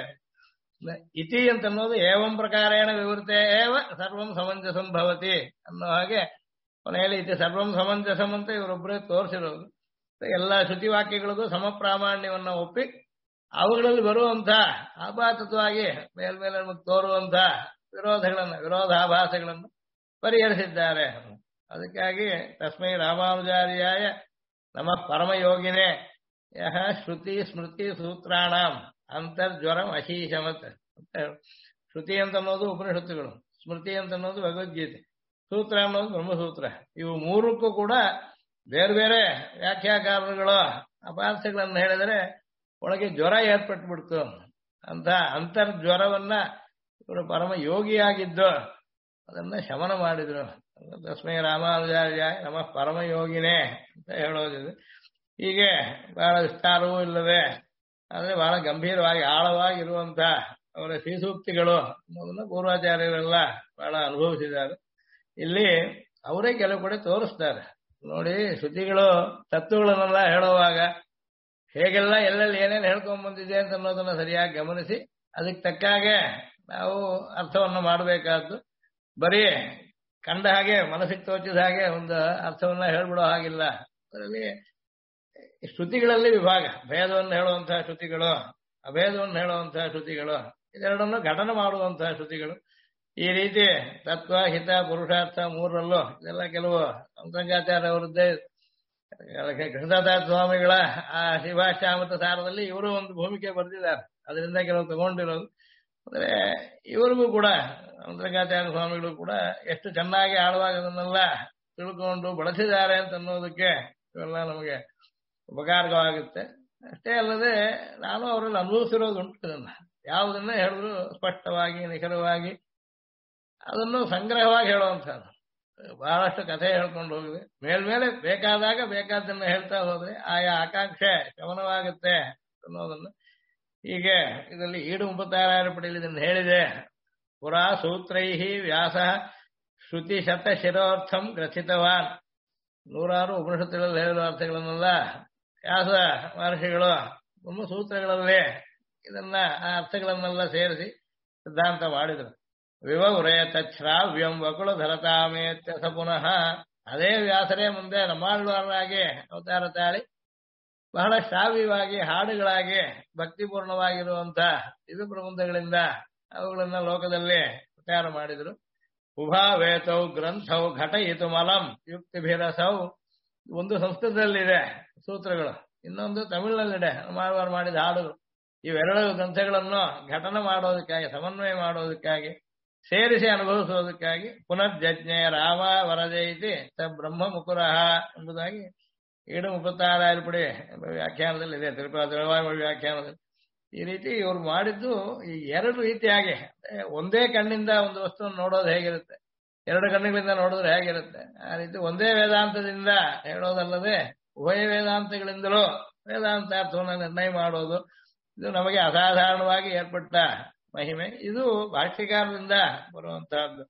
ಇತಿ ಅಂತ ಅನ್ನೋದು ಏವಂ ಪ್ರಕಾರೇಣ ವಿವೃತೆ ಏವ ಸರ್ವಂ ಸಮಂಜಸಂ ಭವತಿ ಅನ್ನೋ ಹಾಗೆ ಕೊನೆಯಲ್ಲಿ ಇತಿ ಸರ್ವಂ ಸಮಂಜಸಂ ಅಂತ ಇವರೊಬ್ಬರೇ ತೋರಿಸಿರೋದು. ಎಲ್ಲ ಶ್ರುತಿವಾಕ್ಯಗಳಿಗೂ ಸಮಪ್ರಾಮಾಣ್ಯವನ್ನ ಒಪ್ಪಿ ಅವುಗಳಲ್ಲಿ ಬರುವಂತ ಆಪಾತತ್ವವಾಗಿ ಮೇಲ್ಮೇಲೆ ತೋರುವಂತ ವಿರೋಧಾಭಾಸಗಳನ್ನು ಪರಿಹರಿಸಿದ್ದಾರೆ. ಅದಕ್ಕಾಗಿ ತಸ್ಮೈ ರಾಮಾನುಜಾರ್ಯಾಯ ನಮಃ ಪರಮಯೋಗಿನೇ ಯಹ ಶ್ರುತಿ ಸ್ಮೃತಿ ಸೂತ್ರಾಣಂ ಅಂತರ್ಜ್ವರಂ ಅಶೀಶಮತ್. ಶ್ರುತಿ ಅಂತ ಅನ್ನೋದು ಉಪನಿಷತ್ತುಗಳು, ಸ್ಮೃತಿ ಅಂತ ಅನ್ನೋದು ಭಗವದ್ಗೀತೆ, ಸೂತ್ರ ಅನ್ನೋದು ಬ್ರಹ್ಮಸೂತ್ರ. ಇವು ಮೂರಕ್ಕೂ ಕೂಡ ಬೇರೆ ಬೇರೆ ವ್ಯಾಖ್ಯಾಕಾರಗಳು ಅಪಾರ್ಥಗಳನ್ನು ಹೇಳಿದರೆ ಒಳಗೆ ಜ್ವರ ಏರ್ಪಟ್ಬಿಡ್ತು ಅಂತ ಅಂತರ್ಜ್ವರವನ್ನ ಇವರು ಪರಮ ಯೋಗಿಯಾಗಿದ್ದು ಅದನ್ನ ಶಮನ ಮಾಡಿದ್ರು. ತಸ್ಮೈ ರಾಮಾನುಜಾರ್ಯ ನಮಃ ಪರಮಯೋಗಿನೇ ಅಂತ ಹೇಳೋದಿದೆ. ಹೀಗೆ ಬಹಳ ವಿಸ್ತಾರವೂ ಇಲ್ಲದೆ ಆದರೆ ಬಹಳ ಗಂಭೀರವಾಗಿ ಆಳವಾಗಿರುವಂತ ಅವರ ಶ್ರೀಸೂಕ್ತಿಗಳು ಅನ್ನೋದನ್ನ ಪೂರ್ವಾಚಾರ್ಯರೆಲ್ಲ ಬಹಳ ಅನುಭವಿಸಿದ್ದಾರೆ. ಇಲ್ಲಿ ಅವರೇ ಕೆಲವು ಕಡೆ ತೋರಿಸ್ತಾರೆ ನೋಡಿ. ಶ್ರುತಿಗಳು ತತ್ವಗಳನ್ನೆಲ್ಲ ಹೇಳುವಾಗ ಹೇಗೆಲ್ಲ ಎಲ್ಲೆಲ್ಲಿ ಏನೇನು ಹೇಳ್ಕೊಂಡ್ ಬಂದಿದೆ ಅಂತ ಅನ್ನೋದನ್ನ ಸರಿಯಾಗಿ ಗಮನಿಸಿ ಅದಕ್ಕೆ ತಕ್ಕಾಗೆ ನಾವು ಅರ್ಥವನ್ನು ಮಾಡಬೇಕಾದ್ದು. ಬರೀ ಕಂಡ ಹಾಗೆ ಮನಸ್ಸಿಗೆ ತೋಚಿದ ಹಾಗೆ ಒಂದು ಅರ್ಥವನ್ನ ಹೇಳ್ಬಿಡೋ ಹಾಗಿಲ್ಲ. ಅದರಲ್ಲಿ ಶ್ರುತಿಗಳಲ್ಲಿ ವಿಭಾಗ, ಭೇದವನ್ನು ಹೇಳುವಂತಹ ಶ್ರುತಿಗಳು, ಅಭೇದವನ್ನು ಹೇಳುವಂತಹ ಶ್ರುತಿಗಳು, ಇದೆರಡನ್ನು ಘಟನೆ ಮಾಡುವಂತಹ ಶ್ರುತಿಗಳು. ಈ ರೀತಿ ತತ್ವ ಹಿತ ಪುರುಷಾರ್ಥ ಮೂರರಲ್ಲೂ ಇದೆಲ್ಲ ಕೆಲವು ಸಂಸಂಗಾಚಾರ್ಯ ಅವರದ್ದೇ ಕೃಷ್ಣದಾಸ ಸ್ವಾಮಿಗಳ ಆ ಶಿವಾಶ್ಯಾಮತ ಸಾರದಲ್ಲಿ ಇವರು ಒಂದು ಭೂಮಿಕೆ ಬರೆದಿದ್ದಾರೆ. ಅದರಿಂದ ಕೆಲವು ತಗೊಂಡಿರೋದು. ಅಂದ್ರೆ ಇವರಿಗೂ ಕೂಡ ಸಂಸಂಗಾಚಾರ್ಯ ಸ್ವಾಮಿಗಳು ಕೂಡ ಎಷ್ಟು ಚೆನ್ನಾಗಿ ಆಳವಾಗಿ ಅದನ್ನೆಲ್ಲ ತಿಳ್ಕೊಂಡು ಬಳಸಿದ್ದಾರೆ ಅಂತ ಅನ್ನೋದಕ್ಕೆ ಇವೆಲ್ಲ ನಮಗೆ ಉಪಕಾರವಾಗುತ್ತೆ. ಅಷ್ಟೇ ಅಲ್ಲದೆ ನಾನು ಅವರಲ್ಲಿ ಅನುಭವಿಸಿರೋದುಂಟು. ಇದನ್ನ ಯಾವುದನ್ನ ಹೇಳಿದ್ರು ಸ್ಪಷ್ಟವಾಗಿ ನಿಖರವಾಗಿ ಅದನ್ನು ಸಂಗ್ರಹವಾಗಿ ಹೇಳುವಂಥದ್ದು. ಬಹಳಷ್ಟು ಕಥೆ ಹೇಳ್ಕೊಂಡು ಹೋಗಿದೆ. ಮೇಲ್ಮೇಲೆ ಬೇಕಾದಾಗ ಬೇಕಾದನ್ನ ಹೇಳ್ತಾ ಹೋದ್ರೆ ಆಯಾ ಆಕಾಂಕ್ಷೆ ಶಮನವಾಗುತ್ತೆ ಅನ್ನೋದನ್ನು ಹೀಗೆ ಇದರಲ್ಲಿ ಈಡು 36 ಪಡೆಯಲ್ಲಿ ಇದನ್ನು ಹೇಳಿದೆ. ಪುರಾ ಸೂತ್ರೈಹಿ ವ್ಯಾಸ ಶ್ರುತಿ ಶತ ಶಿರೋರ್ಥಂ ಗ್ರಥಿತವಾನ್. 100 ಉಪನಿಷತ್ತುಗಳಲ್ಲಿ ಹೇಳಿರುವ ಅರ್ಥಗಳನ್ನೆಲ್ಲ ವ್ಯಾಸ ಮಹರ್ಷಿಗಳು ಬ್ರಹ್ಮಸೂತ್ರಗಳಲ್ಲಿ ಇದನ್ನ ಆ ಅರ್ಥಗಳನ್ನೆಲ್ಲ ಸೇರಿಸಿ ಸಿದ್ಧಾಂತ ಮಾಡಿದರು. ವಿವೌರೇ ತಚ್ಛ್ರಾವ್ಯಂ ವಕುಳ ಧರತಾಮೇತ್ಯಸ ಪುನಃ. ಅದೇ ವ್ಯಾಸರೇ ಮುಂದೆ ನಮ್ಮಾಳ್ವಾರರಾಗಿ ಅವತಾರ ತಾಳಿ ಬಹಳ ಶ್ರಾವ್ಯವಾಗಿ ಹಾಡುಗಳಾಗಿ ಭಕ್ತಿಪೂರ್ಣವಾಗಿರುವಂತ ದಿವ್ಯ ಪ್ರಬಂಧಗಳಿಂದ ಅವುಗಳನ್ನ ಲೋಕದಲ್ಲಿ ಪ್ರಚಾರ ಮಾಡಿದರು. ಉಭಾವೇತೌ ಗ್ರಂಥೌ ಘಟಯಿತು ಮಲಂ ಯುಕ್ತಿಭಿರಸೌ. ಒಂದು ಸಂಸ್ಕೃತದಲ್ಲಿದೆ ಸೂತ್ರಗಳು, ಇನ್ನೊಂದು ತಮಿಳಿನಲ್ಲಿದೆ ನಮ್ಮಾಳ್ವಾರ ಮಾಡಿದ ಹಾಡುಗಳು. ಇವೆರಡು ಗ್ರಂಥಗಳನ್ನು ಘಟನೆ ಮಾಡೋದಕ್ಕಾಗಿ, ಸಮನ್ವಯ ಮಾಡೋದಕ್ಕಾಗಿ, ಸೇರಿಸಿ ಅನುಭವಿಸುವುದಕ್ಕಾಗಿ ಪುನರ್ಜಜ್ಞೆ ರಾಮ ವರದೈತಿ ಸ ಬ್ರಹ್ಮ ಮುಕುರಃ ಎಂಬುದಾಗಿ 736 ಪಡಿ ವ್ಯಾಖ್ಯಾನದಲ್ಲಿ ಇದೆ, ತಿರುಪತಿ ವ್ಯಾಖ್ಯಾನದಲ್ಲಿ. ಈ ರೀತಿ ಇವರು ಮಾಡಿದ್ದು ಈ ಎರಡು ರೀತಿಯಾಗಿ, ಒಂದೇ ಕಣ್ಣಿಂದ ಒಂದು ವಸ್ತುವನ್ನು ನೋಡೋದು ಹೇಗಿರುತ್ತೆ, ಎರಡು ಕಣ್ಣುಗಳಿಂದ ನೋಡಿದ್ರೆ ಹೇಗಿರುತ್ತೆ, ಆ ರೀತಿ ಒಂದೇ ವೇದಾಂತದಿಂದ ಹೇಳೋದಲ್ಲದೆ ಉಭಯ ವೇದಾಂತಗಳಿಂದಲೂ ವೇದಾಂತಾರ್ಥವನ್ನು ನಿರ್ಣಯ ಮಾಡೋದು. ಇದು ನಮಗೆ ಅಸಾಧಾರಣವಾಗಿ ಏರ್ಪಟ್ಟ ಮಹಿಮೆ. ಇದು ಭಾಷ್ಯಕಾರದಿಂದ ಬರುವಂತಹದ್ದು.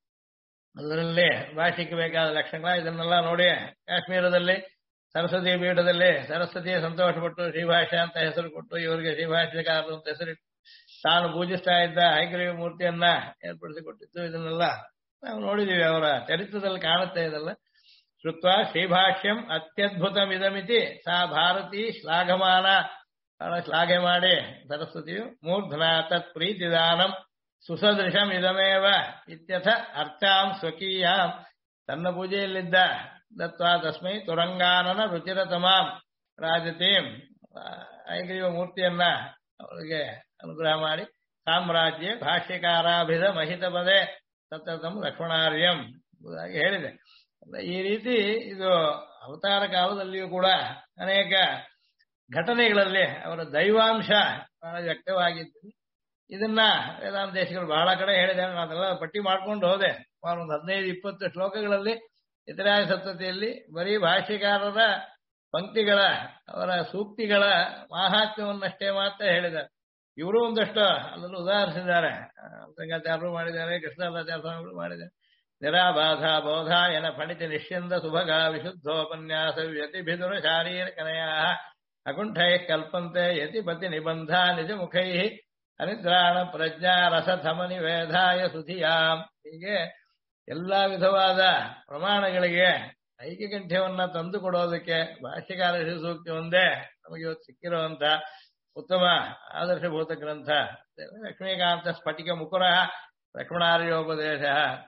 ಅದರಲ್ಲಿ ಭಾಷೆಗೆ ಬೇಕಾದ ಲಕ್ಷಣ ಇದನ್ನೆಲ್ಲ ನೋಡಿ ಕಾಶ್ಮೀರದಲ್ಲಿ ಸರಸ್ವತಿ ಪೀಠದಲ್ಲಿ ಸರಸ್ವತಿ ಸಂತೋಷಪಟ್ಟು ಶ್ರೀಭಾಷ್ಯ ಅಂತ ಹೆಸರು ಕೊಟ್ಟು ಇವರಿಗೆ ಶ್ರೀಭಾಷ್ಯಕಾರರು ಅಂತ ಹೆಸರಿಟ್ಟು ತಾನು ಪೂಜಿಸ್ತಾ ಇದ್ದ ಹೈಗ್ರೀವ ಮೂರ್ತಿಯನ್ನ ಏರ್ಪಡಿಸಿಕೊಟ್ಟಿದ್ದು. ಇದನ್ನೆಲ್ಲ ನಾವು ನೋಡಿದೀವಿ, ಅವರ ಚರಿತ್ರದಲ್ಲಿ ಕಾಣುತ್ತೆ ಇದೆಲ್ಲ. ಶ್ರುತ್ವ ಶ್ರೀಭಾಷ್ಯಂ ಅತ್ಯದ್ಭುತಮಿದಮಿತಿ ಸಾ ಭಾರತಿ ಶ್ಲಾಘಮಾನ. ಬಹಳ ಶ್ಲಾಘೆ ಮಾಡಿ ಸರಸ್ವತಿಯು ಮೂರ್ಧನ ತತ್ ಪ್ರೀತಿದಾನಂ ಸುಸದೃಶಂ ಇದಮೇವ ಇತ್ಯಥ ಅರ್ಥಾಂ ಸ್ವಕೀಯಾಂ. ತನ್ನ ಪೂಜೆಯಲ್ಲಿದ್ದ ದತ್ವಾ ತಸ್ಮೈ ತುರಂಗಾನನ ರುಚಿರತಮಾಂ ರಾಜತೀಂ. ಐಗ್ರೀವ ಮೂರ್ತಿಯನ್ನ ಅವರಿಗೆ ಅನುಗ್ರಹ ಮಾಡಿ ಸಾಮ್ರಾಜ್ಯ ಭಾಷ್ಯಕಾರಾಭಿಧ ಮಹಿತ ಪದೇ ಸತತಂ ಲಕ್ಷ್ಮಣಾರ್ಯಂ ಎಂಬುದಾಗಿ ಹೇಳಿದೆ. ಈ ರೀತಿ ಇದು ಅವತಾರ ಕಾಲದಲ್ಲಿಯೂ ಕೂಡ ಅನೇಕ ಘಟನೆಗಳಲ್ಲಿ ಅವರ ದೈವಾಂಶ ಬಹಳ ವ್ಯಕ್ತವಾಗಿದ್ದು ಇದನ್ನ ವೇದಾಂತ ದೇಶಗಳು ಬಹಳ ಕಡೆ ಹೇಳಿದ್ದಾರೆ. ನಾನೆಲ್ಲ ಪಟ್ಟಿ ಮಾಡ್ಕೊಂಡು ಹೋದೆ. ಒಂದು 15-20 ಶ್ಲೋಕಗಳಲ್ಲಿ ಇತರಾಯ ಸಪ್ತತಿಯಲ್ಲಿ ಬರೀ ಭಾಷ್ಯಕಾರರ ಪಂಕ್ತಿಗಳ ಅವರ ಸೂಕ್ತಿಗಳ ಮಾಹಾತ್ಮ್ಯವನ್ನಷ್ಟೇ ಮಾತ್ರ ಹೇಳಿದ್ದಾರೆ. ಇವರು ಒಂದಷ್ಟು ಅದನ್ನು ಉದಾಹರಿಸಿದ್ದಾರೆ. ಸಂಗಾಚಾರ್ಯರು ಮಾಡಿದ್ದಾರೆ, ಕೃಷ್ಣದಾಚಾರ್ಯ ಸ್ವಾಮಿಗಳು ಮಾಡಿದ್ದಾರೆ. ನಿರಾಬಾಧ ಬೋಧಾಯನ ಫಣಿತ ನಿಶ್ಯಂದ ಸುಭಗ ವಿಶುದ್ಧೋಪನ್ಯಾಸ ವ್ಯತಿಭಿದುರ ಶಾರೀರಕನಯ ಅಕುಂಠೈ ಕಲ್ಪಂತೆ ಯತಿಪತಿ ನಿಬಂಧ ನಿಜ ಮುಖೈ ಅನಿದ್ರಾಣ ಪ್ರಜ್ಞಾ ರಸಧಮನಿ ವೇದಾಯ ಸುಧಿಯಾಂ. ಹೀಗೆ ಎಲ್ಲಾ ವಿಧವಾದ ಪ್ರಮಾಣಗಳಿಗೆ ಐಕ್ಯಕಂಠ್ಯವನ್ನ ತಂದು ಕೊಡೋದಕ್ಕೆ ಭಾಷ್ಯಕಾರ ಶ್ರೀಸೂಕ್ತಿ ಒಂದೇ ನಮಗೆ ಇವತ್ತು ಸಿಕ್ಕಿರುವಂತ ಉತ್ತಮ ಆದರ್ಶಭೂತ ಗ್ರಂಥ. ಲಕ್ಷ್ಮೀಕಾಂತ ಸ್ಫಟಿಕ ಮುಕುರ ಲಕ್ಷ್ಮಣಾರ್ಯೋಪದೇಶ.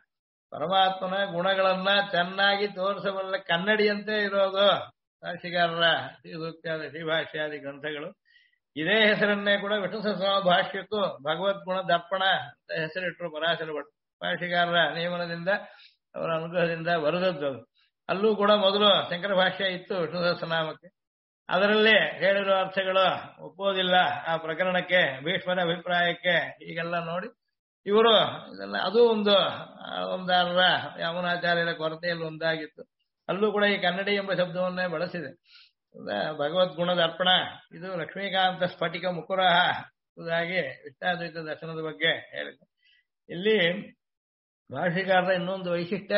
ಪರಮಾತ್ಮನ ಗುಣಗಳನ್ನ ಚೆನ್ನಾಗಿ ತೋರಿಸಬಲ್ಲ ಕನ್ನಡಿಯಂತೆ ಇರೋದು ಭಾಷ್ಯಕಾರರ ಶ್ರೀಸೂಕ್ತಾದಿ ಶ್ರೀಭಾಷ್ಯಾದಿ ಗ್ರಂಥಗಳು. ಇದೇ ಹೆಸರನ್ನೇ ಕೂಡ ವಿಷ್ಣು ಸಹಸ್ರನಾಮ ಭಾಷ್ಯಕ್ಕೂ ಭಗವದ್ಗುಣ ದರ್ಪಣ ಅಂತ ಹೆಸರಿಟ್ಟರು ಪರಾಶರ ಭಟ್ರು. ಭಾಷ್ಯಕಾರರ ನಿಯಮನದಿಂದ ಅವರ ಅನುಗ್ರಹದಿಂದ ಬರೆದದ್ದು. ಅಲ್ಲೂ ಕೂಡ ಮೊದಲು ಶಂಕರ ಭಾಷ್ಯ ಇತ್ತು ವಿಷ್ಣು ಸಹಸ್ರನಾಮಕ್ಕೆ. ಅದರಲ್ಲಿ ಹೇಳಿರೋ ಅರ್ಥಗಳು ಒಪ್ಪೋದಿಲ್ಲ ಆ ಪ್ರಕರಣಕ್ಕೆ, ಭೀಷ್ಮರ ಅಭಿಪ್ರಾಯಕ್ಕೆ. ಹೀಗೆಲ್ಲ ನೋಡಿ ಇವರು ಇದೆಲ್ಲ ಅದು ಒಂದಾರರ ಯಾಮನಾಚಾರ್ಯರ ಕೊರತೆಯಲ್ಲಿ ಒಂದಾಗಿತ್ತು. ಅಲ್ಲೂ ಕೂಡ ಈ ಕನ್ನಡಿ ಎಂಬ ಶಬ್ದವನ್ನೇ ಬಳಸಿದೆ. ಭಗವದ್ಗುಣದ ಅರ್ಪಣ ಇದು ಲಕ್ಷ್ಮೀಕಾಂತ ಸ್ಫಟಿಕ ಮುಕುರಹ ಇದಾಗಿ ವಿಷ್ಟಾದ್ವೈತ ದರ್ಶನದ ಬಗ್ಗೆ ಹೇಳಿದೆ. ಇಲ್ಲಿ ಭಾಷಿಕಾರರ ಇನ್ನೊಂದು ವೈಶಿಷ್ಟ್ಯ,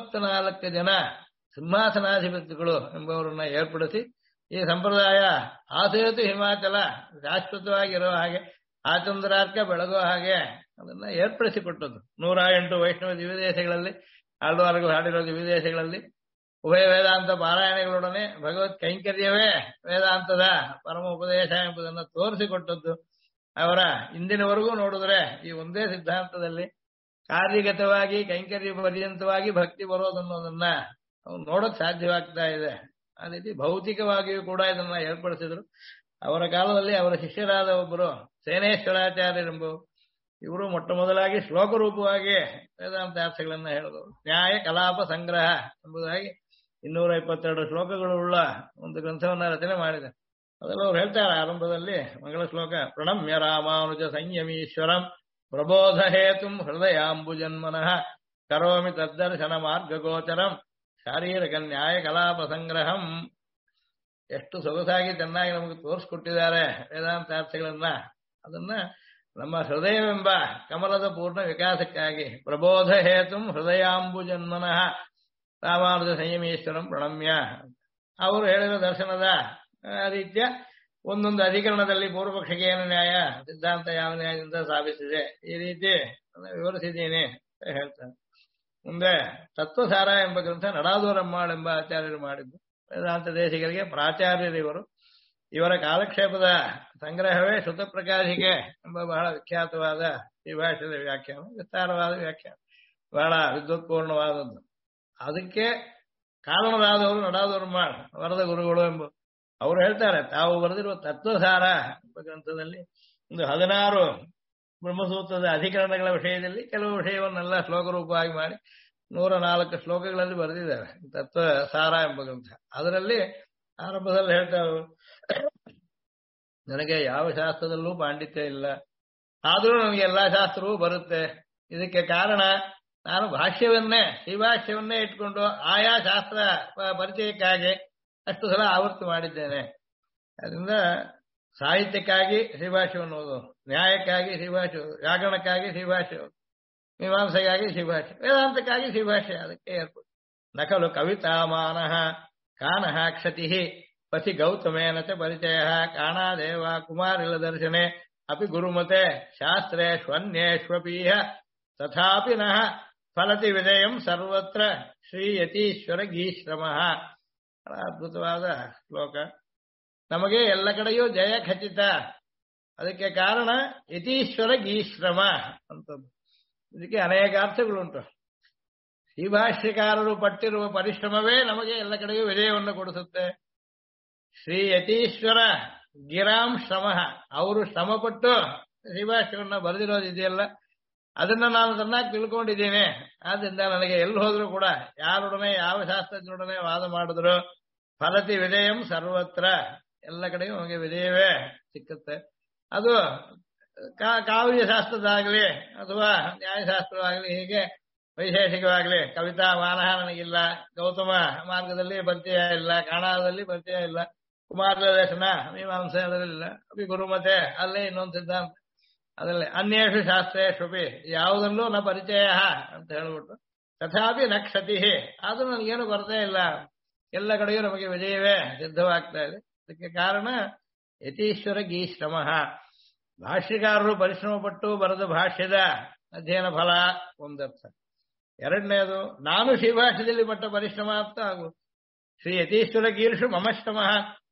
74 ಜನ ಸಿಂಹಾಸನಾಧಿಪತಿಗಳು ಎಂಬವರನ್ನ ಏರ್ಪಡಿಸಿ ಈ ಸಂಪ್ರದಾಯ ಆಸೇತು ಹಿಮಾಚಲ ಶಾಶ್ವತವಾಗಿರೋ ಹಾಗೆ ಆಚಂದ್ರಾರ್ಕ ಬೆಳಗೋ ಹಾಗೆ ಅದನ್ನ ಏರ್ಪಡಿಸಿಕೊಟ್ಟದ್ದು. 108 ವೈಷ್ಣವ ದಿವ್ಯದೇಶಗಳಲ್ಲಿ, ಆಳ್ವಾರಗಳು ಹಾಡಿರೋ ದಿವ್ಯದೇಶಗಳಲ್ಲಿ ಉಭಯ ವೇದಾಂತ ಪಾರಾಯಣಗಳೊಡನೆ ಭಗವತ್ ಕೈಂಕರ್ಯವೇ ವೇದಾಂತದ ಪರಮ ಉಪದೇಶ ಎಂಬುದನ್ನು ತೋರಿಸಿಕೊಟ್ಟದ್ದು. ಅವರ ಇಂದಿನವರೆಗೂ ನೋಡಿದ್ರೆ ಈ ಒಂದೇ ಸಿದ್ಧಾಂತದಲ್ಲಿ ಕಾರ್ಯಗತವಾಗಿ ಕೈಂಕರ್ಯ ಪರ್ಯಂತವಾಗಿ ಭಕ್ತಿ ಬರೋದನ್ನೋದನ್ನ ನೋಡಕ್ ಸಾಧ್ಯವಾಗ್ತಾ ಇದೆ. ಆ ರೀತಿ ಭೌತಿಕವಾಗಿಯೂ ಕೂಡ ಇದನ್ನ ಏರ್ಪಡಿಸಿದ್ರು. ಅವರ ಕಾಲದಲ್ಲಿ ಅವರ ಶಿಷ್ಯರಾದ ಒಬ್ಬರು ಸೇನೇಶ್ವರಾಚಾರ್ಯರೆಂಬುವರು, ಇವರು ಮೊಟ್ಟ ಮೊದಲಾಗಿ ಶ್ಲೋಕ ರೂಪವಾಗಿ ವೇದಾಂತಾರ್ಥಗಳನ್ನ ಹೇಳಿದವರು. ನ್ಯಾಯ ಕಲಾಪ ಸಂಗ್ರಹ ಎಂಬುದಾಗಿ 222 ಶ್ಲೋಕಗಳುಳ್ಳ ಒಂದು ಗ್ರಂಥವನ್ನ ರಚನೆ ಮಾಡಿದೆ. ಅದೆಲ್ಲ ಅವ್ರು ಹೇಳ್ತಾರೆ ಆರಂಭದಲ್ಲಿ ಮಂಗಳ ಶ್ಲೋಕ, ಪ್ರಣಮ್ಯ ರಾಮಾನುಜ ಸಂಯಮೀಶ್ವರಂ ಪ್ರಬೋಧ ಹೇತುಂ ಹೃದಯಾಂಬುಜನ್ಮನಃ ಕರೋಮಿ ತದ್ದರ್ಶನ ಮಾರ್ಗಗೋಚರಂ ಶಾರೀರಕ ನ್ಯಾಯ ಕಲಾಪ ಸಂಗ್ರಹಂ. ಎಷ್ಟು ಸೊಗಸಾಗಿ ಚೆನ್ನಾಗಿ ನಮಗೆ ತೋರಿಸ್ಕೊಟ್ಟಿದ್ದಾರೆ ವೇದಾಂತಾರ್ಥಗಳನ್ನ. ಅದನ್ನ ನಮ್ಮ ಹೃದಯವೆಂಬ ಕಮಲದ ಪೂರ್ಣ ವಿಕಾಸಕ್ಕಾಗಿ ಪ್ರಬೋಧ ಹೇತುಂ ಹೃದಯಾಂಬುಜನ್ಮನಃ ರಾಮಾನುಜ ಸಂಯಮೀಶ್ವರಂ ಪ್ರಣಮ್ಯ. ಅವರು ಹೇಳಿದ ದರ್ಶನದ ರೀತ್ಯ ಒಂದೊಂದು ಅಧಿಕರಣದಲ್ಲಿ ಪೂರ್ವಪಕ್ಷಕ್ಕೆ ಏನು ನ್ಯಾಯ, ಸಿದ್ಧಾಂತ ಯಾವ ನ್ಯಾಯದಿಂದ ಸಾಧಿಸಿದೆ, ಈ ರೀತಿ ವಿವರಿಸಿದ್ದೀನಿ ಅಂತ ಹೇಳ್ತಾರೆ. ಮುಂದೆ ತತ್ವಸಾರ ಎಂಬ ಗ್ರಂಥ ನಡಾದೂರಮ್ಮಾಳ್ ಎಂಬ ಆಚಾರ್ಯರು ಮಾಡಿದ್ದು. ವೇದಾಂತ ದೇಶಿಗರಿಗೆ ಪ್ರಾಚಾರ್ಯರಿವರು. ಇವರ ಕಾಲಕ್ಷೇಪದ ಸಂಗ್ರಹವೇ ಶ್ರುತಪ್ರಕಾಶಿಕೆ ಎಂಬ ಬಹಳ ವಿಖ್ಯಾತವಾದ ಈ ಭಾಷೆಯ ವ್ಯಾಖ್ಯಾನ, ವಿಸ್ತಾರವಾದ ವ್ಯಾಖ್ಯಾನ, ಬಹಳ ವಿದ್ವತ್ಪೂರ್ಣವಾದದ್ದು. ಅದಕ್ಕೆ ಕಾರಣರಾದವರು ನಡಾದೂರಮ್ಮಾಳ್ ವರದ ಗುರುಗಳು ಎಂಬ ಅವರು ಹೇಳ್ತಾರೆ. ತಾವು ಬರೆದಿರುವ ತತ್ವಸಾರ ಎಂಬ ಗ್ರಂಥದಲ್ಲಿ ಒಂದು 16 ಬ್ರಹ್ಮಸೂತ್ರದ ಅಧಿಕರಣಗಳ ವಿಷಯದಲ್ಲಿ ಕೆಲವು ವಿಷಯವನ್ನೆಲ್ಲ ಶ್ಲೋಕ ರೂಪವಾಗಿ ಮಾಡಿ 104 ಶ್ಲೋಕಗಳಲ್ಲಿ ಬರೆದಿದ್ದಾರೆ ತತ್ವಸಾರ ಎಂಬ ಗ್ರಂಥ. ಅದರಲ್ಲಿ ಆರಂಭದಲ್ಲಿ ಹೇಳ್ತಾರೆ, ನನಗೆ ಯಾವ ಶಾಸ್ತ್ರದಲ್ಲೂ ಪಾಂಡಿತ್ಯ ಇಲ್ಲ, ಆದರೂ ನನಗೆ ಎಲ್ಲಾ ಶಾಸ್ತ್ರವೂ ಬರುತ್ತೆ. ಇದಕ್ಕೆ ಕಾರಣ ನಾನು ಭಾಷ್ಯವನ್ನೇ ಶ್ರೀಭಾಷ್ಯವನ್ನೇ ಇಟ್ಕೊಂಡು ಆಯಾ ಶಾಸ್ತ್ರ ಪರಿಚಯಕ್ಕಾಗಿ ಅಷ್ಟು ಸಲ ಆವೃತ್ತಿ ಮಾಡಿದ್ದೇನೆ. ಅದರಿಂದ ಸಾಹಿತ್ಯಕ್ಕಾಗಿ ಶ್ರೀಭಾಷ್ಯವನ್ನು ಓದು, ನ್ಯಾಯಕ್ಕಾಗಿ ಶ್ರೀಭಾಷ್ಯ, ವ್ಯಾಕರಣಕ್ಕಾಗಿ ಶ್ರೀಭಾಷ್ಯ, ಮೀಮಾಂಸೆಗಾಗಿ ಶ್ರೀಭಾಷ್ಯ, ವೇದಾಂತಕ್ಕಾಗಿ ಶ್ರೀಭಾಷ್ಯ. ಅದಕ್ಕೆ ಏರ್ಪಡು ನಕಲು ಕವಿತಾಮಾನಃ ಕಾನಃ ಕ್ಷತಿ ಪತಿ ಗೌತಮೇನ ಚ ಪರಿಚಯ ಕಾಣಾದೇವ ಕುಮಾರಿಲ ದರ್ಶನೆ ಅಪಿ ಗುರುಮತೆ ಶಾಸ್ತ್ರೇಷ್ವನ್ಯೇಷ್ವಪೀಹ ತಥಾಪಿ ನಃ ಫಲತಿ ವಿಜಯಂ ಸರ್ವತ್ರ ಶ್ರೀ ಯತೀಶ್ವರ ಗೀಶ್ರಮ. ಅದ್ಭುತವಾದ ಶ್ಲೋಕ. ನಮಗೆ ಎಲ್ಲ ಕಡೆಯೂ ಜಯ ಖಚಿತ, ಅದಕ್ಕೆ ಕಾರಣ ಯತೀಶ್ವರ ಗೀಶ್ರಮ ಅಂತದ್ದು. ಇದಕ್ಕೆ ಅನೇಕ ಅರ್ಥಗಳುಂಟು. ಶ್ರೀಭಾಷ್ಯಕಾರರು ಪಟ್ಟಿರುವ ಪರಿಶ್ರಮವೇ ನಮಗೆ ಎಲ್ಲ ಕಡೆಯೂ ವಿಜಯವನ್ನು ಕೊಡಿಸುತ್ತೆ. ಶ್ರೀ ಯತೀಶ್ವರ ಗಿರಾಂ ಶ್ರಮ, ಅವರು ಶ್ರಮಪಟ್ಟು ಶ್ರೀಭಾಷ್ಯವನ್ನ ಬರೆದಿರೋದಿದೆಯಲ್ಲ, ಅದನ್ನ ನಾನು ಚೆನ್ನಾಗಿ ತಿಳ್ಕೊಂಡಿದ್ದೇನೆ. ಆದ್ರಿಂದ ನನಗೆ ಎಲ್ಲಿ ಹೋದ್ರು ಕೂಡ ಯಾರೊಡನೆ ಯಾವ ಶಾಸ್ತ್ರಜ್ಞರೊಡನೆ ವಾದ ಮಾಡಿದ್ರು ಫಲತಿ ವಿಜಯಂ ಸರ್ವತ್ರ, ಎಲ್ಲ ಕಡೆಗೂ ನಮಗೆ ವಿಜಯವೇ ಸಿಕ್ಕುತ್ತೆ. ಅದು ಕಾವ್ಯಶಾಸ್ತ್ರದಾಗಲಿ ಅಥವಾ ನ್ಯಾಯಶಾಸ್ತ್ರವಾಗಲಿ, ಹೀಗೆ ವೈಶೇಷಿಕವಾಗಲಿ ಕವಿತಾ ಮಾನಹ ನನಗಿಲ್ಲ, ಗೌತಮ ಮಾರ್ಗದಲ್ಲಿ ಪರಿಚಯ ಇಲ್ಲ, ಕಾಣಾದಲ್ಲಿ ಪರಿಚಯ ಇಲ್ಲ, ಕುಮಾರ ದರ್ಶನ ಮೀಮಾಂಸೆ ಅದರಲ್ಲಿಲ್ಲ, ಅಪಿ ಗುರುಮತೆ ಅಲ್ಲೇ ಇನ್ನೊಂದು ಸಿದ್ಧಾಂತ, ಅದರಲ್ಲಿ ಅನ್ಯೇಷು ಶಾಸ್ತ್ರೇಷುಪಿ ಯಾವುದಲ್ಲೂ ನ ಪರಿಚಯ ಅಂತ ಹೇಳ್ಬಿಟ್ಟು ತಥಾಪಿ ನ ಕ್ಷತಿ, ಆದ್ರೂ ನನಗೇನು ಕೊರತೆ ಇಲ್ಲ, ಎಲ್ಲ ಕಡೆಯೂ ನಮಗೆ ವಿಜಯವೇ ಸಿದ್ಧವಾಗ್ತಾ ಇದೆ. ಅದಕ್ಕೆ ಕಾರಣ ಯತೀಶ್ವರ ಗೀಶ್ರಮ. ಭಾಷ್ಯಕಾರರು ಪರಿಶ್ರಮ ಪಟ್ಟು ಬರೆದ ಭಾಷ್ಯದ ಅಧ್ಯಯನ ಫಲ ಒಂದರ್ಥ. ಎರಡನೇದು, ನಾನು ಶ್ರೀಭಾಷ್ಯದಲ್ಲಿ ಪಟ್ಟ ಪರಿಶ್ರಮ ಅಂತ ಆಗುವುದು. ಶ್ರೀ ಯತೀಶ್ವರ ಗೀರ್ಷು ಮಮ ಶ್ರಮ,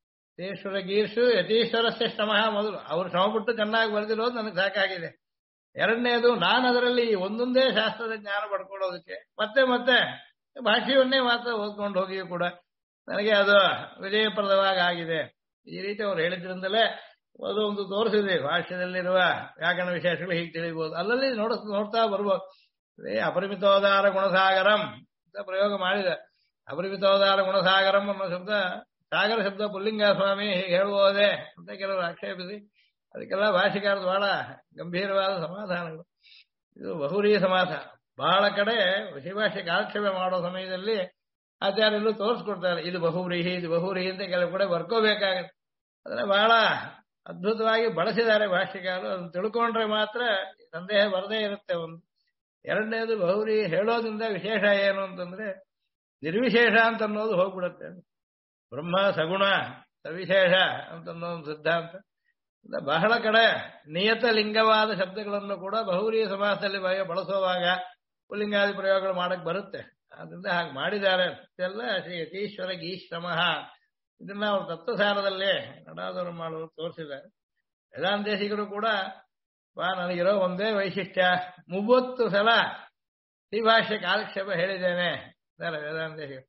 ಯತೀಶ್ವರ ಗೀರ್ಷು ಯತೀಶ್ವರಸ್ಯ ಶ್ರಮ. ಮೊದಲು ಅವರು ಶ್ರಮಪಟ್ಟು ಚೆನ್ನಾಗಿ ಬರೆದಿರೋದು ನನಗೆ ಸಾಕಾಗಿದೆ. ಎರಡನೇದು ನಾನು ಅದರಲ್ಲಿ ಒಂದೊಂದೇ ಶಾಸ್ತ್ರದ ಜ್ಞಾನ ಪಡ್ಕೊಳ್ಳೋದಕ್ಕೆ ಮತ್ತೆ ಮತ್ತೆ ಭಾಷ್ಯವನ್ನೇ ಮಾತ್ರ ಓದ್ಕೊಂಡು ಹೋಗಿಯೂ ಕೂಡ ನನಗೆ ಅದು ವಿಜಯಪ್ರದವಾಗಿ ಆಗಿದೆ. ಈ ರೀತಿ ಅವ್ರು ಹೇಳಿದ್ರಿಂದಲೇ ಅದು ಒಂದು ತೋರಿಸಿದೆ. ಭಾಷ್ಯದಲ್ಲಿರುವ ವ್ಯಾಕರಣ ವಿಶೇಷಗಳು ಹೀಗೆ ತಿಳಿಬಹುದು. ಅಲ್ಲಲ್ಲಿ ನೋಡ್ತಾ ಬರ್ಬೋದು. ಅಪರಿಮಿತೋದಾರ ಗುಣಸಾಗರಂ ಅಂತ ಪ್ರಯೋಗ ಮಾಡಿದೆ. ಅಪರಿಮಿತೋದಾರ ಗುಣಸಾಗರಂ ಅನ್ನೋ ಶಬ್ದ ಸಾಗರ ಶಬ್ದ ಪುಲ್ಲಿಂಗ ಸ್ವಾಮಿ ಹೀಗೆ ಹೇಳುವುದೇ ಅಂತ ಕೆಲವರು ಆಕ್ಷೇಪಿಸಿ ಅದಕ್ಕೆಲ್ಲ ಭಾಷಿಕಾರದ ಬಹಳ ಗಂಭೀರವಾದ ಸಮಾಧಾನಗಳು. ಇದು ಬಹುರೀ ಸಮಾಧಾನ. ಬಹಳ ಕಡೆ ಶ್ರೀಭಾಷ್ಯ ಕಾಲಕ್ಷೇಪ ಮಾಡೋ ಸಮಯದಲ್ಲಿ ಆಚಾರ್ಯರು ತೋರಿಸ್ಕೊಡ್ತಾರೆ, ಇದು ಬಹುವ್ರೀಹಿ ಇದು ಬಹುವ್ರೀಹಿ ಅಂತ ಕೆಲವು ಕಡೆ ಬರ್ಕೋಬೇಕಾಗತ್ತೆ. ಅದನ್ನ ಬಹಳ ಅದ್ಭುತವಾಗಿ ಬಳಸಿದ್ದಾರೆ ಭಾಷ್ಯಕಾರರು. ಅದನ್ನು ತಿಳ್ಕೊಂಡ್ರೆ ಮಾತ್ರ ಸಂದೇಹ ಬರದೇ ಇರುತ್ತೆ. ಒಂದು ಎರಡನೇದು ಬಹುವ್ರೀಹಿ ಹೇಳೋದ್ರಿಂದ ವಿಶೇಷ ಏನು ಅಂತಂದ್ರೆ ನಿರ್ವಿಶೇಷ ಅಂತ ಅನ್ನೋದು ಹೋಗ್ಬಿಡುತ್ತೆ. ಬ್ರಹ್ಮ ಸಗುಣ ಸವಿಶೇಷ ಅಂತನ್ನೋ ಒಂದು ಸಿದ್ಧಾಂತ. ಬಹಳ ಕಡೆ ನಿಯತ ಲಿಂಗವಾದ ಶಬ್ದಗಳನ್ನು ಕೂಡ ಬಹುವ್ರೀಹಿ ಸಮಾಸದಲ್ಲಿ ಬಳಸುವಾಗ ಪುಲ್ಲಿಂಗಾದಿ ಪ್ರಯೋಗಗಳು ಮಾಡಕ್ ಬರುತ್ತೆ. ಆದ್ರಿಂದ ಹಾಗೆ ಮಾಡಿದ್ದಾರೆ. ಇದೆಲ್ಲ ಶ್ರೀ ಯತೀಶ್ವರ ಗೀಶ್ರಮ ಇದನ್ನ ಅವ್ರ ತತ್ವಸಾರದಲ್ಲಿ ನಡಾದವರು ಮಾಡುವುದು ತೋರಿಸಿದ್ದಾರೆ. ವೇದಾಂತೇಶಿಗರು ಕೂಡ ನನಗಿರೋ ಒಂದೇ ವೈಶಿಷ್ಟ್ಯ 30 ಸಲ ಶ್ರೀಭಾಷ್ಯ ಕಾಲಕ್ಷೇಪ ಹೇಳಿದ್ದೇನೆ ವೇದಾಂತೇಶಿಗರು.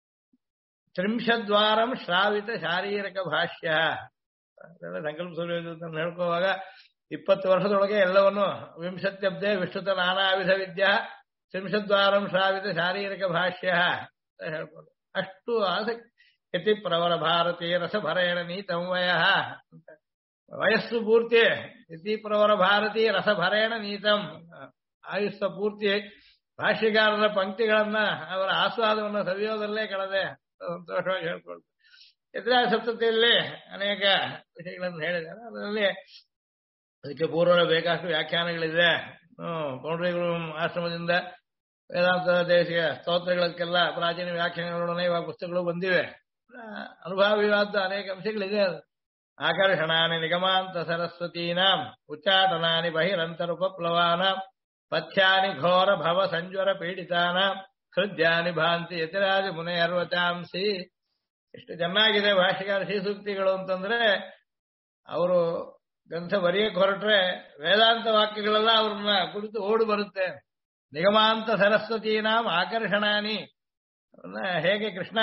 30 ಶ್ರಾವಿತ ಶಾರೀರಿಕ ಭಾಷ್ಯ ಸಂಕಲ್ಪ ಸೂರ್ಯೋದಯ ಹೇಳ್ಕೋವಾಗ 20 ವರ್ಷದೊಳಗೆ ಎಲ್ಲವನ್ನು 20 ಅಬ್ದೆ ವಿಶ್ರುತ ನಾನಾ ವಿಧ ವಿದ್ಯಾ 30 ಶ್ರಾವಿತ ಶಾರೀರಿಕ ಭಾಷ್ಯ ಅಂತ ಹೇಳ್ಕೊಂಡು ಅಷ್ಟು ಆಸಕ್ತಿ. ಯತಿ ಪ್ರವರ ಭಾರತೀಯ ರಸಭರೇಣ ನೀತಂವಯ ಅಂತ ವಯಸ್ಸು ಪೂರ್ತಿ ಯತಿ ಪ್ರವರ ಭಾರತೀಯ ರಸಭರೇಣ ನೀತಂ ಆಯುಸ್ಸ ಪೂರ್ತಿ ಭಾಷ್ಯಗಾರರ ಪಂಕ್ತಿಗಳನ್ನ ಅವರ ಆಸ್ವಾದವನ್ನು ಸವಿಯೋದಲ್ಲೇ ಕಳೆದೆ ಸಂತೋಷವಾಗಿ ಹೇಳ್ಕೊಳ್ತಾರೆ. ಎದುರಾಗ ಸಪ್ತತಿಯಲ್ಲಿ ಅನೇಕ ವಿಷಯಗಳನ್ನು ಹೇಳಿದ್ದಾರೆ. ಅದರಲ್ಲಿ ಅದಕ್ಕೆ ಪೂರ್ವದ ಬೇಕಾಷ್ಟು ವ್ಯಾಖ್ಯಾನಗಳಿದೆ. ಪೌಂಡ್ರಿಗಳು ಆಶ್ರಮದಿಂದ ವೇದಾಂತ ದೇಶಿಯ ಸ್ತೋತ್ರಗಳಕ್ಕೆಲ್ಲ ಪ್ರಾಚೀನ ವ್ಯಾಖ್ಯಾನಗಳೊಡನೆ ಇವಾಗ ಪುಸ್ತಕಗಳು ಬಂದಿವೆ. ಅನುಭಾವಿವಾದ ಅನೇಕ ಅಂಶಗಳಿದೆ. ಅದು ಆಕರ್ಷಣಾನಿ ನಿಗಮಾಂತ ಸರಸ್ವತೀನಾಂ ಉಚ್ಚಾಟನಾನಿ ಬಹಿರಂತರುಪಪ್ಲವಾನಾಂ ಪಥ್ಯಾನಿ ಘೋರ ಭವ ಸಂಜ್ವರ ಪೀಡಿತಾನಾಂ ಹೃದ್ಯಾನಿ ಭಾಂತಿ ಯತಿರಾಜ ಮುನೆಯರ್ವಚಾಂಸಿ. ಎಷ್ಟು ಚೆನ್ನಾಗಿದೆ ಭಾಷೆಗಾರ ಶ್ರೀಸೂಕ್ತಿಗಳು ಅಂತಂದ್ರೆ ಅವರು ಗ್ರಂಥ ಬರೆಯಕ್ಕೆ ಹೊರಟ್ರೆ ವೇದಾಂತ ವಾಕ್ಯಗಳೆಲ್ಲ ಅವ್ರನ್ನ ಕುರಿತು ಓಡು ಬರುತ್ತೆ. ನಿಗಮಾಂತ ಸರಸ್ವತೀನಾಂ ಆಕರ್ಷಣಾನಿ ಹೇಗೆ ಕೃಷ್ಣ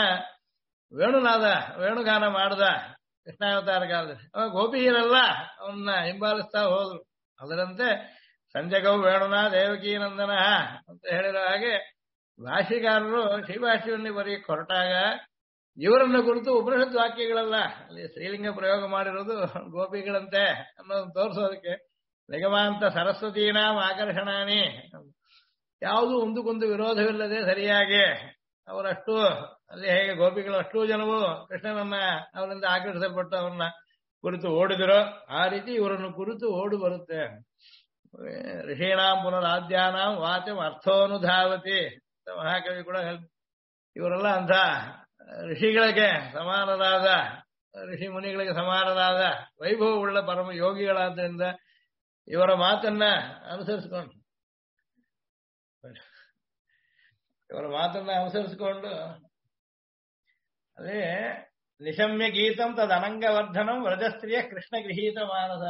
ವೇಣುಗಾನ ಮಾಡ್ದ ಕೃಷ್ಣಾವತಾರ ಕಾಲದಲ್ಲಿ ಗೋಪಿಯರೆಲ್ಲ ಅವನ್ನ ಹಿಂಬಾಲಿಸ್ತಾ ಹೋದ್ರು. ಅದರಂತೆ ಸಂಜಗೌ ವೇಣುನಾ ದೇವಕೀನಂದನ ಅಂತ ಹೇಳಿರೋ ಹಾಗೆ ಭಾಷೆಗಾರರು ಶ್ರೀಭಾಷ್ಯವನ್ನು ಬರೆಯಕ್ಕೆ ಹೊರಟಾಗ ಇವರನ್ನ ಕುರಿತು ಉಪನಿಷತ್ ವಾಕ್ಯಗಳೆಲ್ಲ ಅಲ್ಲಿ ಶ್ರೀಲಿಂಗ ಪ್ರಯೋಗ ಮಾಡಿರೋದು ಗೋಪಿಗಳಂತೆ ಅನ್ನೋದನ್ನು ತೋರಿಸೋದಕ್ಕೆ ನಿಗಮಾಂತ ಸರಸ್ವತೀನಾಂ ಆಕರ್ಷಣಾನಿ ಯಾವುದು ಒಂದಕ್ಕೊಂದು ವಿರೋಧವಿಲ್ಲದೆ ಸರಿಯಾಗಿ ಅವರಷ್ಟು ಅಲ್ಲಿ ಹೇಗೆ ಗೋಪಿಗಳು ಅಷ್ಟೂ ಜನವು ಕೃಷ್ಣನನ್ನ ಅವರಿಂದ ಆಕರ್ಷಿಸಲ್ಪಟ್ಟು ಅವರನ್ನ ಕುರಿತು ಓಡಿದರೋ ಆ ರೀತಿ ಇವರನ್ನು ಕುರಿತು ಓಡು ಬರುತ್ತೆ. ಋಷೀಣಾಂ ಪುನರಾದ್ಯಾನಾಂ ವಾಚಂ ಅರ್ಥೋನುಧಾವತಿ ಮಹಾಕವಿ ಕೂಡ ಇವರೆಲ್ಲ ಅಂತ ಋಷಿಗಳಿಗೆ ಸಮಾನರಾದ ಋಷಿ ಮುನಿಗಳಿಗೆ ಸಮಾನರಾದ ವೈಭವವುಳ್ಳ ಪರಮ ಯೋಗಿಗಳಾದ್ರಿಂದ ಇವರ ಮಾತನ್ನ ಅನುಸರಿಸಿಕೊಂಡು ಅದೇ ನಿಶಮ್ಯ ಗೀತಂ ತದ್ ಅನಂಗವರ್ಧನಂ ವ್ರಜಸ್ತ್ರೀಯ ಕೃಷ್ಣ ಗೃಹೀತ ಮಾನಸ.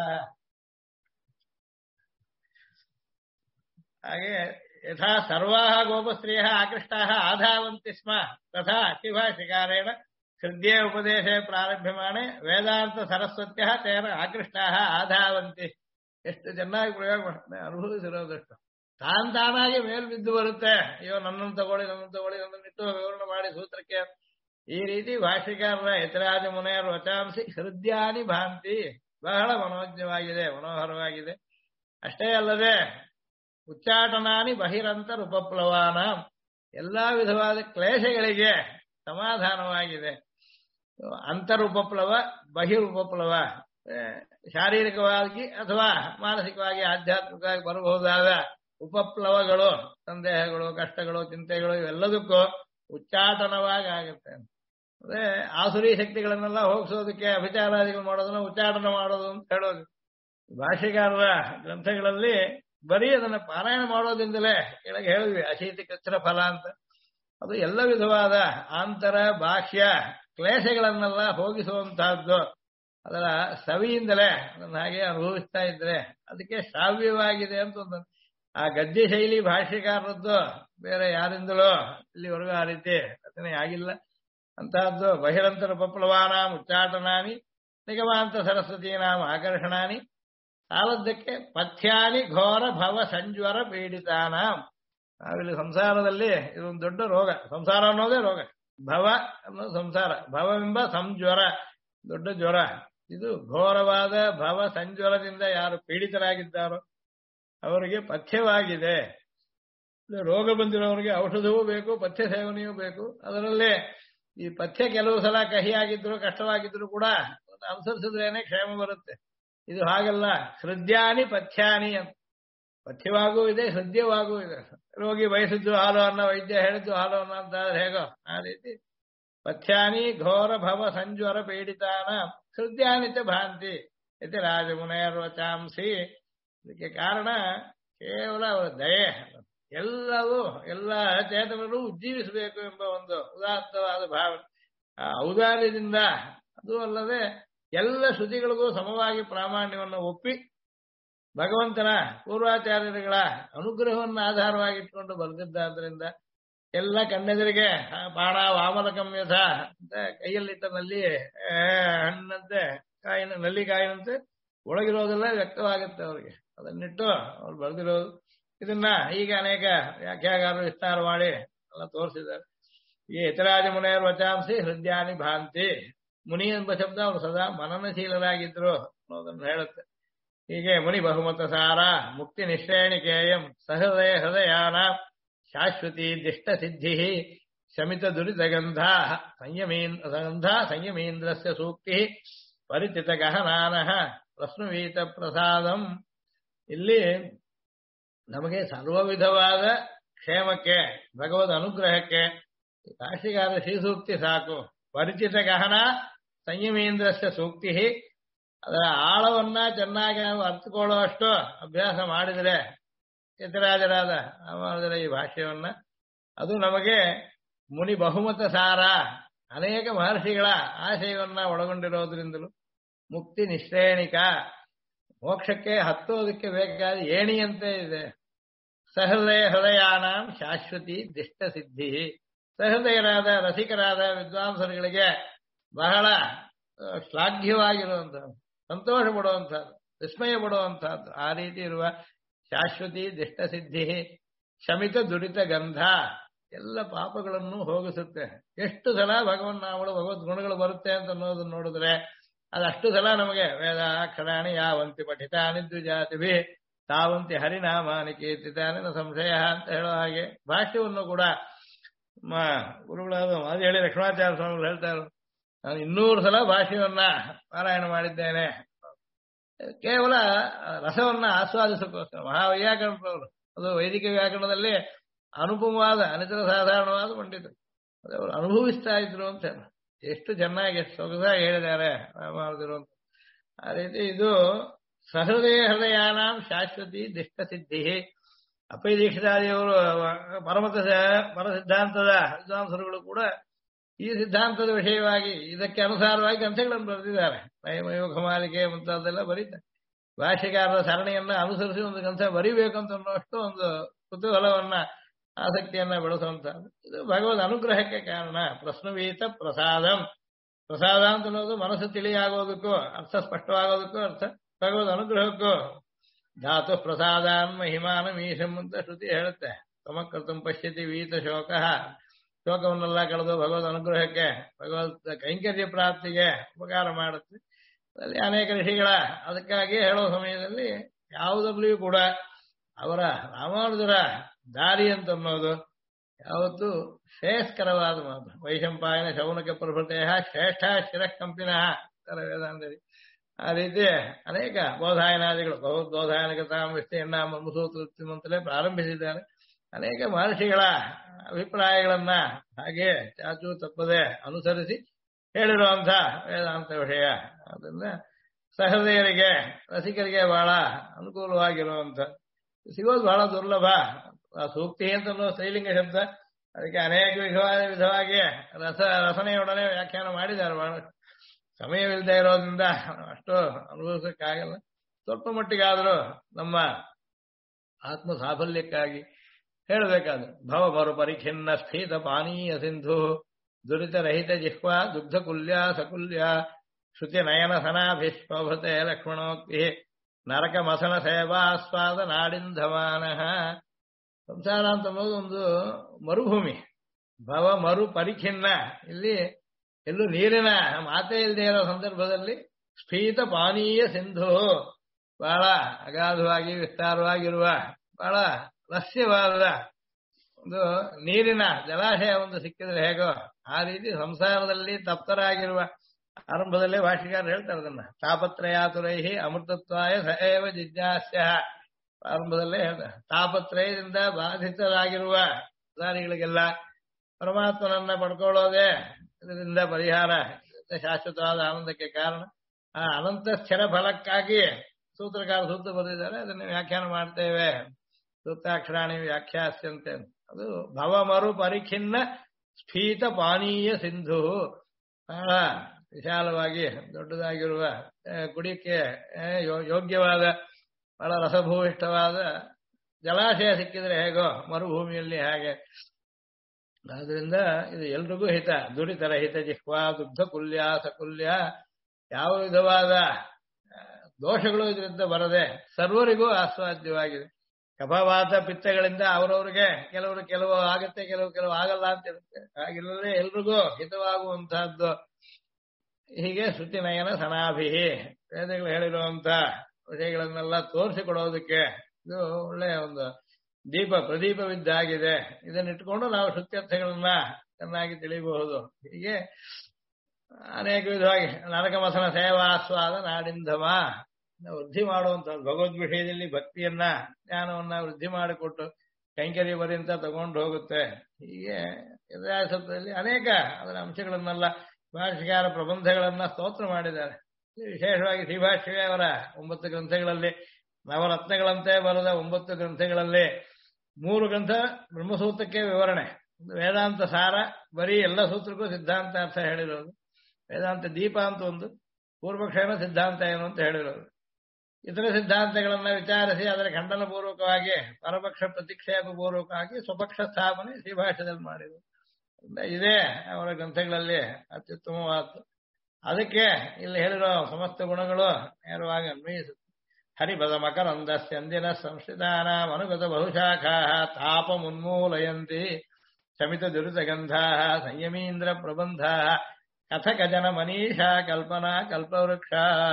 ಹಾಗೆ ಯಥಾ ಸರ್ವಾಃ ಗೋಪಸ್ತ್ರೀಯಃ ಆಕೃಷ್ಟಾಃ ಆಧಾವಂತಿ ಸ್ಮ ತಥಾ ಅತಿಭಾಷಿಕಾರೇಣ ಹೃದಯ ಉಪದೇಶೇ ಪ್ರಾರಂಭ್ಯಮಾನೆ ವೇದಾಂತ ಸರಸ್ವತ್ಯಃ ತೇನ ಆಕೃಷ್ಟಾಃ ಆಧಾವಂತಿ. ಎಷ್ಟು ಚೆನ್ನಾಗಿ ಪ್ರಯೋಗ ಮಾಡ್ತಾನೆ, ಅನುಭವಿಸಿರೋದಷ್ಟು ತಾನಾಗಿ ಮೇಲ್ ಬಿದ್ದು ಬರುತ್ತೆ. ಅಯ್ಯೋ ನನ್ನನ್ನು ತಗೊಳ್ಳಿ ನನ್ನನ್ನಿಟ್ಟು ವಿವರಣೆ ಮಾಡಿ ಸೂತ್ರಕ್ಕೆ. ಈ ರೀತಿ ಭಾಷಿಕಾರರ ಯತಿರಾಜ ಮುನೆಯರ ವಚಾಂಸಿ ಹೃದಯಾನಿ ಭಾಂತಿ ಬಹಳ ಮನೋಜ್ಞವಾಗಿದೆ, ಮನೋಹರವಾಗಿದೆ. ಅಷ್ಟೇ ಅಲ್ಲದೆ ಉಚ್ಚಾಟನಾನಿ ಬಹಿರಂತರ ಉಪಪ್ಲವಾನ ಎಲ್ಲಾ ವಿಧವಾದ ಕ್ಲೇಶಗಳಿಗೆ ಸಮಾಧಾನವಾಗಿದೆ. ಅಂತರುಪಪ್ಲವ ಬಹಿರುಪಪ್ಲವ ಶಾರೀರಿಕವಾಗಿ ಅಥವಾ ಮಾನಸಿಕವಾಗಿ ಆಧ್ಯಾತ್ಮಿಕವಾಗಿ ಬರಬಹುದಾದ ಉಪಪ್ಲವಗಳು, ಸಂದೇಹಗಳು, ಕಷ್ಟಗಳು, ಚಿಂತೆಗಳು ಇವೆಲ್ಲದಕ್ಕೂ ಉಚ್ಚಾಟನವಾಗಿ ಆಗುತ್ತೆ. ಅಂದ್ರೆ ಆಸುರಿ ಶಕ್ತಿಗಳನ್ನೆಲ್ಲ ಹೋಗಿಸೋದಕ್ಕೆ ಅಭಿಚಾರಾದಿಗಳು ಮಾಡೋದನ್ನ ಉಚ್ಚಾಟನ ಮಾಡೋದು ಅಂತ ಹೇಳೋದು. ಭಾಷೆಗಾರರ ಗ್ರಂಥಗಳಲ್ಲಿ ಬರೀ ಅದನ್ನ ಪಾರಾಯಣ ಮಾಡೋದ್ರಿಂದಲೇ ಕೆಳಗೆ ಹೇಳಿದ್ವಿ ಅಶೀತಿ ಕೃಚ್ಛ್ರ ಫಲ ಅಂತ. ಅದು ಎಲ್ಲ ವಿಧವಾದ ಆಂತರ ಬಾಹ್ಯ ಕ್ಲೇಶಗಳನ್ನೆಲ್ಲ ಹೋಗಿಸುವಂತಹದ್ದು. ಅದರ ಸವಿಯಿಂದಲೇ ಅದನ್ನ ಹಾಗೆ ಅನುಭವಿಸ್ತಾ ಇದ್ರೆ ಅದಕ್ಕೆ ಶ್ರಾವ್ಯವಾಗಿದೆ ಅಂತ ಒಂದು ಆ ಗದ್ಯ ಶೈಲಿ ಭಾಷ್ಯಕಾರರದ್ದು ಬೇರೆ ಯಾರಿಂದಲೋ ಇಲ್ಲಿವರೆಗೂ ಆ ರೀತಿ ರಚನೆ ಆಗಿಲ್ಲ. ಅಂತಹದ್ದು ಬಹಿರಂತರ ಪಪ್ಲವಾನಾಂ ಉಚ್ಚಾಟನಾನಿ ನಿಗಮಾಂತ ಸರಸ್ವತೀನಾಂ ಆಕರ್ಷಣಾನಿ ಸಾಲದ್ದಕ್ಕೆ ಪಥ್ಯಾನಿ ಘೋರ ಭವ ಸಂಜ್ವರ ಪೀಡಿತಾನಾಂ. ನಾವಿಲ್ಲಿ ಸಂಸಾರದಲ್ಲಿ ಇದೊಂದು ದೊಡ್ಡ ರೋಗ. ಸಂಸಾರ ಅನ್ನೋದೇ ರೋಗ. ಭವ ಅನ್ನೋದು ಸಂಸಾರ, ಭವವೆಂಬ ಸಂಜ್ವರ ದೊಡ್ಡ ಜ್ವರ. ಇದು ಘೋರವಾದ ಭವ ಸಂಜ್ವರದಿಂದ ಯಾರು ಪೀಡಿತರಾಗಿದ್ದಾರೋ ಅವರಿಗೆ ಪಥ್ಯವಾಗಿದೆ. ರೋಗ ಬಂದಿರೋರಿಗೆ ಔಷಧವೂ ಬೇಕು, ಪಥ್ಯ ಸೇವನೆಯೂ ಬೇಕು. ಅದರಲ್ಲೇ ಈ ಪಥ್ಯ ಕೆಲವು ಸಲ ಕಹಿಯಾಗಿದ್ರು ಕಷ್ಟವಾಗಿದ್ರು ಕೂಡ ಅನುಸರಿಸಿದ್ರೇನೆ ಕ್ಷೇಮ ಬರುತ್ತೆ. ಇದು ಹಾಗಲ್ಲ. ಹೃದಯಾನಿ ಪಥ್ಯಾನಿ ಅಂತ ಪಥ್ಯವಾಗೂ ಇದೆ, ಹೃದಯವಾಗೂ ಇದೆ. ರೋಗಿ ಬಯಸಿದ್ದು ಹಾಲು ಅನ್ನ, ವೈದ್ಯ ಹೇಳಿದ್ದು ಹಾಲು ಅನ್ನ ಅಂತ ಹೇಗೋ ಆ ರೀತಿ ಪಥ್ಯಾನಿ ಘೋರ ಭವ ಸಂಜ್ವರ ಪೀಡಿತಾನ ಹೃದಯಾನಿತ ಭಾಂತಿ ಇತಿ ರಾಜಮುನೇರ್ವಚಾಂಸಿ. ಇದಕ್ಕೆ ಕಾರಣ ಕೇವಲ ಅವರ ದಯೆ. ಎಲ್ಲವೂ ಎಲ್ಲ ಚೇತನರು ಉಜ್ಜೀವಿಸಬೇಕು ಎಂಬ ಒಂದು ಉದಾತ್ತವಾದ ಭಾವನೆ, ಆ ಔದಾರ್ಯದಿಂದ. ಅದು ಅಲ್ಲದೆ ಎಲ್ಲ ಶ್ರುತಿಗಳಿಗೂ ಸಮವಾಗಿ ಪ್ರಾಮಾಣ್ಯವನ್ನು ಒಪ್ಪಿ ಭಗವಂತನ ಪೂರ್ವಾಚಾರ್ಯರುಗಳ ಅನುಗ್ರಹವನ್ನು ಆಧಾರವಾಗಿಟ್ಕೊಂಡು ಬರೆದಿದ್ದಾದ್ರಿಂದ ಎಲ್ಲ ಕಣ್ಣೆದುರಿಗೆ ಬಾಣ ವಾಮಲಕಂ ಯಥ ಅಂತ ಕೈಯಲ್ಲಿಟ್ಟ ನಲ್ಲಿ ಹಣ್ಣಂತೆ ನಲ್ಲಿಕಾಯಿನಂತೆ ಒಳಗಿರೋದೆಲ್ಲ ವ್ಯಕ್ತವಾಗುತ್ತೆ ಅವರಿಗೆ. ಅದನ್ನಿಟ್ಟು ಅವ್ರು ಬರೆದಿರೋದು. ಇದನ್ನ ಈಗ ಅನೇಕ ವ್ಯಾಖ್ಯಾಗಾರರು ವಿಸ್ತಾರ ಮಾಡಿ ಎಲ್ಲ ತೋರಿಸಿದ್ದಾರೆ. ಈ ಯತಿರಾಜ ಮುನಿಯರ ವಚಾಂಸಿ ಹೃದಯಾನಿ ಭಾಂತಿ. ಮುನಿ ಎಂಬ ಶಬ್ದ ಅವರು ಸದಾ ಮನನಶೀಲರಾಗಿದ್ರು ಅನ್ನೋದನ್ನು ಹೇಳುತ್ತೆ. ಹೀಗೆ ಮುನಿ ಬಹುಮತ ಸಾರ ಮುಕ್ತಿ ನಿಶ್ರೇಣಿಕೇಯಂ ಸಹೃದಯ ಹೃದಯಾನ ಶಾಶ್ವತಿ ದಿಷ್ಟ ಸಿದ್ಧಿ ಶಮಿತ ದುರಿತ ಗಂಧ ಸಂಯಮೀಂದ್ರಸ್ಯ ಸೂಕ್ತಿ ಪರಿಚಿತ ಗಹನಾನಃ ಪ್ರಶ್ನವೀತ ಪ್ರಸಾದಂ. ಇಲ್ಲಿ ನಮಗೆ ಸರ್ವ ವಿಧವಾದ ಕ್ಷೇಮಕ್ಕೆ ಭಗವದ್ ಅನುಗ್ರಹಕ್ಕೆ ಕಾಶಿಗಾರ ಶ್ರೀಸೂಕ್ತಿ ಸಾಕು. ಪರಿಚಿತ ಗಹನ ಸಂಯಮೀಂದ್ರಸ್ಯ ಸೂಕ್ತಿ. ಅದರ ಆಳವನ್ನ ಚೆನ್ನಾಗಿ ನಾವು ಅರ್ಥಕೊಳ್ಳುವಷ್ಟು ಅಭ್ಯಾಸ ಮಾಡಿದರೆ ಯತಿರಾಜರಾದ ರಾಮಾನುಜರ ಈ ಭಾಷ್ಯವನ್ನ ಅದು ನಮಗೆ ಮುನಿ ಬಹುಮತ ಸಾರ ಅನೇಕ ಮಹರ್ಷಿಗಳ ಆಶಯವನ್ನ ಒಳಗೊಂಡಿರೋದ್ರಿಂದಲೂ ಮುಕ್ತಿ ನಿಶ್ರೇಣಿಕ ಮೋಕ್ಷಕ್ಕೆ ಹತ್ತೋದಕ್ಕೆ ಬೇಕಾದ ಏಣಿಯಂತೆ ಇದೆ. ಸಹೃದಯ ಹೃದಯಾನಾಂ ಶಾಶ್ವತಿ ದಿಷ್ಟ ಸಿದ್ಧಿ. ಸಹೃದಯರಾದ ರಸಿಕರಾದ ವಿದ್ವಾಂಸರುಗಳಿಗೆ ಬಹಳ ಶ್ಲಾಘ್ಯವಾಗಿರುವಂತಹದ್ದು, ಸಂತೋಷ ಪಡುವಂತಹದ್ದು, ವಿಸ್ಮಯ ಪಡುವಂತಹದ್ದು ಆ ರೀತಿ ಇರುವ ಶಾಶ್ವತಿ ದಿಷ್ಟ ಸಿದ್ಧಿ ಶಮಿತ ದುರಿತ ಗಂಧ ಎಲ್ಲ ಪಾಪಗಳನ್ನು ಹೋಗಿಸುತ್ತೆ. ಎಷ್ಟು ಸಲ ಭಗವನ್ ನಾಮಗಳು ಭಗವದ್ ಗುಣಗಳು ಬರುತ್ತೆ ಅಂತ ಅನ್ನೋದನ್ನ ನೋಡಿದ್ರೆ ಅದಷ್ಟು ಸಲ ನಮಗೆ ವೇದ ಅಕ್ಷರಾಣಿ ಯಾವಂತಿ ಪಠಿತಾನಿ ದ್ವಿಜಾತಿಭಿ ತಾವಂತಿ ಹರಿನಾಮಾನಿ ಕೀರ್ತಿತಾನಿ ನ ಸಂಶಯ ಅಂತ ಹೇಳೋ ಹಾಗೆ ಭಾಷ್ಯವನ್ನು ಕೂಡ ಗುರುಗಳಾದ ಅದು ಹೇಳಿ ಲಕ್ಷ್ಮಣಾಚಾರ್ಯ ಸ್ವಾಮಿಗಳು ಹೇಳ್ತಾರೆ, ನಾನು 200 ಸಲ ಭಾಷ್ಯವನ್ನ ಪಾರಾಯಣ ಮಾಡಿದ್ದೇನೆ. ಕೇವಲ ರಸವನ್ನ ಆಸ್ವಾದಿಸೋಕ್ಕೋಸ್ಕರ. ಮಹಾವೈಯಾಕರಣದವರು ಅದು ವೈದಿಕ ವ್ಯಾಕರಣದಲ್ಲಿ ಅನುಪಮವಾದ ಅನಿತರ ಸಾಧಾರಣವಾದ ಪಂಡಿತರು ಅವರು ಅನುಭವಿಸ್ತಾ ಇದ್ರು ಅಂತ ಎಷ್ಟು ಚೆನ್ನಾಗಿ ಎಷ್ಟು ಸೊಗಸಾಗಿ ಹೇಳಿದ್ದಾರೆ ರಾಮಾನುಜರು ಅಂತ. ಆ ರೀತಿ ಇದು ಸಹೃದಯ ಹೃದಯಾನಾಂ ಶಾಶ್ವತಿ ದಿಷ್ಟ ಸಿದ್ಧಿ. ಅಪ್ಪೈ ದೀಕ್ಷಿತಾದಿಯವರು ಪರಸಿದ್ಧಾಂತದ ವಿದ್ವಾಂಸರುಗಳು ಕೂಡ ಈ ಸಿದ್ಧಾಂತದ ವಿಷಯವಾಗಿ ಇದಕ್ಕೆ ಅನುಸಾರವಾಗಿ ಗ್ರಂಥಗಳನ್ನು ಬರೆದಿದ್ದಾರೆ. ನಯಮಯೋಗ ಮಾಲಿಕೆ ಮುಂತಾದೆಲ್ಲ ಬರೀತಾರೆ. ಭಾಷ್ಯಕಾರರ ಸರಣಿಯನ್ನ ಅನುಸರಿಸಿ ಒಂದು ಗ್ರಂಥ ಬರೀಬೇಕಂತ ಅನ್ನೋಷ್ಟು ಒಂದು ಕುತೂಹಲವನ್ನ ಆಸಕ್ತಿಯನ್ನ ಬೆಳೆಸುವಂತಹದ್ದು. ಇದು ಭಗವದ್ ಅನುಗ್ರಹಕ್ಕೆ ಕಾರಣ. ಪ್ರಶ್ನವೀತ ಪ್ರಸಾದಂ. ಪ್ರಸಾದ ಅಂತ ಅನ್ನೋದು ಮನಸ್ಸು ತಿಳಿಯಾಗೋದಕ್ಕೂ ಅರ್ಥ ಸ್ಪಷ್ಟವಾಗೋದಕ್ಕೂ ಅರ್ಥ ಭಗವದ್ ಅನುಗ್ರಹಕ್ಕೂ. ಧಾತು ಪ್ರಸಾದಾನ್ ಮಹಿಮಾನ ಮೀಶಂ ಅಂತ ಶ್ರುತಿ ಹೇಳುತ್ತೆ. ಸಮಕೃತಂ ಪಶ್ಯತಿ ವೀತ ಶೋಕ. ಶೋಕವನ್ನೆಲ್ಲ ಕಳೆದು ಭಗವದ್ ಅನುಗ್ರಹಕ್ಕೆ ಭಗವದ್ ಕೈಂಕರ್ಯ ಪ್ರಾಪ್ತಿಗೆ ಉಪಕಾರ ಮಾಡುತ್ತೆ. ಅಲ್ಲಿ ಅನೇಕ ಋಷಿಗಳ ಅದಕ್ಕಾಗಿ ಹೇಳೋ ಸಮಯದಲ್ಲಿ ಯಾವುದರಲ್ಲಿಯೂ ಕೂಡ ಅವರ ರಾಮಾನುಜರ ದಾರಿ ಅಂತ ಅನ್ನೋದು ಯಾವತ್ತೂ ಶ್ರೇಯಸ್ಕರವಾದ ಮಾತು. ವೈಶಂಪಾಯನ ಶೌನಕ ಪ್ರಭೃತೆಯ ಶ್ರೇಷ್ಠ ಶಿರಕಂಪಿನಃ ವೇದಾಂತರಿ. ಆ ರೀತಿ ಅನೇಕ ಬೋಧಾಯನಾದಿಗಳು ಭಗವದ್ಬೋಧಾಯನಕತಾಂ ವಿಷ್ಣೆಯನ್ನ ಮನ್ಮಸೂತ್ರಂತಲೇ ಪ್ರಾರಂಭಿಸಿದ್ದಾರೆ. ಅನೇಕ ಮಹರ್ಷಿಗಳ ಅಭಿಪ್ರಾಯಗಳನ್ನ ಹಾಗೆ ಚಾಚು ತಪ್ಪದೆ ಅನುಸರಿಸಿ ಹೇಳಿರುವಂಥ ವೇದಾಂತ ವಿಷಯ. ಅದರಿಂದ ಸಹೃದಯರಿಗೆ ರಸಿಕರಿಗೆ ಬಹಳ ಅನುಕೂಲವಾಗಿರುವಂಥ ಸಿಗೋದು ಬಹಳ ದುರ್ಲಭ. ಸೂಕ್ತಿ ಅಂತ ಸ್ತ್ರೀಲಿಂಗ ಶಬ್ದ, ಅದಕ್ಕೆ ಅನೇಕ ವಿಧವಾಗಿ ರಸನೆಯೊಡನೆ ವ್ಯಾಖ್ಯಾನ ಮಾಡಿದ್ದಾರೆ. ಬಹಳ ಸಮಯವಿಲ್ಲದೆ ಇರೋದ್ರಿಂದ ಅಷ್ಟು ಅನುಭವಿಸಕ್ಕಾಗಲ್ಲ. ಸ್ವಲ್ಪ ಮಟ್ಟಿಗಾದರೂ ನಮ್ಮ ಆತ್ಮ ಸಾಫಲ್ಯಕ್ಕಾಗಿ ಹೇಳಬೇಕಾದ ಭವ ಮರು ಪರಿಖಿನ್ನ ಸ್ಫೀತ ಪಾನೀಯ ಸಿಂಧು ದುರಿತ ರಹಿತ ಜಿಹ್ವಾ ದುಗ್ಧ ಕುಲ್ಯ ಸಕುಲ್ಯ ಶ್ರುತಿ ನಯನ ಸನಾಭಿಷ್ಪಭತೆ ಲಕ್ಷ್ಮಣೋಕ್ತಿ ನರಕ ಮಸನ ಸೇವಾಸ್ವಾದ ನಾಡಿಂಧಮಾನಃ. ಸಂಸಾರ ಅಂತ ಅನ್ನೋದು ಒಂದು ಮರುಭೂಮಿ. ಭವ ಮರು ಪರಿಖಿನ್ನ, ಇಲ್ಲಿ ಎಲ್ಲೂ ನೀರಿನ ಮಾತೆ ಇಲ್ಲದೆ ಇರೋ ಸಂದರ್ಭದಲ್ಲಿ ಸ್ಫೀತ ಪಾನೀಯ ಸಿಂಧು, ಬಹಳ ಅಗಾಧವಾಗಿ ವಿಸ್ತಾರವಾಗಿರುವ ಬಹಳ ರಹಸ್ಯವಾದ ಒಂದು ನೀರಿನ ಜಲಾಶಯ ಒಂದು ಸಿಕ್ಕಿದ್ರೆ ಹೇಗೋ ಆ ರೀತಿ ಸಂಸಾರದಲ್ಲಿ ತಪ್ತರಾಗಿರುವ ಆರಂಭದಲ್ಲೇ ಭಾಷಿಕಾರರು ಹೇಳ್ತಾರೆ ಅದನ್ನ. ತಾಪತ್ರಯಾತುರೈಹಿ ಅಮೃತತ್ವಾಯ ಸಏವ ಜಿಜ್ಞಾಸ್ಯ. ಆರಂಭದಲ್ಲೇ ಹೇಳ್ತಾರೆ ತಾಪತ್ರಯದಿಂದ ಬಾಧಿತರಾಗಿರುವ ದಾರಿಗಳಿಗೆಲ್ಲ ಪರಮಾತ್ಮನನ್ನ ಪಡ್ಕೊಳ್ಳೋದೇ ಇದರಿಂದ ಪರಿಹಾರ, ಶಾಶ್ವತವಾದ ಆನಂದಕ್ಕೆ ಕಾರಣ. ಆ ಅನಂತ ಸ್ಥಿರ ಫಲಕ್ಕಾಗಿ ಸೂತ್ರಕಾರ ಸೂತ್ರ ಬರೆದಿದ್ದಾರೆ, ಅದನ್ನು ವ್ಯಾಖ್ಯಾನ ಮಾಡ್ತೇವೆ. ಸೂಕ್ತಾಕ್ಷರಾಣಿ ವ್ಯಾಖ್ಯಾಸ್ಯಂತೆ. ಅದು ಭವ ಮರು ಪರಿಖಿನ್ನ ಸ್ಫೀತ ಪಾನೀಯ ಸಿಂಧು, ಬಹಳ ವಿಶಾಲವಾಗಿ ದೊಡ್ಡದಾಗಿರುವ ಕುಡಿಯಕ್ಕೆ ಯೋಗ್ಯವಾದ ಬಹಳ ರಸಭೂಯಿಷ್ಠವಾದ ಜಲಾಶಯ ಸಿಕ್ಕಿದ್ರೆ ಹೇಗೋ ಮರುಭೂಮಿಯಲ್ಲಿ ಹಾಗೆ. ಆದ್ರಿಂದ ಇದು ಎಲ್ರಿಗೂ ಹಿತ. ದುರಿತರ ಹಿತ ಜಿಹ್ವಾ ದುಗ್ಧ ಕುಲ್ಯ ಸಕುಲ್ಯ, ಯಾವ ವಿಧವಾದ ದೋಷಗಳು ಇದರಿಂದ ಬರದೆ ಸರ್ವರಿಗೂ ಆಸ್ವಾದ್ಯವಾಗಿದೆ. ಕಫವಾತ ಪಿತ್ತಗಳಿಂದ ಅವರವ್ರಿಗೆ ಕೆಲವು ಆಗತ್ತೆ, ಕೆಲವು ಆಗಲ್ಲ ಅಂತ ಇರುತ್ತೆ. ಹಾಗಿಲ್ಲದೆ ಎಲ್ರಿಗೂ ಹಿತವಾಗುವಂತಹದ್ದು. ಹೀಗೆ ಶ್ರುತಿ ನಯನ ಸನಾಭಿಹಿ, ವೇದಗಳು ಹೇಳಿರುವಂತ ವಿಷಯಗಳನ್ನೆಲ್ಲ ತೋರಿಸಿಕೊಡೋದಕ್ಕೆ ಇದು ಒಳ್ಳೆಯ ಒಂದು ಪ್ರದೀಪವಿದ್ದಾಗಿದೆ. ಇದನ್ನಿಟ್ಕೊಂಡು ನಾವು ಶ್ರುತ್ಯರ್ಥಗಳನ್ನ ಚೆನ್ನಾಗಿ ತಿಳಿಯಬಹುದು. ಹೀಗೆ ಅನೇಕ ವಿಧವಾಗಿ ನರಕಮಸನ ಸೇವಾಸ್ವಾದ ನಾಡಿಂಧಮ, ವೃದ್ಧಿ ಮಾಡುವಂಥದ್ದು. ಭಗವದ್ ವಿಷಯದಲ್ಲಿ ಭಕ್ತಿಯನ್ನ ಜ್ಞಾನವನ್ನ ವೃದ್ಧಿ ಮಾಡಿಕೊಟ್ಟು ಕೈಂಕರ್ಯ ಪರ್ಯಂತ ತಗೊಂಡು ಹೋಗುತ್ತೆ. ಹೀಗೆ ಯಥಾಸತ್ವದಲ್ಲಿ ಅನೇಕ ಅದರ ಅಂಶಗಳನ್ನೆಲ್ಲ ಭಾಷಿಕಾರ ಪ್ರಬಂಧಗಳನ್ನ ಸ್ತೋತ್ರ ಮಾಡಿದ್ದಾರೆ. ವಿಶೇಷವಾಗಿ ಶ್ರೀಭಾಷ್ಯವೇ ಅವರ 9 ಗ್ರಂಥಗಳಲ್ಲಿ, ನವರತ್ನಗಳಂತೆ ಬರೆದ 9 ಗ್ರಂಥಗಳಲ್ಲಿ 3 ಗ್ರಂಥ ಬ್ರಹ್ಮಸೂತ್ರಕ್ಕೆ ವಿವರಣೆ, ವೇದಾಂತ ಸಾರ, ಬರೀ ಎಲ್ಲ ಸೂತ್ರಕ್ಕೂ ಸಿದ್ಧಾಂತ ಅರ್ಥ ಹೇಳಿರೋದು. ವೇದಾಂತ ದೀಪ ಅಂತ ಒಂದು, ಪೂರ್ವಕ್ಷೇಮ ಸಿದ್ಧಾಂತ ಏನು ಅಂತ ಹೇಳಿರೋದು. ಇತರ ಸಿದ್ಧಾಂತಗಳನ್ನ ವಿಚಾರಿಸಿ ಅದರ ಖಂಡನ ಪೂರ್ವಕವಾಗಿ ಪರಪಕ್ಷ ಪ್ರತಿಕ್ಷೇಪ ಪೂರ್ವಕವಾಗಿ ಸ್ವಪಕ್ಷ ಸ್ಥಾಪನೆ ಶ್ರೀಭಾಷ್ಯದಲ್ಲಿ ಮಾಡಿದರು. ಇದೇ ಅವರ ಗ್ರಂಥಗಳಲ್ಲಿ ಅತ್ಯುತ್ತಮವಾದ್ದು. ಅದಕ್ಕೆ ಇಲ್ಲಿ ಹೇಳಿರೋ ಸಮಸ್ತ ಗುಣಗಳು ನೇರವಾಗಿ ಅನ್ವಯಿಸುತ್ತೆ. ಹರಿಪದ ಮಕರಂದಸ್ಯ ಅಂದಿನ ಸಂಶ್ರಿತಾನ ಅನುಗತ ಬಹುಶಾಖಾ ತಾಪ ಮುನ್ಮೂಲಯಂತಿ ಶಮಿತ ದುರಿತಗಂಧಾ ಸಂಯಮೀಂದ್ರ ಪ್ರಬಂಧಾ ಕಥಕ ಜನ ಮನೀಷಾ ಕಲ್ಪನಾ ಕಲ್ಪವೃಕ್ಷ.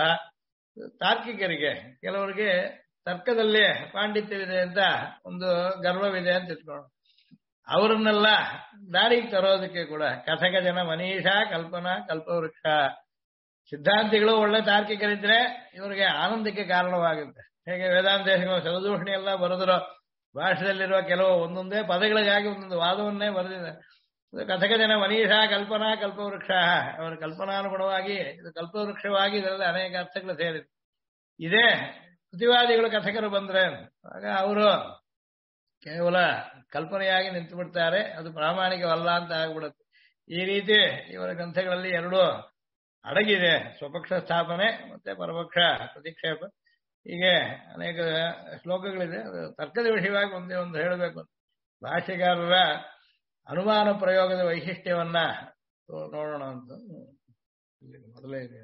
ತಾರ್ಕಿಕರಿಗೆ ಕೆಲವರಿಗೆ ತರ್ಕದಲ್ಲಿ ಪಾಂಡಿತ್ಯವಿದೆ ಅಂತ ಒಂದು ಗರ್ವವಿದೆ ಅಂತ ಇಟ್ಕೊಳ್ಳೋಣ. ಅವರನ್ನೆಲ್ಲ ದಾರಿಗೆ ತರೋದಕ್ಕೆ ಕೂಡ ಕಥಕ ಜನ ಮನೀಷಾ ಕಲ್ಪನಾ ಕಲ್ಪವೃಕ್ಷ. ಸಿದ್ಧಾಂತಿಗಳು ಒಳ್ಳೆ ತಾರ್ಕಿಕರಿದ್ರೆ ಇವರಿಗೆ ಆನಂದಕ್ಕೆ ಕಾರಣವಾಗುತ್ತೆ. ಹೇಗೆ ವೇದಾಂತೇಶಗಳು ಶರದೂಷಣಿ ಎಲ್ಲ ಬರೆದಿರೋ ಭಾಷೆಯಲ್ಲಿರುವ ಕೆಲವು ಒಂದೊಂದೇ ಪದಗಳಿಗಾಗಿ ಒಂದೊಂದು ವಾದವನ್ನೇ ಬರೆದಿದೆ. ಕಥಕ ಜನ ಮನೀಷಾ ಕಲ್ಪನಾ ಕಲ್ಪವೃಕ್ಷ, ಅವರ ಕಲ್ಪನಾನುಗುಣವಾಗಿ ಇದು ಕಲ್ಪವೃಕ್ಷವಾಗಿ ಇದರಲ್ಲಿ ಅನೇಕ ಅರ್ಥಗಳು ಸೇರಿದೆ. ಇದೇ ಪ್ರತಿವಾದಿಗಳು ಕಥಕರು ಬಂದ್ರೆ ಆಗ ಅವರು ಕೇವಲ ಕಲ್ಪನೆಯಾಗಿ ನಿಂತು ಬಿಡ್ತಾರೆ, ಅದು ಪ್ರಾಮಾಣಿಕವಲ್ಲ ಅಂತ ಆಗ್ಬಿಡುತ್ತೆ. ಈ ರೀತಿ ಇವರ ಗ್ರಂಥಗಳಲ್ಲಿ 2 ಅಡಗಿದೆ, ಸ್ವಪಕ್ಷ ಸ್ಥಾಪನೆ ಮತ್ತೆ ಪರಪಕ್ಷ ಪ್ರತಿಕ್ಷೇಪ. ಹೀಗೆ ಅನೇಕ ಶ್ಲೋಕಗಳಿದೆ. ತರ್ಕದ ವಿಷಯವಾಗಿ ಒಂದೇ ಒಂದು ಹೇಳಬೇಕು. ಭಾಷ್ಯಕಾರರ ಅನುಮಾನ ಪ್ರಯೋಗದ ವೈಶಿಷ್ಟ್ಯವನ್ನ ನೋಡೋಣ ಅಂತ ಮೊದಲೇ ಇದೆ.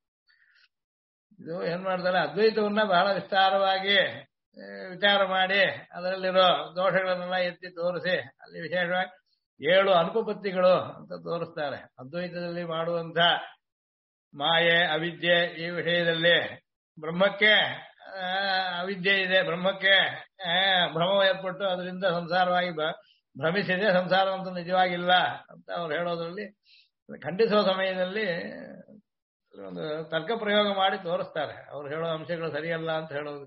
ಇದು ಏನ್ ಮಾಡ್ತಾರೆ, ಅದ್ವೈತವನ್ನ ಬಹಳ ವಿಸ್ತಾರವಾಗಿ ವಿಚಾರ ಮಾಡಿ ಅದರಲ್ಲಿರೋ ದೋಷಗಳನ್ನೆಲ್ಲ ಎತ್ತಿ ತೋರಿಸಿ ಅಲ್ಲಿ ವಿಶೇಷವಾಗಿ 7 ಅನುಪಪತ್ತಿಗಳು ಅಂತ ತೋರಿಸ್ತಾರೆ. ಅದ್ವೈತದಲ್ಲಿ ಮಾಡುವಂತ ಮಾಯೆ ಅವಿದ್ಯೆ ಈ ವಿಷಯದಲ್ಲಿ ಬ್ರಹ್ಮಕ್ಕೆ ಅವಿದ್ಯೆ ಇದೆ, ಬ್ರಹ್ಮಕ್ಕೆ ಭ್ರಮ ಏರ್ಪಟ್ಟು ಅದರಿಂದ ಸಂಸಾರವಾಗಿ ಭ್ರಮಿಸಿದೆ, ಸಂಸಾರ ಅಂತೂ ನಿಜವಾಗಿಲ್ಲ ಅಂತ ಅವ್ರು ಹೇಳೋದ್ರಲ್ಲಿ ಖಂಡಿಸುವ ಸಮಯದಲ್ಲಿ ಒಂದು ತರ್ಕ ಪ್ರಯೋಗ ಮಾಡಿ ತೋರಿಸ್ತಾರೆ. ಅವ್ರು ಹೇಳೋ ಅಂಶಗಳು ಸರಿಯಲ್ಲ ಅಂತ ಹೇಳೋದು.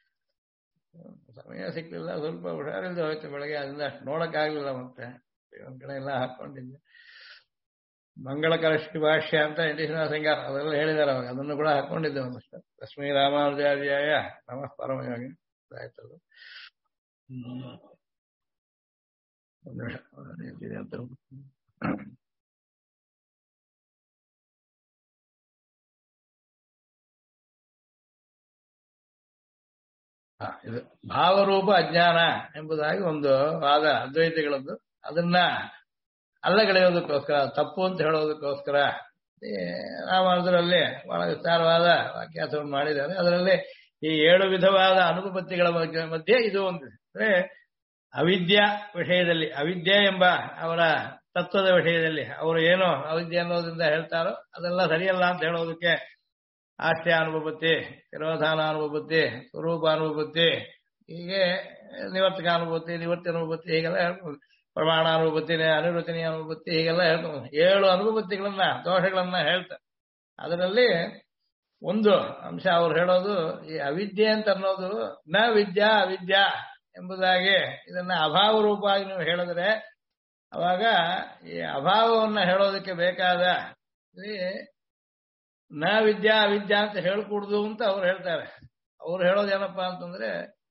ಸಮಯ ಸಿಕ್ಲಿಲ್ಲ, ಸ್ವಲ್ಪ ಹುಷಾರಿಲ್ಲದೆ ಹೋಯ್ತು ಬೆಳಗ್ಗೆ, ಅದರಿಂದ ಅಷ್ಟು ನೋಡಕ್ಕಾಗ್ಲಿಲ್ಲ. ಮತ್ತೆ ಒಂದ್ ಕಡೆ ಎಲ್ಲ ಹಾಕೊಂಡಿದ್ದೆ. ಮಂಗಳಕರ ಶ್ರೀಭಾಷ್ಯ ಅಂತ ಇಂಡಿಷನಲ್ ಸಿಂಗಾರ ಅದೆಲ್ಲ ಹೇಳಿದಾರೆ ಅವಾಗ, ಅದನ್ನು ಕೂಡ ಹಾಕೊಂಡಿದ್ದೆ ಒಂದಷ್ಟು. ಲಕ್ಷ್ಮೀ ರಾಮಾನುಜಾರ್ಯಾಯ ನಮಃ ಪರಮಯೋಗಿ ಆಯ್ತದು. ಒಂದು ನಿಮಿಷ ಅಂತ ಇದು ಭಾವರೂಪ ಅಜ್ಞಾನ ಎಂಬುದಾಗಿ ಒಂದು ವಾದ ಅದ್ವೈತಿಗಳದ್ದು. ಅದನ್ನ ಅಲ್ಲಗಳೆಯೋದಕ್ಕೋಸ್ಕರ, ತಪ್ಪು ಅಂತ ಹೇಳೋದಕ್ಕೋಸ್ಕರ ರಾಮಾನುಜರಲ್ಲಿ ಬಹಳ ವಿಸ್ತಾರವಾದ ವಾಕ್ಯಾರ್ಥವನ್ನು ಮಾಡಿದ್ದಾರೆ. ಅದರಲ್ಲಿ ಈ 7 ವಿಧವಾದ ಅನುಪಪತ್ತಿಗಳ ಮಧ್ಯೆ ಇದು ಒಂದು. ಅಂದ್ರೆ ಅವಿದ್ಯಾ ವಿಷಯದಲ್ಲಿ, ಅವಿದ್ಯೆ ಎಂಬ ಅವರ ತತ್ವದ ವಿಷಯದಲ್ಲಿ ಅವರು ಏನು ಅವಿದ್ಯೆ ಅನ್ನೋದ್ರಿಂದ ಹೇಳ್ತಾರೋ ಅದೆಲ್ಲ ಸರಿಯಲ್ಲ ಅಂತ ಹೇಳೋದಕ್ಕೆ ಆಶ್ರಯಾನುಪಪತ್ತಿ, ತಿರೋಧಾನಾನುಪಪತ್ತಿ, ಸ್ವರೂಪಾನುಪಪತ್ತಿ, ಹೀಗೆ ನಿವರ್ತಕಾನುಪತ್ತಿ, ನಿವರ್ತಿ ಅನುಪಪತ್ತಿ, ಹೀಗೆಲ್ಲ ಹೇಳ್ಬೋದು. ಪ್ರಮಾಣಾನುಪತ್ತಿ, ಅನಿವೃತ್ತನೀಯ ಅನುಪತ್ತಿ, ಹೀಗೆಲ್ಲ ಹೇಳ್ಬೋದು. 7 ಅನುಪಪತ್ತಿಗಳನ್ನ, ದೋಷಗಳನ್ನ ಹೇಳ್ತಾರೆ. ಅದರಲ್ಲಿ ಒಂದು ಅಂಶ ಅವ್ರು ಹೇಳೋದು, ಈ ಅವಿದ್ಯೆ ಅಂತ ಅನ್ನೋದು ನ ವಿದ್ಯಾ ಅವಿದ್ಯಾ ಎಂಬುದಾಗಿ ಇದನ್ನ ಅಭಾವ ರೂಪವಾಗಿ ನೀವು ಹೇಳಿದ್ರೆ, ಅವಾಗ ಈ ಅಭಾವವನ್ನ ಹೇಳೋದಕ್ಕೆ ಬೇಕಾದ ನ ವಿದ್ಯಾ ಅವಿದ್ಯಾ ಅಂತ ಹೇಳ್ಕೂಡ್ದು ಅಂತ ಅವ್ರು ಹೇಳ್ತಾರೆ. ಅವ್ರು ಹೇಳೋದೇನಪ್ಪಾ ಅಂತಂದ್ರೆ,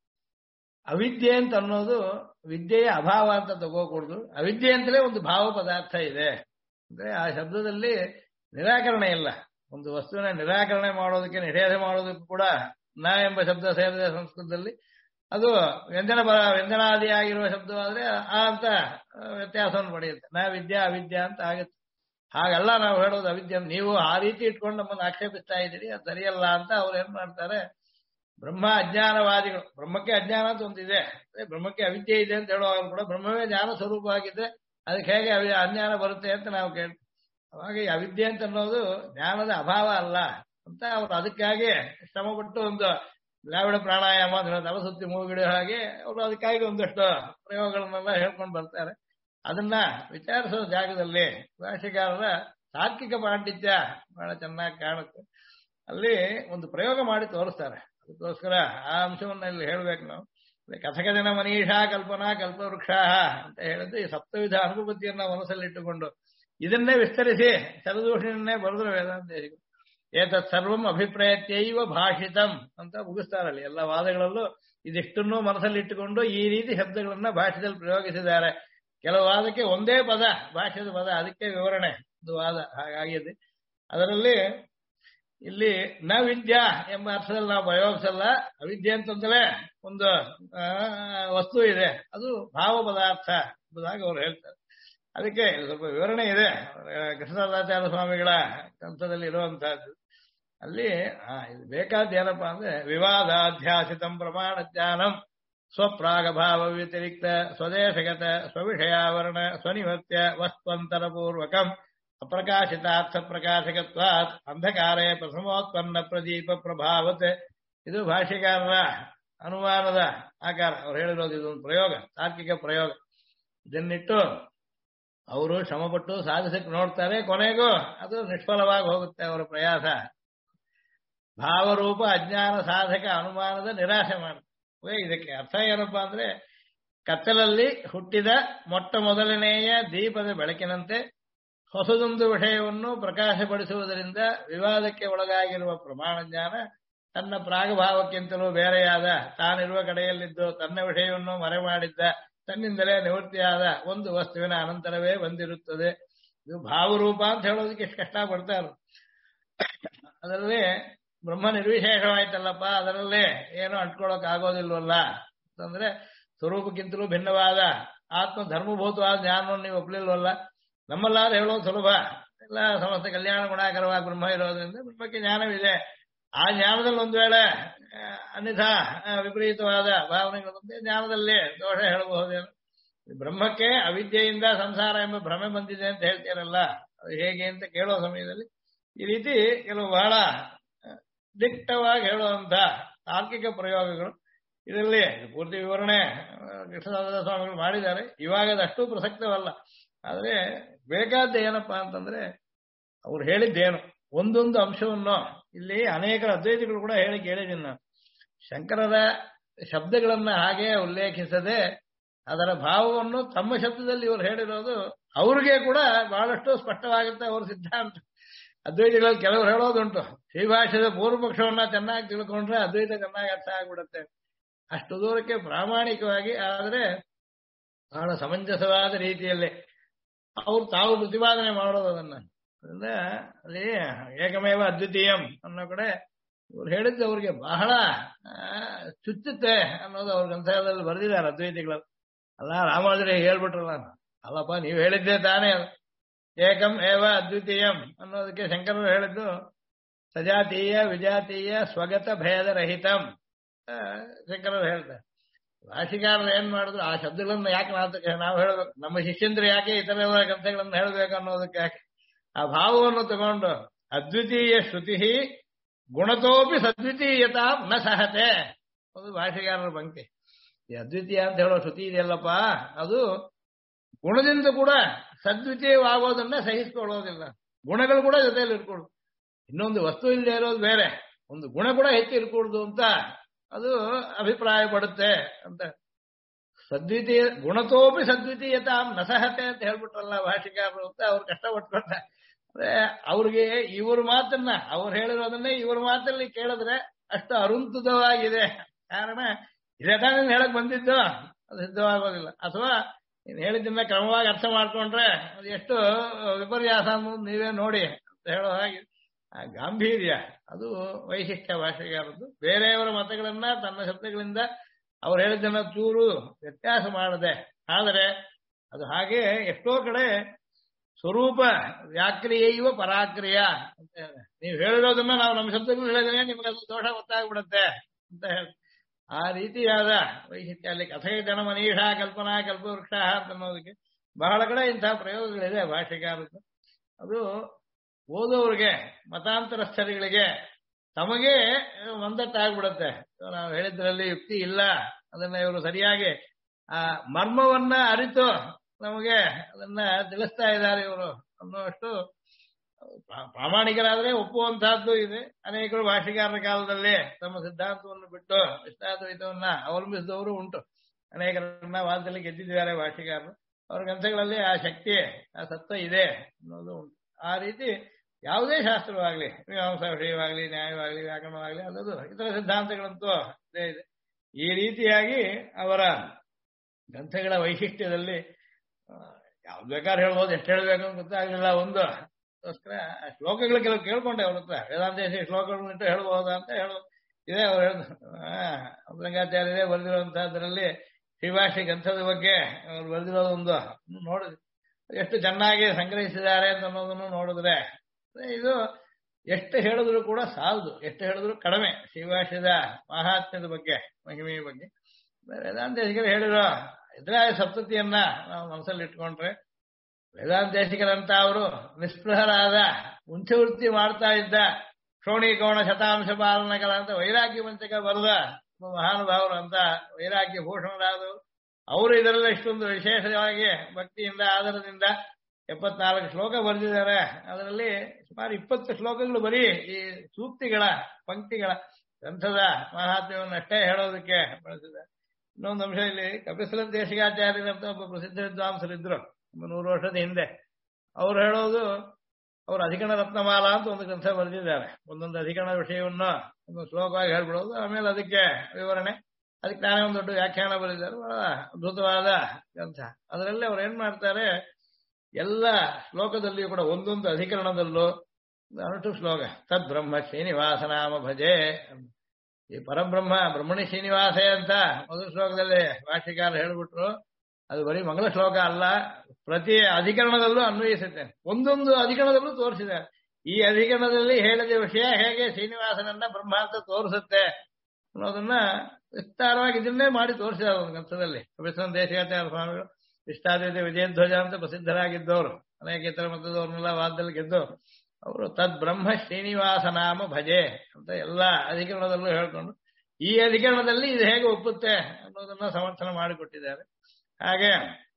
ಅವಿದ್ಯೆ ಅಂತ ಅನ್ನೋದು ವಿದ್ಯೆಯ ಅಭಾವ ಅಂತ ತಗೋಕೂಡ್ದು. ಅವಿದ್ಯೆ ಅಂತಲೇ ಒಂದು ಭಾವ ಪದಾರ್ಥ ಇದೆ. ಅಂದ್ರೆ ಆ ಶಬ್ದದಲ್ಲಿ ನಿರಾಕರಣೆ ಇಲ್ಲ. ಒಂದು ವಸ್ತುವಿನ ನಿರಾಕರಣೆ ಮಾಡೋದಕ್ಕೆ, ನಿಷೇಧ ಮಾಡೋದಕ್ಕೂ ಕೂಡ ನ ಎಂಬ ಶಬ್ದ ಸೇರಿದ ಸಂಸ್ಕೃತದಲ್ಲಿ ಅದು ವ್ಯಂಜನಾದಿಯಾಗಿರುವ ಶಬ್ದವಾದ್ರೆ ಆ ಅಂತ ವ್ಯತ್ಯಾಸವನ್ನು ಪಡೆಯುತ್ತೆ. ನ ವಿದ್ಯಾ ಅವಿದ್ಯಾ ಅಂತ ಆಗುತ್ತೆ. ಹಾಗಲ್ಲ ನಾವು ಹೇಳೋದು ಅವಿದ್ಯೆ. ನೀವು ಆ ರೀತಿ ಇಟ್ಕೊಂಡು ನಮ್ಮನ್ನು ಆಕ್ಷೇಪಿಸ್ತಾ ಇದ್ದೀರಿ, ಅದು ಸರಿಯಲ್ಲ ಅಂತ ಅವ್ರು ಏನ್ ಮಾಡ್ತಾರೆ, ಬ್ರಹ್ಮ ಅಜ್ಞಾನವಾದಿಗಳು, ಬ್ರಹ್ಮಕ್ಕೆ ಅಜ್ಞಾನ ಅಂತ ಒಂದಿದೆ, ಬ್ರಹ್ಮಕ್ಕೆ ಅವಿದ್ಯೆ ಇದೆ ಅಂತ ಹೇಳುವಾಗ ಕೂಡ ಬ್ರಹ್ಮವೇ ಜ್ಞಾನ ಸ್ವರೂಪ ಆಗಿದ್ರೆ ಅದಕ್ಕೆ ಹೇಗೆ ಅಜ್ಞಾನ ಬರುತ್ತೆ ಅಂತ ನಾವು ಕೇಳ್ತೀವಿ. ಅವಾಗ ಈ ಅವಿದ್ಯೆ ಅಂತ ಅನ್ನೋದು ಜ್ಞಾನದ ಅಭಾವ ಅಲ್ಲ ಅಂತ ಅವರು ಅದಕ್ಕಾಗಿ ಶ್ರಮಪಟ್ಟು ಒಂದು ದ್ರಾವಿಡ ಪ್ರಾಣಾಯಾಮ ತಲಸುತ್ತಿ ಮೂಗಿಡೋ ಹಾಗೆ ಅವರು ಅದಕ್ಕಾಗಿ ಒಂದಷ್ಟು ಪ್ರಯೋಗಗಳನ್ನೆಲ್ಲ ಹೇಳ್ಕೊಂಡು ಬರ್ತಾರೆ. ಅದನ್ನ ವಿಚಾರಿಸೋ ಜಾಗದಲ್ಲಿ ಭಾಷೆಗಾರರ ತಾರ್ಕಿಕ ಪಾಂಡಿತ್ಯ ಬಹಳ ಚೆನ್ನಾಗಿ ಕಾಣುತ್ತೆ. ಅಲ್ಲಿ ಒಂದು ಪ್ರಯೋಗ ಮಾಡಿ ತೋರಿಸ್ತಾರೆ. ಅದಕ್ಕೋಸ್ಕರ ಆ ಅಂಶವನ್ನ ಇಲ್ಲಿ ಹೇಳ್ಬೇಕು ನಾವು. ಕಥಕಜನ ಮನೀಷಾ ಕಲ್ಪನಾ ಕಲ್ಪವೃಕ್ಷ ಅಂತ ಹೇಳಿದ್ರೆ ಈ ಸಪ್ತವಿಧ ಅನುಪಪತ್ತಿಯನ್ನ ಮನಸ್ಸಲ್ಲಿಟ್ಟುಕೊಂಡು ಇದನ್ನೇ ವಿಸ್ತರಿಸಿ ಶರದೂಷಣನ್ನೇ ಬರೆದ್ರು ವೇದಾಂತೇಶಿಗಳು. ಏತತ್ ಸರ್ವಂ ಅಭಿಪ್ರಾಯತ್ಯೈವ ಭಾಷಿತಂ ಅಂತ ಮುಗಿಸ್ತಾರಲ್ಲಿ. ಎಲ್ಲ ವಾದಗಳಲ್ಲೂ ಇದಿಷ್ಟನ್ನು ಮನಸ್ಸಲ್ಲಿಟ್ಟುಕೊಂಡು ಈ ರೀತಿ ಶಬ್ದಗಳನ್ನ ಭಾಷೆಯಲ್ಲಿ ಪ್ರಯೋಗಿಸಿದ್ದಾರೆ. ಕೆಲವು ವಾದಕ್ಕೆ ಒಂದೇ ಪದ, ಭಾಷೆದ ಪದ, ಅದಕ್ಕೆ ವಿವರಣೆ ಒಂದು ವಾದ ಹಾಗಾಗಿದೆ. ಅದರಲ್ಲಿ ಇಲ್ಲಿ ನ ವಿದ್ಯಾ ಎಂಬ ಅರ್ಥದಲ್ಲಿ ನಾವು ಪ್ರಯೋಗಿಸಲ್ಲ. ಅವಿದ್ಯೆ ಅಂತಂದಲೇ ಒಂದು ವಸ್ತು ಇದೆ, ಅದು ಭಾವ ಪದಾರ್ಥ ಎಂಬುದಾಗಿ ಅವರು ಹೇಳ್ತಾರೆ. ಅದಕ್ಕೆ ಸ್ವಲ್ಪ ವಿವರಣೆ ಇದೆ ಕೃಷ್ಣದಾಚಾರ್ಯ ಸ್ವಾಮಿಗಳ ಗ್ರಂಥದಲ್ಲಿ ಇರುವಂತಹದ್ದು. ಅಲ್ಲಿ ಇದು ಬೇಕಾದ ಏನಪ್ಪಾ ಅಂದ್ರೆ, ವಿವಾದಾಧ್ಯಾಸಿತಂ ಪ್ರಮಾಣ ಜ್ಞಾನಂ ಸ್ವಪ್ರಾಗಭಾವ ವ್ಯತಿರಿಕ್ತ ಸ್ವದೇಶಗತ ಸ್ವವಿಷಯಾವರಣ ಸ್ವನಿವತ್ಯ ವಸ್ತ್ವಂತರ ಪೂರ್ವಕಂ ಅಪ್ರಕಾಶಿತಾರ್ಥ ಪ್ರಕಾಶಕತ್ವಾತ್ ಅಂಧಕಾರೇ ಪ್ರಥಮೋತ್ಪನ್ನ ಪ್ರದೀಪ ಪ್ರಭಾವತೆ. ಇದು ಭಾಷ್ಯಕಾರರ ಅನುಮಾನದ ಆಕಾರ. ಅವ್ರು ಹೇಳಿರೋದು ಇದೊಂದು ಪ್ರಯೋಗ, ತಾರ್ಕಿಕ ಪ್ರಯೋಗ. ಇದನ್ನಿಟ್ಟು ಅವರು ಶ್ರಮಪಟ್ಟು ಸಾಧಿಸಕ್ಕೆ ನೋಡ್ತಾರೆ, ಕೊನೆಗೂ ಅದು ನಿಷ್ಫಲವಾಗಿ ಹೋಗುತ್ತೆ ಅವರ ಪ್ರಯಾಸ. ಭಾವರೂಪ ಅಜ್ಞಾನ ಸಾಧಕ ಅನುಮಾನದ ನಿರಾಶೆ ಮಾಡುತ್ತೆ. ಇದಕ್ಕೆ ಅರ್ಥ ಏನಪ್ಪಾ ಅಂದ್ರೆ, ಕತ್ತಲಲ್ಲಿ ಹುಟ್ಟಿದ ಮೊಟ್ಟ ಮೊದಲನೆಯ ದೀಪದ ಬೆಳಕಿನಂತೆ ಹೊಸದೊಂದು ವಿಷಯವನ್ನು ಪ್ರಕಾಶಪಡಿಸುವುದರಿಂದ ವಿವಾದಕ್ಕೆ ಒಳಗಾಗಿರುವ ಪ್ರಮಾಣ ಜ್ಞಾನ ತನ್ನ ಪ್ರಾಗಭಾವಕ್ಕಿಂತಲೂ ಬೇರೆಯಾದ, ತಾನಿರುವ ಕಡೆಯಲ್ಲಿದ್ದು ತನ್ನ ವಿಷಯವನ್ನು ಮರೆ ಮಾಡಿದ್ದ, ತನ್ನಿಂದಲೇ ನಿವೃತ್ತಿಯಾದ ಒಂದು ವಸ್ತುವಿನ ಅನಂತರವೇ ಬಂದಿರುತ್ತದೆ. ಇದು ಭಾವರೂಪ ಅಂತ ಹೇಳೋದಕ್ಕೆ ಎಷ್ಟು ಕಷ್ಟ ಪಡ್ತಾರೆ. ಅದರಲ್ಲಿ ಬ್ರಹ್ಮ ನಿರ್ವಿಶೇಷವಾಯ್ತಲ್ಲಪ್ಪ, ಅದರಲ್ಲೇ ಏನು ಅಂಟ್ಕೊಳ್ಳೋಕೆ ಆಗೋದಿಲ್ವಲ್ಲ ಅಂತಂದ್ರೆ, ಸ್ವರೂಪಕ್ಕಿಂತಲೂ ಭಿನ್ನವಾದ ಆತ್ಮ ಧರ್ಮಭೂತವಾದ ಜ್ಞಾನವನ್ನು ನೀವು ಒಪ್ಪಲಿಲ್ವಲ್ಲ. ನಮ್ಮಲ್ಲಾದ್ರೆ ಹೇಳೋದು ಸುಲಭ, ಎಲ್ಲ ಸಮಸ್ತ ಕಲ್ಯಾಣ ಗುಣಾಕರವಾಗಿ ಬ್ರಹ್ಮ ಇರೋದ್ರಿಂದ ಬ್ರಹ್ಮಕ್ಕೆ ಜ್ಞಾನವಿದೆ. ಆ ಜ್ಞಾನದಲ್ಲಿ ಒಂದು ವೇಳೆ ಅನ್ಯಥಾ ವಿಪರೀತವಾದ ಭಾವನೆಗಳು ಬಂದೆ ಜ್ಞಾನದಲ್ಲಿ ದೋಷ ಹೇಳಬಹುದೇನು. ಬ್ರಹ್ಮಕ್ಕೆ ಅವಿದ್ಯೆಯಿಂದ ಸಂಸಾರ ಎಂಬ ಭ್ರಮೆ ಬಂದಿದೆ ಅಂತ ಹೇಳ್ತೀರಲ್ಲ, ಅದು ಹೇಗೆ ಅಂತ ಕೇಳೋ ಸಮಯದಲ್ಲಿ ಈ ರೀತಿ ಕೆಲವು ಬಹಳ ದಿಟ್ಟವಾಗಿ ಹೇಳುವಂತ ತಾರ್ಕಿಕ ಪ್ರಯೋಗಗಳು ಇದರಲ್ಲಿ ಪೂರ್ತಿ ವಿವರಣೆ ಕೃಷ್ಣದಾಸ ಸ್ವಾಮಿಗಳು ಮಾಡಿದ್ದಾರೆ. ಇವಾಗ ಅದಷ್ಟು ಪ್ರಸಕ್ತವಲ್ಲ. ಆದ್ರೆ ಬೇಕಾದ ಏನಪ್ಪಾ ಅಂತಂದ್ರೆ, ಅವ್ರು ಹೇಳಿದ್ದೇನು ಒಂದೊಂದು ಅಂಶವನ್ನು ಇಲ್ಲಿ ಅನೇಕ ಅದ್ವೈತಿಗಳು ಕೂಡ ಹೇಳಿ ಕೇಳಿದ್ದೀನಿ ನಾನು. ಶಂಕರರ ಶಬ್ದಗಳನ್ನ ಹಾಗೆ ಉಲ್ಲೇಖಿಸದೆ ಅದರ ಭಾವವನ್ನು ತಮ್ಮ ಶಬ್ದದಲ್ಲಿ ಇವರು ಹೇಳಿರೋದು ಅವ್ರಿಗೆ ಕೂಡ ಬಹಳಷ್ಟು ಸ್ಪಷ್ಟವಾಗುತ್ತೆ ಅವ್ರ ಸಿದ್ಧಾಂತ. ಅದ್ವೈತಗಳಲ್ಲಿ ಕೆಲವರು ಹೇಳೋದುಂಟು, ಶ್ರೀಭಾಷ್ಯದ ಪೂರ್ವ ಪಕ್ಷವನ್ನ ಚೆನ್ನಾಗಿ ತಿಳ್ಕೊಂಡ್ರೆ ಅದ್ವೈತ ಚೆನ್ನಾಗಿ ಅರ್ಥ ಆಗ್ಬಿಡುತ್ತೆ. ಅಷ್ಟು ದೂರಕ್ಕೆ ಪ್ರಾಮಾಣಿಕವಾಗಿ ಆದರೆ ಬಹಳ ಸಮಂಜಸವಾದ ರೀತಿಯಲ್ಲಿ ಅವ್ರು ತಾವು ಪ್ರತಿಪಾದನೆ ಮಾಡೋದು ಅದನ್ನ. ಅದರಿಂದ ಅಲ್ಲಿ ಏಕಮೇವ ಅದ್ವಿತೀಯಂ ಅನ್ನೋ ಕಡೆ ಇವ್ರು ಹೇಳಿದ್ದು ಅವ್ರಿಗೆ ಬಹಳ ಚುಚ್ಚುತ್ತೆ ಅನ್ನೋದು ಅವ್ರ ಗ್ರಂಥದಲ್ಲಿ ಬರೆದಿದ್ದಾರೆ ಅದ್ವೈತಿಗಳು. ಅಲ್ಲ ರಾಮಾನುಜರಿಗೆ ಹೇಳ್ಬಿಟ್ರಲ್ಲ, ಅಲ್ಲಪ್ಪ ನೀವು ಹೇಳಿದ್ದೆ ತಾನೇ ಏಕಂ ಏವ ಅದ್ವಿತೀಯಂ ಅನ್ನೋದಕ್ಕೆ ಶಂಕರರು ಹೇಳಿದ್ದು ಸಜಾತೀಯ ವಿಜಾತೀಯ ಸ್ವಗತ ಭೇದರಹಿತಂ ಶಂಕರರು ಹೇಳ್ತಾರೆ. ಭಾಷಿಕಾರರು ಏನ್ ಮಾಡಿದ್ರು ಆ ಶಬ್ದಗಳನ್ನ ಯಾಕೆ ನಾವು ಹೇಳ್ಬೇಕು, ನಮ್ಮ ಶಿಷ್ಯಂದ್ರು ಯಾಕೆ ಇತರ ಗ್ರಂಥಗಳನ್ನ ಹೇಳ್ಬೇಕು ಅನ್ನೋದಕ್ಕೆ ಯಾಕೆ ಆ ಭಾವವನ್ನು ತಗೊಂಡು ಅದ್ವಿತೀಯ ಶ್ರುತಿ ಗುಣತೋಪಿ ಸದ್ವಿತೀಯತ ನ ಸಹತೆ ಅದು ಭಾಷೆಗಾರರ ಪಂಕ್ತಿ. ಈ ಅದ್ವಿತೀಯ ಅಂತ ಹೇಳೋ ಶ್ರುತಿ ಇದೆಯಲ್ಲಪ್ಪ ಅದು ಗುಣದಿಂದ ಕೂಡ ಸದ್ವಿತೀಯವಾಗೋದನ್ನ ಸಹಿಸಿಕೊಳ್ಳೋದಿಲ್ಲ. ಗುಣಗಳು ಕೂಡ ಜೊತೆಯಲ್ಲಿ ಇರ್ಕೊಡು, ಇನ್ನೊಂದು ವಸ್ತು ಇಲ್ಲದೆ ಇರೋದು ಬೇರೆ, ಒಂದು ಗುಣ ಕೂಡ ಹೆಚ್ಚು ಇರ್ಕೂಡ್ದು ಅಂತ ಅದು ಅಭಿಪ್ರಾಯ ಪಡುತ್ತೆ ಅಂತ. ಸದ್ವಿತೀಯ ಗುಣತೋಪಿ ಸದ್ವಿತೀಯತ ನ ಸಹತೆ ಅಂತ ಹೇಳ್ಬಿಟ್ರಲ್ಲ ಭಾಷಿಕಾರರು ಅಂತ ಅವ್ರು ಕಷ್ಟಪಟ್ಕೊಂಡ. ಅಂದ್ರೆ ಅವ್ರಿಗೆ ಇವ್ರ ಮಾತನ್ನ ಅವ್ರು ಹೇಳಿರೋದನ್ನೇ ಇವ್ರ ಮಾತಲ್ಲಿ ಕೇಳಿದ್ರೆ ಅಷ್ಟು ಅರುಂತುತವಾಗಿದೆ. ಕಾರಣ ಇದೇ ತಾನೇ ಹೇಳಕ್ ಬಂದಿದ್ದು, ಅದು ಸಿದ್ಧವಾಗೋದಿಲ್ಲ. ಅಥವಾ ನೀನು ಹೇಳಿದ್ದನ್ನ ಕ್ರಮವಾಗಿ ಅರ್ಥ ಮಾಡ್ಕೊಂಡ್ರೆ ಅದು ಎಷ್ಟು ವಿಪರ್ಯಾಸ ಅನ್ನೋದು ನೀವೇ ನೋಡಿ ಅಂತ ಹೇಳೋ ಹಾಗೆ ಆ ಗಾಂಭೀರ್ಯ ಅದು ವೈಶಿಷ್ಟ್ಯ ಭಾಷೆಗಾರದ್ದು. ಬೇರೆಯವರ ಮತಗಳನ್ನ ತನ್ನ ಶಬ್ದಗಳಿಂದ ಅವ್ರು ಹೇಳಿದ್ದನ್ನ ಚೂರು ವ್ಯತ್ಯಾಸ ಮಾಡದೆ, ಆದರೆ ಅದು ಹಾಗೆ ಎಷ್ಟೋ ಕಡೆ ಸ್ವರೂಪ ವ್ಯಾಕ್ರಿಯೈವ ಪರಾಕ್ರಿಯ ಅಂತ ಹೇಳಿ ನೀವು ಹೇಳಿರೋದನ್ನ ನಾವು ನಮ್ಮ ಶಬ್ದಗಳು ಹೇಳಿದ್ರೆ ನಿಮ್ಗೆ ಅದು ದೋಷ ಗೊತ್ತಾಗ್ಬಿಡುತ್ತೆ ಅಂತ ಹೇಳಿ ಆ ರೀತಿಯಾದ ವೈಶಿಷ್ಟ್ಯ ಅಲ್ಲಿ ಕಥೆತನ ಮನೀಷಾ ಕಲ್ಪನಾ ಕಲ್ಪವೃಕ್ಷ ಅಂತ ಅನ್ನೋದಕ್ಕೆ ಬಹಳ ಕಡೆ ಇಂತಹ ಪ್ರಯೋಗಗಳಿದೆ ಭಾಷೆಗಾರದ್ದು. ಅದು ಓದೋರಿಗೆ ಮತಾಂತರಸ್ಥರಿಗಳಿಗೆ ತಮಗೆ ಒಂದಟ್ಟಾಗ್ಬಿಡುತ್ತೆ. ನಾವು ಹೇಳಿದ್ರಲ್ಲಿ ಯುಕ್ತಿ ಇಲ್ಲ, ಅದನ್ನ ಇವರು ಸರಿಯಾಗಿ ಆ ಮರ್ಮವನ್ನ ಅರಿತು ನಮಗೆ ಅದನ್ನ ತಿಳಿಸ್ತಾ ಇದ್ದಾರೆ ಇವರು ಅನ್ನುವಷ್ಟು ಪ್ರಾಮಾಣಿಕರಾದ್ರೆ ಒಪ್ಪುವಂತಹದ್ದು ಇದೆ. ಅನೇಕರು ಭಾಷೆಗಾರರ ಕಾಲದಲ್ಲಿ ತಮ್ಮ ಸಿದ್ಧಾಂತವನ್ನು ಬಿಟ್ಟು ವಿಶಿಷ್ಟಾದ್ವೈತವನ್ನ ಅವಲಂಬಿಸಿದವರು ಉಂಟು. ಅನೇಕರನ್ನ ವಾದದಲ್ಲಿ ಗೆದ್ದಿದ್ದಾರೆ ಭಾಷೆಗಾರರು. ಅವ್ರ ಗ್ರಂಥಗಳಲ್ಲಿ ಆ ಶಕ್ತಿ ಆ ಸತ್ವ ಇದೆ ಅನ್ನೋದು ಉಂಟು. ಆ ರೀತಿ ಯಾವುದೇ ಶಾಸ್ತ್ರವಾಗ್ಲಿ, ಮೀಮಾಂಸಾ ವಿಷಯವಾಗ್ಲಿ, ನ್ಯಾಯವಾಗ್ಲಿ, ವ್ಯಾಕರಣವಾಗ್ಲಿ, ಅದದು ಇತರ ಸಿದ್ಧಾಂತಗಳಂತೂ ಇದೇ ಇದೆ. ಈ ರೀತಿಯಾಗಿ ಅವರ ಗ್ರಂಥಗಳ ವೈಶಿಷ್ಟ್ಯದಲ್ಲಿ ಯಾವ್ದು ಬೇಕಾದ್ರೆ ಹೇಳ್ಬೋದು, ಎಷ್ಟು ಹೇಳ್ಬೇಕು ಅಂತ ಗೊತ್ತಾಗ್ಲಿಲ್ಲ. ಒಂದು ಅದಕ್ಕೋಸ್ಕರ ಶ್ಲೋಕಗಳು ಕೆಲವು ಕೇಳ್ಕೊಂಡೆ ಅವ್ರ ಹತ್ರ, ವೇದಾಂತ ಶ್ಲೋಕಗಳನ್ನಿಟ್ಟು ಹೇಳ್ಬೋದಾ ಅಂತ ಹೇಳೋದು ಇದೇ ಅವ್ರು ಹೇಳಿದ್ರು. ಅಮೃತಂಗಾಚಾರ್ಯರೇ ಬರೆದಿರುವಂತಹದ್ರಲ್ಲಿ ಶ್ರೀಭಾಷೆ ಗ್ರಂಥದ ಬಗ್ಗೆ ಅವ್ರು ಬರೆದಿರೋದೊಂದು ನೋಡಿದ್ವಿ, ಎಷ್ಟು ಚೆನ್ನಾಗಿ ಸಂಗ್ರಹಿಸಿದ್ದಾರೆ ಅಂತ ಅನ್ನೋದನ್ನು ನೋಡಿದ್ರೆ ಇದು ಎಷ್ಟು ಹೇಳಿದ್ರು ಕೂಡ ಸಾಲದು, ಎಷ್ಟು ಹೇಳಿದ್ರು ಕಡಿಮೆ. ಶ್ರೀಭಾಷ್ಯದ ಮಹಾತ್ಮ್ಯದ ಬಗ್ಗೆ, ಮಹಿಮೆಯ ಬಗ್ಗೆ ವೇದಾಂತೇಶಿಕರು ಹೇಳಿರೋ ಎದುರಾಯ ಸಪ್ತತಿಯನ್ನ ನಾವು ಮನಸ್ಸಲ್ಲಿ ಇಟ್ಕೊಂಡ್ರೆ, ವೇದಾಂತೇಶಿಕರಂತ ಅವರು ನಿಸ್ಪೃಹರಾದ ಮುಂಚವೃತ್ತಿ ಮಾಡ್ತಾ ಇದ್ದ ಕ್ಷೋಣೀಕೋಣ ಶತಾಂಶ ಪಾಲನಗಳ ಅಂತ ವೈರಾಗ್ಯ ಪಂಚಕ ಬರೆದ ಮಹಾನುಭಾವರು ಅಂತ ವೈರಾಗ್ಯ ಭೂಷಣರಾದವರು ಅವರು ಇದರೆಲ್ಲ ಇಷ್ಟೊಂದು ವಿಶೇಷವಾಗಿ ಭಕ್ತಿಯಿಂದ ಆಧಾರದಿಂದ 74 ಶ್ಲೋಕ ಬರೆದಿದ್ದಾರೆ. ಅದರಲ್ಲಿ ಸುಮಾರು 20 ಶ್ಲೋಕಗಳು ಬರೀ ಈ ಸೂಕ್ತಿಗಳ ಪಂಕ್ತಿಗಳ ಗ್ರಂಥದ ಮಹಾತ್ಮ್ಯವನ್ನು ಅಷ್ಟೇ ಹೇಳೋದಕ್ಕೆ ಬಳಸಿದ್ದಾರೆ. ಇನ್ನೊಂದು ಅಂಶ ಇಲ್ಲಿ ಕಪಿಸಲ ದೇಶಿಕಾಚಾರ್ಯರಂತ ಒಬ್ಬ ಪ್ರಸಿದ್ಧ ವಿದ್ವಾಂಸರಿದ್ರು 100 ವರ್ಷದ ಹಿಂದೆ. ಅವ್ರು ಹೇಳೋದು, ಅವರು ಅಧಿಕರಣ ರತ್ನಮಾಲಾ ಅಂತ ಒಂದು ಗ್ರಂಥ ಬರೆದಿದ್ದಾರೆ. ಒಂದೊಂದು ಅಧಿಕರಣ ವಿಷಯವನ್ನು ಒಂದು ಶ್ಲೋಕವಾಗಿ ಹೇಳ್ಬಿಡೋದು, ಆಮೇಲೆ ಅದಕ್ಕೆ ವಿವರಣೆ, ಅದಕ್ಕೆ ನಾನೇ ಒಂದು ದೊಡ್ಡ ವ್ಯಾಖ್ಯಾನ ಬರೆದಿದ್ದಾರೆ. ಬಹಳ ಅದ್ಭುತವಾದ ಗ್ರಂಥ. ಅದರಲ್ಲಿ ಅವ್ರು ಏನ್ ಮಾಡ್ತಾರೆ, ಎಲ್ಲ ಶ್ಲೋಕದಲ್ಲಿಯೂ ಕೂಡ ಒಂದೊಂದು ಅಧಿಕರಣದಲ್ಲೂ ಅನುಷ್ಠು ಶ್ಲೋಕ ತದ್ ಬ್ರಹ್ಮ ಶ್ರೀನಿವಾಸ ನಾಮ ಭಜೆ, ಈ ಪರಬ್ರಹ್ಮ ಬ್ರಹ್ಮಣಿ ಶ್ರೀನಿವಾಸೆ ಅಂತ ಮೊದಲ ಶ್ಲೋಕದಲ್ಲಿ ಭಾಷ್ಯಕಾರ ಹೇಳ್ಬಿಟ್ರು. ಅದು ಬರೀ ಮಂಗಲ ಶ್ಲೋಕ ಅಲ್ಲ, ಪ್ರತಿ ಅಧಿಕರಣದಲ್ಲೂ ಅನ್ವಯಿಸುತ್ತೆ. ಒಂದೊಂದು ಅಧಿಕರಣದಲ್ಲೂ ತೋರಿಸಿದ್ದಾರೆ. ಈ ಅಧಿಕರಣದಲ್ಲಿ ಹೇಳಿದ ವಿಷಯ ಹೇಗೆ ಶ್ರೀನಿವಾಸನನ್ನ ಬ್ರಹ್ಮ ಅಂತ ತೋರಿಸುತ್ತೆ ಅನ್ನೋದನ್ನ ವಿಸ್ತಾರವಾಗಿ ಇದನ್ನೇ ಮಾಡಿ ತೋರಿಸಿದ್ದಾರೆ ಒಂದು ಗ್ರಂಥದಲ್ಲಿ. ಕಪಿಸಲ ದೇಶಿಕಾಚಾರ್ಯ ಸ್ವಾಮಿಗಳು ಇಷ್ಟಾದ್ವೈತ ವಿಜಯಧ್ವಜ ಅಂತ ಪ್ರಸಿದ್ಧರಾಗಿದ್ದವರು, ಅನೇಕ ಇತರ ಮತದವ್ರನ್ನೆಲ್ಲ ವಾದದಲ್ಲಿ ಗೆದ್ದವರು. ಅವರು ತದ್ ಬ್ರಹ್ಮ ಶ್ರೀನಿವಾಸ ನಾಮ ಭಜೆ ಅಂತ ಎಲ್ಲ ಅಧಿಕರಣದಲ್ಲೂ ಹೇಳ್ಕೊಂಡು ಈ ಅಧಿಕರಣದಲ್ಲಿ ಇದು ಹೇಗೆ ಒಪ್ಪುತ್ತೆ ಅನ್ನೋದನ್ನ ಸಮರ್ಥನೆ ಮಾಡಿಕೊಟ್ಟಿದ್ದಾರೆ. ಹಾಗೆ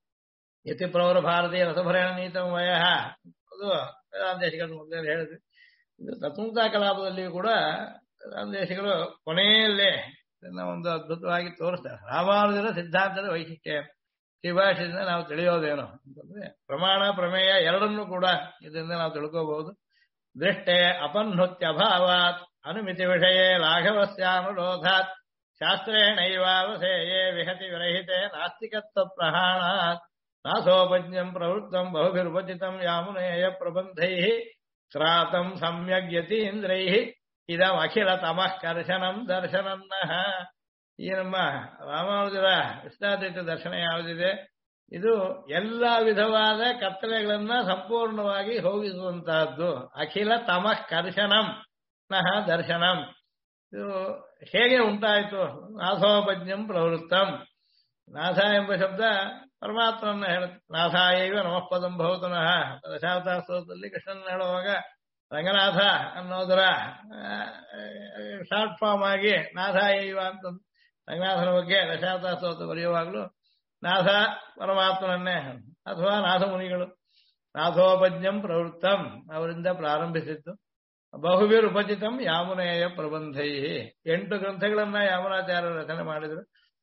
ಯತಿ ಪ್ರವರ ಭಾರತೀಯ ರಸಭರಣ ನೀತಮ ವಯ ಅದು ವೇದಾಂತೇಶಿಗಳು ಮೊದಲೇ ಹೇಳಿದ್ವಿ. ಇದು ತತ್ವಮುಕ್ತ ಕಲಾಪದಲ್ಲಿಯೂ ಕೂಡ ವೇದಾಂತೇಶಿಗಳು ಕೊನೆಯಲ್ಲೇ ಇದನ್ನ ಒಂದು ಅದ್ಭುತವಾಗಿ ತೋರಿಸ್ತಾರೆ. ರಾಮಾನುಜರ ಸಿದ್ಧಾಂತದ ವೈಶಿಷ್ಟ್ಯ ಶ್ರೀಭಾಷ್ಯದಿಂದ ನಾವು ತಿಳಿಯೋದೇನು ಅಂತಂದ್ರೆ, ಪ್ರಮಾಣ ಪ್ರಮೇಯ ಎರಡನ್ನೂ ಕೂಡ ಇದರಿಂದ ನಾವು ತಿಳ್ಕೋಬಹುದು. ದೃಷ್ಟೇ ಅಪನ್ಹುತ್ಯಭಾವಾತ್ ಅನುಮಿತಿ ವಿಷಯೇ ಲಾಘವಸ್ಯಾನುರೋಧಾತ್ ಶಾಸ್ತ್ರೇಣೈವಾವಸೇಯೇ ವಿಹತಿ ವಿರಹಿತೆ ನಾಸ್ತಿಕತ್ವ ಪ್ರಹಾಣಾತ್ ನಾಸೋಪಜ್ಞಂ ಪ್ರವೃತ್ತಂ ಬಹುಭಿರ್ವಚಿತಂ ಯಾಮುನೇಯ ಪ್ರಬಂಧೈಃ ಶ್ರಾತಂ ಸಮ್ಯಗ್ ಯತೀಂದ್ರೈಃ ಇದಂ ಅಖಿಲ ತಮಃ ಕರ್ಶನಂ ದರ್ಶನನ್ನಃ. ಈ ನಮ್ಮ ರಾಮಾನುಜರ ವಿಶ್ವನಾಥೇಶ ದರ್ಶನ ಯಾವುದಿದೆ, ಇದು ಎಲ್ಲ ವಿಧವಾದ ಕತ್ತಲೆಗಳನ್ನ ಸಂಪೂರ್ಣವಾಗಿ ಹೋಗಿಸುವಂತಹದ್ದು. ಅಖಿಲ ತಮಃ ಕರ್ಶನಂ ನಃ ದರ್ಶನಂ. ಇದು ಹೇಗೆ ಉಂಟಾಯಿತು? ನಾಥೋಪಜ್ಞಂ ಪ್ರವೃತ್ತಂ. ನಾಥ ಎಂಬ ಶಬ್ದ ಪರಮಾತ್ಮನ ಹೇಳುತ್ತೆ. ನಾಥಾಯೈವ ನಮಃಪದಂ ಭವತುನಃ. ದಶಾವತಾರ ಸ್ತೋತ್ರದಲ್ಲಿ ಕೃಷ್ಣನ ಹೇಳುವಾಗ ರಂಗನಾಥ ಅನ್ನೋದರ ಶಾರ್ಟ್ ಫಾರ್ಮ್ ಆಗಿ ನಾಥಾಯೈವ ಅಂತ ರಂಗನಾಥನ ಬಗ್ಗೆ ದಶಾವತಾರ ಸ್ತೋತ್ರ ಬರೆಯುವಾಗಲೂ ನಾಥ ಪರಮಾತ್ಮನನ್ನೇ ಅಥವಾ ನಾಥ ಮುನಿಗಳು. ನಾಥೋಪಜ್ಞಂ ಪ್ರವೃತ್ತಂ ಅವರಿಂದ ಪ್ರಾರಂಭಿಸಿದ್ದು. ಬಹುವೀರ್ ಉಪಚಿತಂ ಯಾಮುನೇಯ ಪ್ರಬಂಧೈ. 8 ಗ್ರಂಥಗಳನ್ನ ಯಾಮುನಾಚಾರ್ಯರು ರಚನೆ ಮಾಡಿದರು.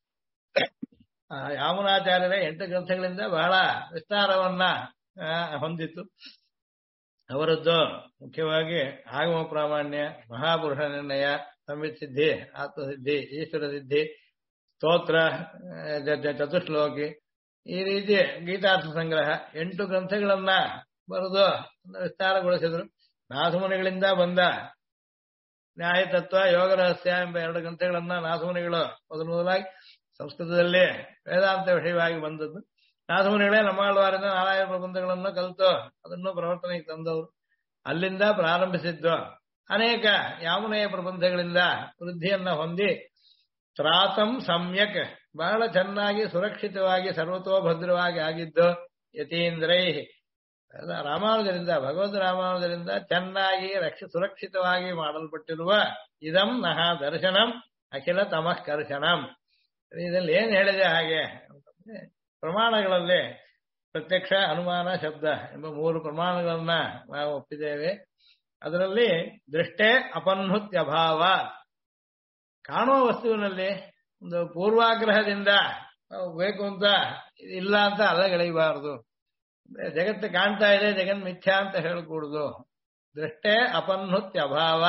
ಯಾಮುನಾಚಾರ್ಯರ 8 ಗ್ರಂಥಗಳಿಂದ ಬಹಳ ವಿಸ್ತಾರವನ್ನ ಹೊಂದಿತ್ತು. ಅವರದ್ದು ಮುಖ್ಯವಾಗಿ ಆಗಮ ಪ್ರಾಮಾಣ್ಯ, ಮಹಾಪುರುಷ ನಿರ್ಣಯ, ಸಂವಿತ್ ಸಿದ್ಧಿ, ಆತ್ಮಸಿದ್ಧಿ, ಈಶ್ವರ ಸಿದ್ಧಿ, ಸ್ತೋತ್ರ, ಚತುಶ್ಲೋಕಿ, ಈ ರೀತಿ ಗೀತಾರ್ಥ ಸಂಗ್ರಹ 8 ಗ್ರಂಥಗಳನ್ನ ಬರೆದು ವಿಸ್ತಾರಗೊಳಿಸಿದ್ರು. ನಾಥಮುನಿಗಳಿಂದ ಬಂದ ನ್ಯಾಯತತ್ವ, ಯೋಗ ರಹಸ್ಯ ಎಂಬ 2 ಗ್ರಂಥಗಳನ್ನ ನಾಥಮುನಿಗಳು ಮೊದಲಾಗಿ ಸಂಸ್ಕೃತದಲ್ಲಿ ವೇದಾಂತ ವಿಷಯವಾಗಿ ಬಂದದ್ದು. ನಾಥಮುನಿಗಳೇ ನಮ್ಮಾಳ್ವಾರಿಂದ ನಾರಾಯಣ ಪ್ರಬಂಧಗಳನ್ನು ಕಲಿತು ಅದನ್ನು ಪ್ರವರ್ತನೆಗೆ ತಂದವರು. ಅಲ್ಲಿಂದ ಪ್ರಾರಂಭಿಸಿದ್ದು. ಅನೇಕ ಯಾಮುನೆಯ ಪ್ರಬಂಧಗಳಿಂದ ವೃದ್ಧಿಯನ್ನ ಹೊಂದಿ ತ್ರಾತಂ ಸಮ್ಯಕ್ ಬಹಳ ಚೆನ್ನಾಗಿ ಸುರಕ್ಷಿತವಾಗಿ ಸರ್ವತೋಭದ್ರವಾಗಿ ಆಗಿದ್ದು ಯತೀಂದ್ರೈ ರಾಮಾನುಜರಿಂದ, ಭಗವದ್ ರಾಮಾನುಜರಿಂದ ಚೆನ್ನಾಗಿ ಸುರಕ್ಷಿತವಾಗಿ ಮಾಡಲ್ಪಟ್ಟಿರುವ ಇದಂ ನಹ ದರ್ಶನಂ ಅಖಿಲ ತಮಃ ಕರ್ಶನಂ. ಇದರಲ್ಲಿ ಏನ್ ಹೇಳಿದೆ ಹಾಗೆ ಅಂತಂದ್ರೆ, ಪ್ರಮಾಣಗಳಲ್ಲಿ ಪ್ರತ್ಯಕ್ಷ, ಅನುಮಾನ, ಶಬ್ದ ಎಂಬ 3 ಪ್ರಮಾಣಗಳನ್ನ ನಾವು ಒಪ್ಪಿದ್ದೇವೆ. ಅದರಲ್ಲಿ ದೃಷ್ಟೇ ಅಪನ್ಹುತ್ಯಭಾವ, ಕಾಣುವ ವಸ್ತುವಿನಲ್ಲಿ ಒಂದು ಪೂರ್ವಾಗ್ರಹದಿಂದ ಬೇಕು ಅಂತ ಇಲ್ಲ ಅಂತ ಅಲ್ಲಗಳೆಯಬಾರದು. ಜಗತ್ತು ಕಾಣ್ತಾ ಇದೆ, ಜಗನ್ ಮಿಥ್ಯಾ ಅಂತ ಹೇಳಕೂಡುದು. ದೃಷ್ಟೇ ಅಪನ್ಹುತ್ಯಭಾವ,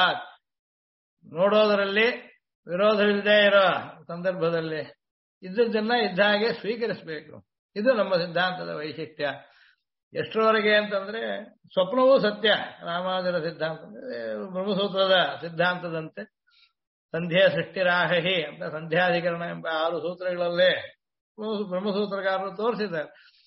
ನೋಡೋದರಲ್ಲಿ ವಿರೋಧವಿಲ್ಲದೆ ಇರೋ ಸಂದರ್ಭದಲ್ಲಿ ಇದ್ದದ್ದನ್ನ ಇದ್ದ ಹಾಗೆ ಸ್ವೀಕರಿಸಬೇಕು. ಇದು ನಮ್ಮ ಸಿದ್ಧಾಂತದ ವೈಶಿಷ್ಟ್ಯ. ಎಷ್ಟರವರೆಗೆ ಅಂತಂದ್ರೆ ಸ್ವಪ್ನವೂ ಸತ್ಯ. ರಾಮಾನುಜರ ಸಿದ್ಧಾಂತ ಬ್ರಹ್ಮಸೂತ್ರದ ಸಿದ್ಧಾಂತದಂತೆ ಸಂಧ್ಯಾ ಸೃಷ್ಟಿರಾಹಿ ಅಂತ ಸಂಧ್ಯಾಧಿಕರಣ ಎಂಬ 6 ಸೂತ್ರಗಳಲ್ಲೇ ಬ್ರಹ್ಮಸೂತ್ರಕಾರರು ತೋರಿಸಿದ್ದಾರೆ.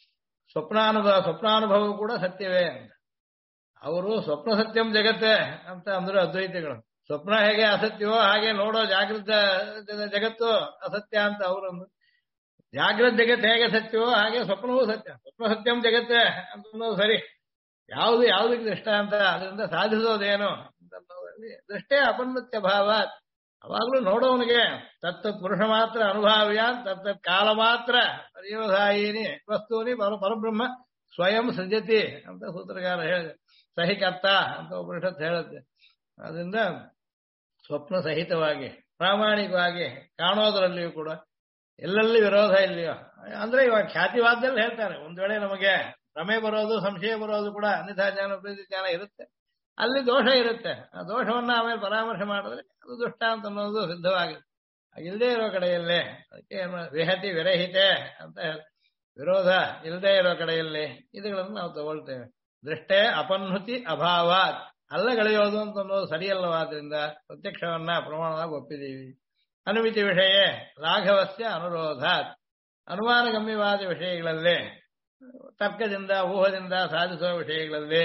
ಸ್ವಪ್ನಾನುಭವ ಕೂಡ ಸತ್ಯವೇ ಅಂತ. ಅವರು ಸ್ವಪ್ನ ಸತ್ಯಂ ಜಗತ್ತೇ ಅಂತ ಅಂದ್ರೆ ಅದ್ವೈತಿಗಳು. ಸ್ವಪ್ನ ಹೇಗೆ ಅಸತ್ಯವೋ ಹಾಗೆ ನೋಡೋ ಜಾಗೃತ ಜಗತ್ತು ಅಸತ್ಯ ಅಂತ ಅವರೊಂದು. ಜಾಗೃತ ಜಗತ್ತು ಹೇಗೆ ಸತ್ಯವೋ ಹಾಗೆ ಸ್ವಪ್ನವೂ ಸತ್ಯ. ಸ್ವಪ್ನ ಸತ್ಯಂ ಜಗತ್ತೇ ಅಂತ ಸರಿ. ಯಾವುದಕ್ಕೆ ದೃಷ್ಟ ಅಂತ ಅದರಿಂದ ಸಾಧಿಸೋದೇನು ಅಂತಂದ್ರೆ ದೃಷ್ಟೇ ಅಪನ್ಮತ್ಯ ಭಾವ. ಅವಾಗ್ಲೂ ನೋಡೋವನಿಗೆ ತತ್ತತ್ ಪುರುಷ ಮಾತ್ರ ಅನುಭಾವ್ಯ, ತತ್ತತ್ ಕಾಲ ಮಾತ್ರ ಪರ್ಯವಸಾಯಿನಿ ವಸ್ತೂನಿ ಪರಬ್ರಹ್ಮ ಸ್ವಯಂ ಸೃಜತಿ ಅಂತ ಸೂತ್ರಕಾರ ಹೇಳಿದೆ. ಸಹಿಕರ್ತ ಅಂತ ಉಪನಿಷತ್ ಹೇಳುತ್ತೆ. ಅದರಿಂದ ಸ್ವಪ್ನ ಸಹಿತವಾಗಿ ಪ್ರಾಮಾಣಿಕವಾಗಿ ಕಾಣೋದ್ರಲ್ಲಿಯೂ ಕೂಡ ಎಲ್ಲೆಲ್ಲಿ ವಿರೋಧ ಇಲ್ಲಿಯೋ ಅಂದ್ರೆ ಇವಾಗ ಖ್ಯಾತಿವಾದದಲ್ಲಿ ಹೇಳ್ತಾರೆ. ಒಂದ್ ವೇಳೆ ನಮಗೆ ಭ್ರಮೆ ಬರೋದು, ಸಂಶಯ ಬರೋದು ಕೂಡ ಅನ್ಯಥಾ ಜ್ಞಾನ ಪ್ರೀತಿ ಜ್ಞಾನ ಇರುತ್ತೆ, ಅಲ್ಲಿ ದೋಷ ಇರುತ್ತೆ. ಆ ದೋಷವನ್ನ ಆಮೇಲೆ ಪರಾಮರ್ಶೆ ಮಾಡಿದ್ರೆ ಅದು ದುಷ್ಟ ಅಂತ ಅನ್ನೋದು ಸಿದ್ಧವಾಗುತ್ತೆ. ಇಲ್ಲದೆ ಇರೋ ಕಡೆಯಲ್ಲೇ ಅದಕ್ಕೆ ವಿಹತಿ ವಿರಹಿತೆ ಅಂತ ವಿರೋಧ ಇಲ್ಲದೆ ಇರೋ ಕಡೆಯಲ್ಲಿ ಇದುಗಳನ್ನು ನಾವು ತಗೊಳ್ತೇವೆ. ದೃಷ್ಟೇ ಅಪನ್ಹುತಿ ಅಭಾವ, ಅಲ್ಲಗಳೆಯೋದು ಅಂತ ಅನ್ನೋದು ಸರಿಯಲ್ಲವಾದ್ರಿಂದ ಪ್ರತ್ಯಕ್ಷವನ್ನ ಪ್ರಮಾಣವಾಗಿ ಒಪ್ಪಿದ್ದೀವಿ. ಅನುಮಿತಿ ವಿಷಯ ಲಾಘವಸ್ಯ ಅನುರೋಧಾತ್, ಅನುಮಾನಗಮ್ಯವಾದ ವಿಷಯಗಳಲ್ಲಿ ತರ್ಕದಿಂದ ಊಹದಿಂದ ಸಾಧಿಸುವ ವಿಷಯಗಳಲ್ಲಿ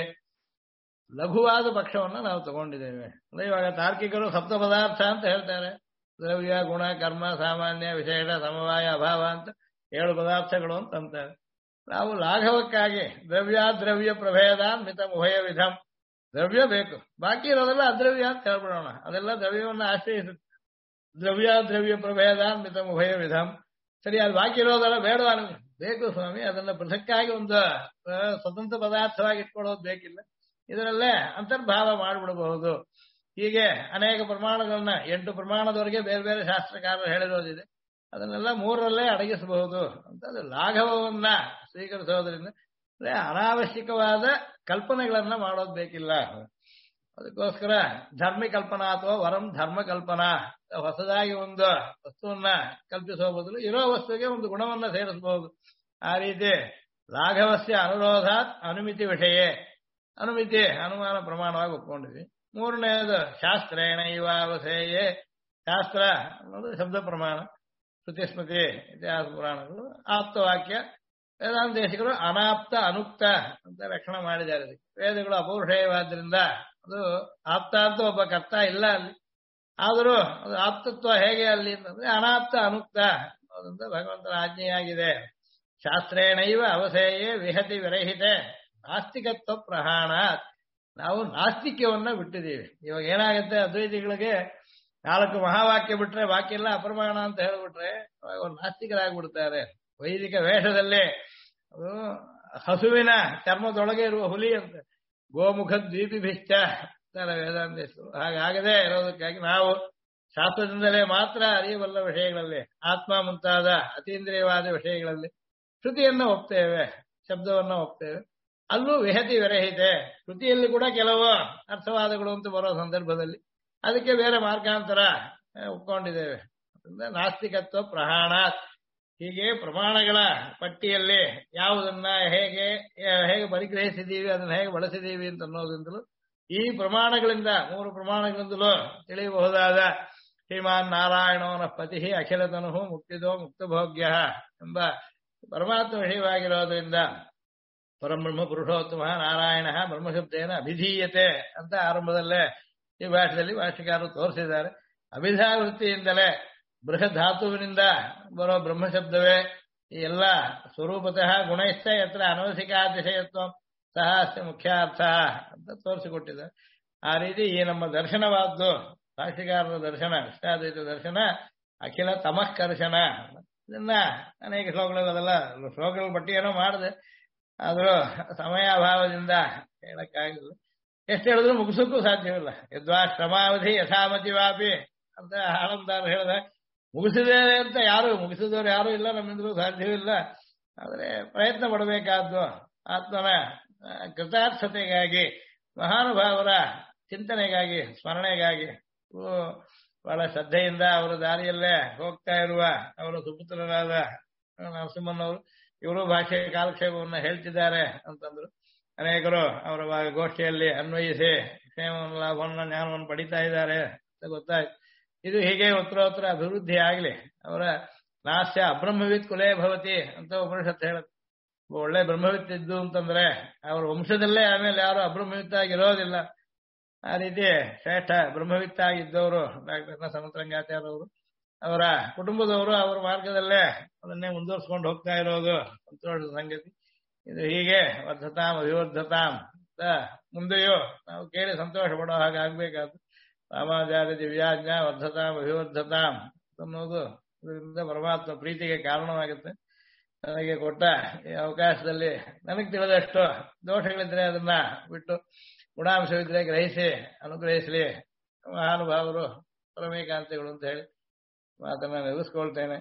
ಲಘುವಾದ ಪಕ್ಷವನ್ನ ನಾವು ತಗೊಂಡಿದ್ದೇವೆ. ಅಂದ್ರೆ ಇವಾಗ ತಾರ್ಕಿಕರು ಸಪ್ತ ಪದಾರ್ಥ ಅಂತ ಹೇಳ್ತಾರೆ. ದ್ರವ್ಯ, ಗುಣ, ಕರ್ಮ, ಸಾಮಾನ್ಯ, ವಿಶೇಷ, ಸಮವಾಯ, ಅಭಾವ ಅಂತ 7 ಪದಾರ್ಥಗಳು ಅಂತ ಅಂತಾರೆ. ನಾವು ಲಾಘವಕ್ಕಾಗಿ ದ್ರವ್ಯ ಪ್ರಭೇದ ಮಿತ ಉಭಯ ವಿಧಂ, ದ್ರವ್ಯ ಬೇಕು, ಬಾಕಿ ಇರೋದೆಲ್ಲ ಅದ್ರವ್ಯ ಅಂತ ಹೇಳ್ಬಿಡೋಣ. ಅದೆಲ್ಲ ದ್ರವ್ಯವನ್ನ ಆಶ್ರಯಿಸುತ್ತೆ. ದ್ರವ್ಯ ಪ್ರಭೇದ ಮಿತ ಉಭಯ ವಿಧಂ, ಸರಿ. ಅದು ಬಾಕಿ ಇರೋದೆಲ್ಲ ಬೇಡವಾ? ಬೇಕು ಸ್ವಾಮಿ, ಅದನ್ನ ಪೃಥಕ್ಕಾಗಿ ಒಂದು ಸ್ವತಂತ್ರ ಪದಾರ್ಥವಾಗಿ ಇಟ್ಕೊಳ್ಳೋದು ಬೇಕಿಲ್ಲ. ಇದರಲ್ಲೇ ಅಂತರ್ಭಾವ ಮಾಡಿಬಿಡಬಹುದು. ಹೀಗೆ ಅನೇಕ ಪ್ರಮಾಣಗಳನ್ನ 8 ಪ್ರಮಾಣದವರೆಗೆ ಬೇರೆ ಬೇರೆ ಶಾಸ್ತ್ರಕಾರರು ಹೇಳಿರೋದಿದೆ. ಅದನ್ನೆಲ್ಲ 3ರಲ್ಲೇ ಅಡಗಿಸಬಹುದು ಅಂತ. ಅದು ಲಾಘವವನ್ನ ಸ್ವೀಕರಿಸೋದ್ರಿಂದ ಅನಾವಶ್ಯಕವಾದ ಕಲ್ಪನೆಗಳನ್ನ ಮಾಡೋದು ಬೇಕಿಲ್ಲ. ಅದಕ್ಕೋಸ್ಕರ ಧರ್ಮಿ ಕಲ್ಪನಾ ಅಥವಾ ವರಂ ಧರ್ಮ ಕಲ್ಪನಾ, ಹೊಸದಾಗಿ ಒಂದು ವಸ್ತುವನ್ನ ಕಲ್ಪಿಸುವ ಬದಲು ಇರೋ ವಸ್ತುವಿಗೆ ಒಂದು ಗುಣವನ್ನ ಸೇರಿಸಬಹುದು. ಆ ರೀತಿ ಲಾಘವಸ್ಯ ಅನುರೋಧಾತ್ ಅನುಮಿತಿ ವಿಷಯ, ಅನುಮಿತಿ ಅನುಮಾನ ಪ್ರಮಾಣವಾಗಿ ಒಪ್ಕೊಂಡಿದ್ವಿ. ಮೂರನೇದು ಶಾಸ್ತ್ರೇಣ ಇವಾವಸೇಯೇ. ಶಾಸ್ತ್ರ ಅನ್ನೋದು ಶಬ್ದ ಪ್ರಮಾಣ, ಶ್ರುತಿ ಸ್ಮೃತಿ ಇತಿಹಾಸ ಪುರಾಣಗಳು. ಆಪ್ತವಾಕ್ಯ ವೇದಾಂತೇಶಿಗಳು ಅನಾಪ್ತ ಅನುಕ್ತ ಅಂತ ರಕ್ಷಣೆ ಮಾಡಿದ್ದಾರೆ. ವೇದಗಳು ಅಪೌರುಷೇಯವಾದ್ರಿಂದ ಅದು ಆಪ್ತ ಅಂತ ಒಬ್ಬ ಕರ್ತ ಇಲ್ಲ ಅಲ್ಲಿ. ಆದರೂ ಅದು ಆಪ್ತತ್ವ ಹೇಗೆ ಅಲ್ಲಿ ಅಂತಂದ್ರೆ ಅನಾಪ್ತ ಅನುಕ್ತ ಅನ್ನೋದಂತ ಭಗವಂತನ ಆಜ್ಞೆಯಾಗಿದೆ. ಶಾಸ್ತ್ರೇಣೈವ ಅವಸೇಯೇ ವಿಹತಿ ವಿರಹಿತೆ ನಾಸ್ತಿಕತ್ವ ಪ್ರಹಾಣಾತ್. ನಾವು ನಾಸ್ತಿಕ್ಯವನ್ನ ಬಿಟ್ಟಿದ್ದೀವಿ. ಇವಾಗ ಏನಾಗುತ್ತೆ, ಅದ್ವೈತಿಗಳಿಗೆ 4 ಮಹಾವಾಕ್ಯ ಬಿಟ್ರೆ ಬಾಕಿ ಎಲ್ಲ ಅಪ್ರಮಾಣ ಅಂತ ಹೇಳ್ಬಿಟ್ರೆ ಅವ್ರು ನಾಸ್ತಿಕರಾಗ್ಬಿಡ್ತಾರೆ. ವೈದಿಕ ವೇಷದಲ್ಲಿ ಅದು ಹಸುವಿನ ಚರ್ಮದೊಳಗೆ ಇರುವ ಹುಲಿ ಅಂತ ಗೋಮುಖ ದ್ವೀಪಿಭಿಷ್ಟ ಅಂತಾರೆ ವೇದಾಂತೇಶರು. ಹಾಗಾಗದೇ ಇರೋದಕ್ಕಾಗಿ ನಾವು ಶಾಸ್ತ್ರದಿಂದಲೇ ಮಾತ್ರ ಅರಿಯಬಲ್ಲ ವಿಷಯಗಳಲ್ಲಿ, ಆತ್ಮ ಮುಂತಾದ ಅತೀಂದ್ರಿಯವಾದ ವಿಷಯಗಳಲ್ಲಿ ಶ್ರುತಿಯನ್ನು ಒಪ್ತೇವೆ, ಶಬ್ದವನ್ನು ಒಪ್ತೇವೆ. ಅಲ್ಲೂ ವಿಹತಿ ವಿರಹಿತೆ. ಶ್ರುತಿಯಲ್ಲಿ ಕೂಡ ಕೆಲವು ಅರ್ಥವಾದಗಳು ಅಂತ ಬರೋ ಸಂದರ್ಭದಲ್ಲಿ ಅದಕ್ಕೆ ಬೇರೆ ಮಾರ್ಗಾಂತರ ಒಪ್ಕೊಂಡಿದ್ದೇವೆ. ನಾಸ್ತಿಕತ್ವ ಪ್ರಹಾಣಾತ್. ಹೀಗೆ ಪ್ರಮಾಣಗಳ ಪಟ್ಟಿಯಲ್ಲಿ ಯಾವುದನ್ನ ಹೇಗೆ ಪರಿಗ್ರಹಿಸಿದ್ದೀವಿ, ಅದನ್ನ ಹೇಗೆ ಬಳಸಿದ್ದೀವಿ ಅಂತ ಅನ್ನೋದ್ರಿಂದಲೂ, ಈ ಪ್ರಮಾಣಗಳಿಂದ 3 ಪ್ರಮಾಣಗಳಿಂದಲೂ ತಿಳಿಯಬಹುದಾದ ಶ್ರೀಮಾನ್ ನಾರಾಯಣೋನ ಪತಿ ಅಖಿಲತನು ಮುಕ್ತಿದೋ ಮುಕ್ತಭೋಗ್ಯ ಎಂಬ ಪರಮಾತ್ಮ ವಿಷಯವಾಗಿರೋದ್ರಿಂದ ಪರಬ್ರಹ್ಮ ಪುರುಷೋತ್ತಮ ನಾರಾಯಣ ಬ್ರಹ್ಮಶಬ್ದೇನ ಅಭಿಧೀಯತೆ ಅಂತ ಆರಂಭದಲ್ಲೇ ಈ ಭಾಷೆಯಲ್ಲಿ ಭಾಷಿಕಾರರು ತೋರಿಸಿದ್ದಾರೆ. ಅಭಿಧಾವೃತ್ತಿಯಿಂದಲೇ ಬೃಹಧಾತುವಿನಿಂದ ಬರೋ ಬ್ರಹ್ಮಶಬ್ದವೇ ಈ ಎಲ್ಲ ಸ್ವರೂಪತಃ ಗುಣೈಶ್ಚ ಯತ್ರ ಅನವಸಿಕಾತಿಶಯತ್ವ ಸಹ ಅಸ್ಯ ಮುಖ್ಯಾರ್ಥ ಅಂತ ತೋರಿಸಿಕೊಟ್ಟಿದ್ದಾರೆ. ಆ ರೀತಿ ಈ ನಮ್ಮ ದರ್ಶನವಾದ್ದು ಭಾಷಿಕಾರರ ದರ್ಶನ, ಇಷ್ಟಾದ್ವೈತ ದರ್ಶನ ಅಖಿಲ ತಮಃಕರ್ಷಣ. ಇದನ್ನ ಅನೇಕ ಶ್ಲೋಕಗಳಲ್ಲ, ಶ್ಲೋಕಗಳ ಪಟ್ಟಿಯೇನೋ ಮಾಡಿದೆ, ಆದರೂ ಸಮಯಾಭಾವದಿಂದ ಹೇಳಕ್ಕಾಗಿಲ್ಲ. ಎಷ್ಟು ಹೇಳಿದ್ರು ಮುಗಿಸೋಕ್ಕೂ ಸಾಧ್ಯವಿಲ್ಲ. ಯದ್ವಾ ಶ್ರಮಾವಧಿ ಯಥಾಮತಿವಾಪಿ ಅಂತ ಆನಂದಾರ ಹೇಳಿದ. ಮುಗಿಸಿದ್ದೇವೆ ಅಂತ ಮುಗಿಸಿದವರು ಯಾರು ಇಲ್ಲ, ನಮ್ಮಿಂದಲೂ ಸಾಧ್ಯವಿಲ್ಲ. ಆದರೆ ಪ್ರಯತ್ನ ಪಡಬೇಕಾದ್ದು ಆತ್ಮನ ಕೃತಾರ್ಥತೆಗಾಗಿ, ಮಹಾನುಭಾವರ ಚಿಂತನೆಗಾಗಿ, ಸ್ಮರಣೆಗಾಗಿ. ಬಹಳ ಶ್ರದ್ಧೆಯಿಂದ ಅವರ ದಾರಿಯಲ್ಲೇ ಹೋಗ್ತಾ ಇರುವ ಅವರ ಸುಪುತ್ರರಾದ ನರಸಿಂಹನವರು ಇವರು ಭಾಷೆ ಕಾಲಕ್ಷೇಪವನ್ನು ಹೇಳ್ತಿದ್ದಾರೆ ಅಂತಂದ್ರು. ಅನೇಕರು ಅವರ ಗೋಷ್ಠಿಯಲ್ಲಿ ಅನ್ವಯಿಸಿ ಕ್ಷೇಮವನ್ನು, ಲಾಭವನ್ನು, ಜ್ಞಾನವನ್ನು ಪಡಿತಾ ಇದ್ದಾರೆ ಅಂತ ಗೊತ್ತಾಯ್ತು. ಇದು ಹೀಗೆ ಉತ್ತರೋತ್ತರ ಅಭಿವೃದ್ಧಿ ಆಗಲಿ. ಅವರ ನಾಸ್ಯ ಅಬ್ರಹ್ಮವಿತ್ ಕುಲೇ ಭವತಿ ಅಂತ ಉಪನಿಷತ್ತು ಹೇಳುತ್ತೆ. ಒಳ್ಳೆ ಬ್ರಹ್ಮವಿತ್ ಇದ್ದು ಅಂತಂದ್ರೆ ಅವರ ವಂಶದಲ್ಲೇ ಆಮೇಲೆ ಯಾರು ಅಬ್ರಹ್ಮವಿತ್ತಾಗಿರೋದಿಲ್ಲ. ಆ ರೀತಿ ಶ್ರೇಷ್ಠ ಬ್ರಹ್ಮವಿತ್ತಾಗಿದ್ದವರು ಡಾಕ್ಟರ್ ಸಮಂತರಂಗಾಚಾರ್ಯವರು, ಅವರ ಕುಟುಂಬದವರು ಅವರ ಮಾರ್ಗದಲ್ಲೇ ಅದನ್ನೇ ಮುಂದುವರ್ಸ್ಕೊಂಡು ಹೋಗ್ತಾ ಇರೋದು ಸಂತೋಷದ ಸಂಗತಿ. ಇದು ಹೀಗೆ ವರ್ಧತಾಂ ಅಭಿವರ್ಧತಾಂ ಅಂತ ಮುಂದೆಯೂ ನಾವು ಕೇಳಿ ಸಂತೋಷ ಪಡೋ ಹಾಗೆ ಆಗ್ಬೇಕಾದ್ರು. ರಾಮಾಚಾರ್ಯ ದಿವ್ಯಾಜ್ಞಾ ವರ್ಧತಾಂ ಅಭಿವರ್ಧತಾಂ ಅನ್ನೋದು ಇದರಿಂದ ಪರಮಾತ್ಮ ಪ್ರೀತಿಗೆ ಕಾರಣವಾಗುತ್ತೆ. ನನಗೆ ಕೊಟ್ಟ ಈ ಅವಕಾಶದಲ್ಲಿ ನನಗೆ ತಿಳಿದಷ್ಟು ದೋಷಗಳಿದ್ರೆ ಅದನ್ನ ಬಿಟ್ಟು ಗುಣಾಂಶವಿದ್ರೆ ಗ್ರಹಿಸಿ ಅನುಗ್ರಹಿಸಲಿ ಮಹಾನುಭಾವರು ಪರಮೇಕಾಂತಿಗಳು ಅಂತ ಹೇಳಿ ಮಾತನ್ನ ನಿಲ್ಲಿಸ್ಕೊಳ್ತೇನೆ.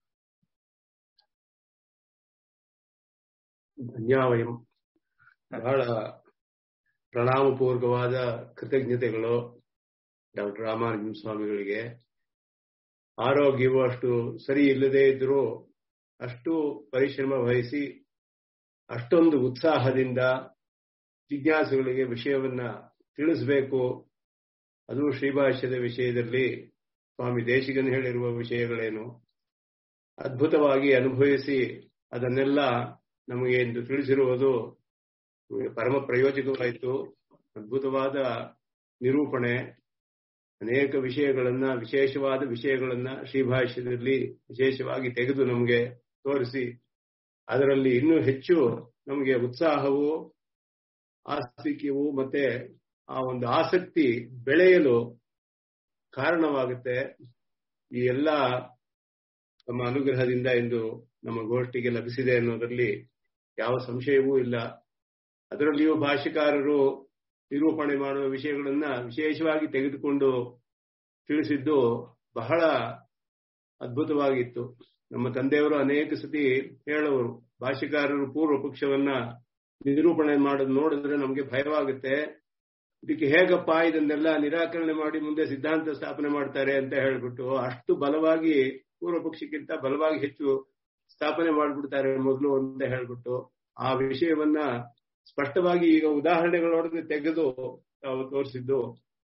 ಧನ್ಯವಾದ. ಬಹಳ ಪ್ರಣಾಮಪೂರ್ವಕವಾದ ಕೃತಜ್ಞತೆಗಳು ಡಾಕ್ಟರ್ ರಾಮಾನುಜನ್ ಸ್ವಾಮಿಗಳಿಗೆ. ಆರೋಗ್ಯವು ಅಷ್ಟು ಸರಿ ಇಲ್ಲದೆ ಇದ್ರೂ ಅಷ್ಟು ಪರಿಶ್ರಮ ವಹಿಸಿ ಅಷ್ಟೊಂದು ಉತ್ಸಾಹದಿಂದ ಜಿಜ್ಞಾಸುಗಳಿಗೆ ವಿಷಯವನ್ನ ತಿಳಿಸಬೇಕು. ಅದು ಶ್ರೀಭಾಷ್ಯದ ವಿಷಯದಲ್ಲಿ ಸ್ವಾಮಿ ದೇಶಿಕನ್ ಹೇಳಿರುವ ವಿಷಯಗಳೇನು ಅದ್ಭುತವಾಗಿ ಅನುಭವಿಸಿ ಅದನ್ನೆಲ್ಲ ನಮಗೆ ಎಂದು ತಿಳಿಸಿರುವುದು ಪರಮ ಪ್ರಯೋಜಕವಾಯಿತು. ಅದ್ಭುತವಾದ ನಿರೂಪಣೆ, ಅನೇಕ ವಿಷಯಗಳನ್ನ, ವಿಶೇಷವಾದ ವಿಷಯಗಳನ್ನ ಶ್ರೀಭಾಷ್ಯದಲ್ಲಿ ವಿಶೇಷವಾಗಿ ತೆಗೆದು ನಮಗೆ ತೋರಿಸಿ ಅದರಲ್ಲಿ ಇನ್ನೂ ಹೆಚ್ಚು ನಮಗೆ ಉತ್ಸಾಹವು, ಆಸ್ತಿಕ್ಯವು ಮತ್ತೆ ಆ ಒಂದು ಆಸಕ್ತಿ ಬೆಳೆಯಲು ಕಾರಣವಾಗುತ್ತೆ. ಈ ಎಲ್ಲ ನಮ್ಮ ಅನುಗ್ರಹದಿಂದ ಎಂದು ನಮ್ಮ ಗೋಷ್ಠಿಗೆ ಲಭಿಸಿದೆ ಅನ್ನೋದರಲ್ಲಿ ಯಾವ ಸಂಶಯವೂ ಇಲ್ಲ. ಅದರಲ್ಲಿಯೂ ಭಾಷ್ಯಕಾರರು ನಿರೂಪಣೆ ಮಾಡುವ ವಿಷಯಗಳನ್ನ ವಿಶೇಷವಾಗಿ ತೆಗೆದುಕೊಂಡು ತಿಳಿಸಿದ್ದು ಬಹಳ ಅದ್ಭುತವಾಗಿತ್ತು. ನಮ್ಮ ತಂದೆಯವರು ಅನೇಕ ಸತಿ ಹೇಳುವರು, ಭಾಷ್ಯಕಾರರು ಪೂರ್ವ ಪಕ್ಷವನ್ನ ನಿರೂಪಣೆ ಮಾಡೋದು ನೋಡಿದ್ರೆ ನಮಗೆ ಭಯವಾಗುತ್ತೆ. ಇದಕ್ಕೆ ಹೇಗಪ್ಪ ಇದನ್ನೆಲ್ಲ ನಿರಾಕರಣೆ ಮಾಡಿ ಮುಂದೆ ಸಿದ್ಧಾಂತ ಸ್ಥಾಪನೆ ಮಾಡ್ತಾರೆ ಅಂತ ಹೇಳ್ಬಿಟ್ಟು ಅಷ್ಟು ಬಲವಾಗಿ ಪೂರ್ವ ಪಕ್ಷಕ್ಕಿಂತ ಬಲವಾಗಿ ಹೆಚ್ಚು ಸ್ಥಾಪನೆ ಮಾಡ್ಬಿಡ್ತಾರೆ ಮೊದಲು ಅಂತ ಹೇಳ್ಬಿಟ್ಟು ಆ ವಿಷಯವನ್ನ ಸ್ಪಷ್ಟವಾಗಿ ಈಗ ಉದಾಹರಣೆಗಳೊಡನೆ ತೆಗೆದು ತಾವು ತೋರಿಸಿದ್ದು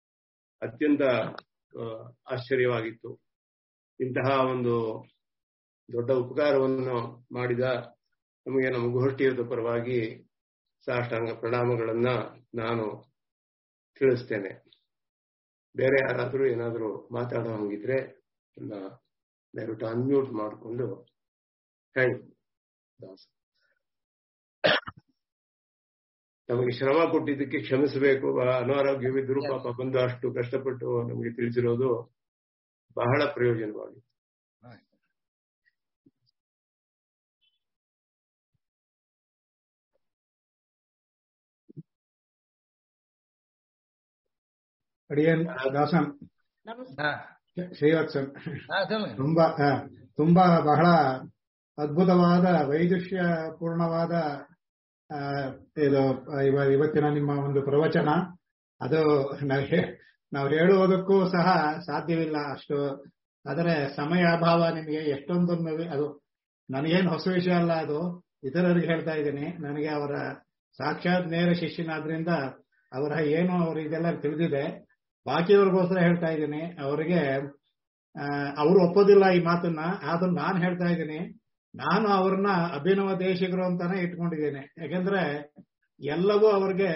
ಅತ್ಯಂತ ಆಶ್ಚರ್ಯವಾಗಿತ್ತು. ಇಂತಹ ಒಂದು ದೊಡ್ಡ ಉಪಕಾರವನ್ನು ಮಾಡಿದ ನಮಗೆ ನಮ್ಮ ಗೋಷ್ಠಿಯದ ಪರವಾಗಿ ಸಾಷ್ಟಾಂಗ ಪ್ರಣಾಮಗಳನ್ನ ನಾನು ತಿಳಿಸ್ತೇನೆ. ಬೇರೆ ಯಾರಾದರೂ ಏನಾದರೂ ಮಾತಾಡೋ ಹಂಗಿದ್ರೆ ದಯವಿಟ್ಟು ಅನ್ಮ್ಯೂಟ್ ಮಾಡಿಕೊಂಡು ಹೇಳಿ. ನಮಗೆ ಶ್ರಮ ಕೊಟ್ಟಿದ್ದಕ್ಕೆ ಕ್ಷಮಿಸಬೇಕು. ಅನಾರೋಗ್ಯವಿದ್ರೂ ಪಾಪ ಬಂದು ಅಷ್ಟು ಕಷ್ಟಪಟ್ಟು ನಮಗೆ ತಿಳಿಸಿರೋದು ಬಹಳ ಪ್ರಯೋಜನವಾಗಿದೆ. ಅಡಿಯನ್ ದಾಸನ್ ಶ್ರೀವತ್ಸನ್ ತುಂಬಾ ಬಹಳ ಅದ್ಭುತವಾದ ವೈದುಷ್ಯ ಪೂರ್ಣವಾದ ಇದು ಇವತ್ತಿನ ನಿಮ್ಮ ಒಂದು ಪ್ರವಚನ. ಅದು ನಾವು ಹೇಳುವುದಕ್ಕೂ ಸಹ ಸಾಧ್ಯವಿಲ್ಲ ಅಷ್ಟು. ಆದರೆ ಸಮಯ ಅಭಾವ ನಿಮಗೆ ಎಷ್ಟೊಂದು ಅದು ನನಗೇನು ಹೊಸ ವಿಷಯ ಅಲ್ಲ, ಅದು ಇತರರಿಗೆ ಹೇಳ್ತಾ ಇದ್ದೀನಿ. ನನಗೆ ಅವರ ಸಾಕ್ಷಾತ್ ನೇರ ಶಿಷ್ಯನಾದ್ರಿಂದ ಅವರ ಏನು ಅವ್ರು ಇದೆಲ್ಲ ತಿಳಿದಿದೆ. ಬಾಕಿಯವ್ರಿಗೋಸ್ಕರ ಹೇಳ್ತಾ ಇದ್ದೀನಿ. ಅವರಿಗೆ ಅವರು ಒಪ್ಪೋದಿಲ್ಲ ಈ ಮಾತನ್ನ, ಆದ್ರೂ ನಾನು ಹೇಳ್ತಾ ಇದ್ದೀನಿ. ನಾನು ಅವ್ರನ್ನ ಅಭಿನವ ದೇಶಿಗರು ಅಂತಾನೆ ಇಟ್ಕೊಂಡಿದ್ದೇನೆ. ಯಾಕಂದ್ರೆ ಎಲ್ಲವೂ ಅವ್ರಿಗೆ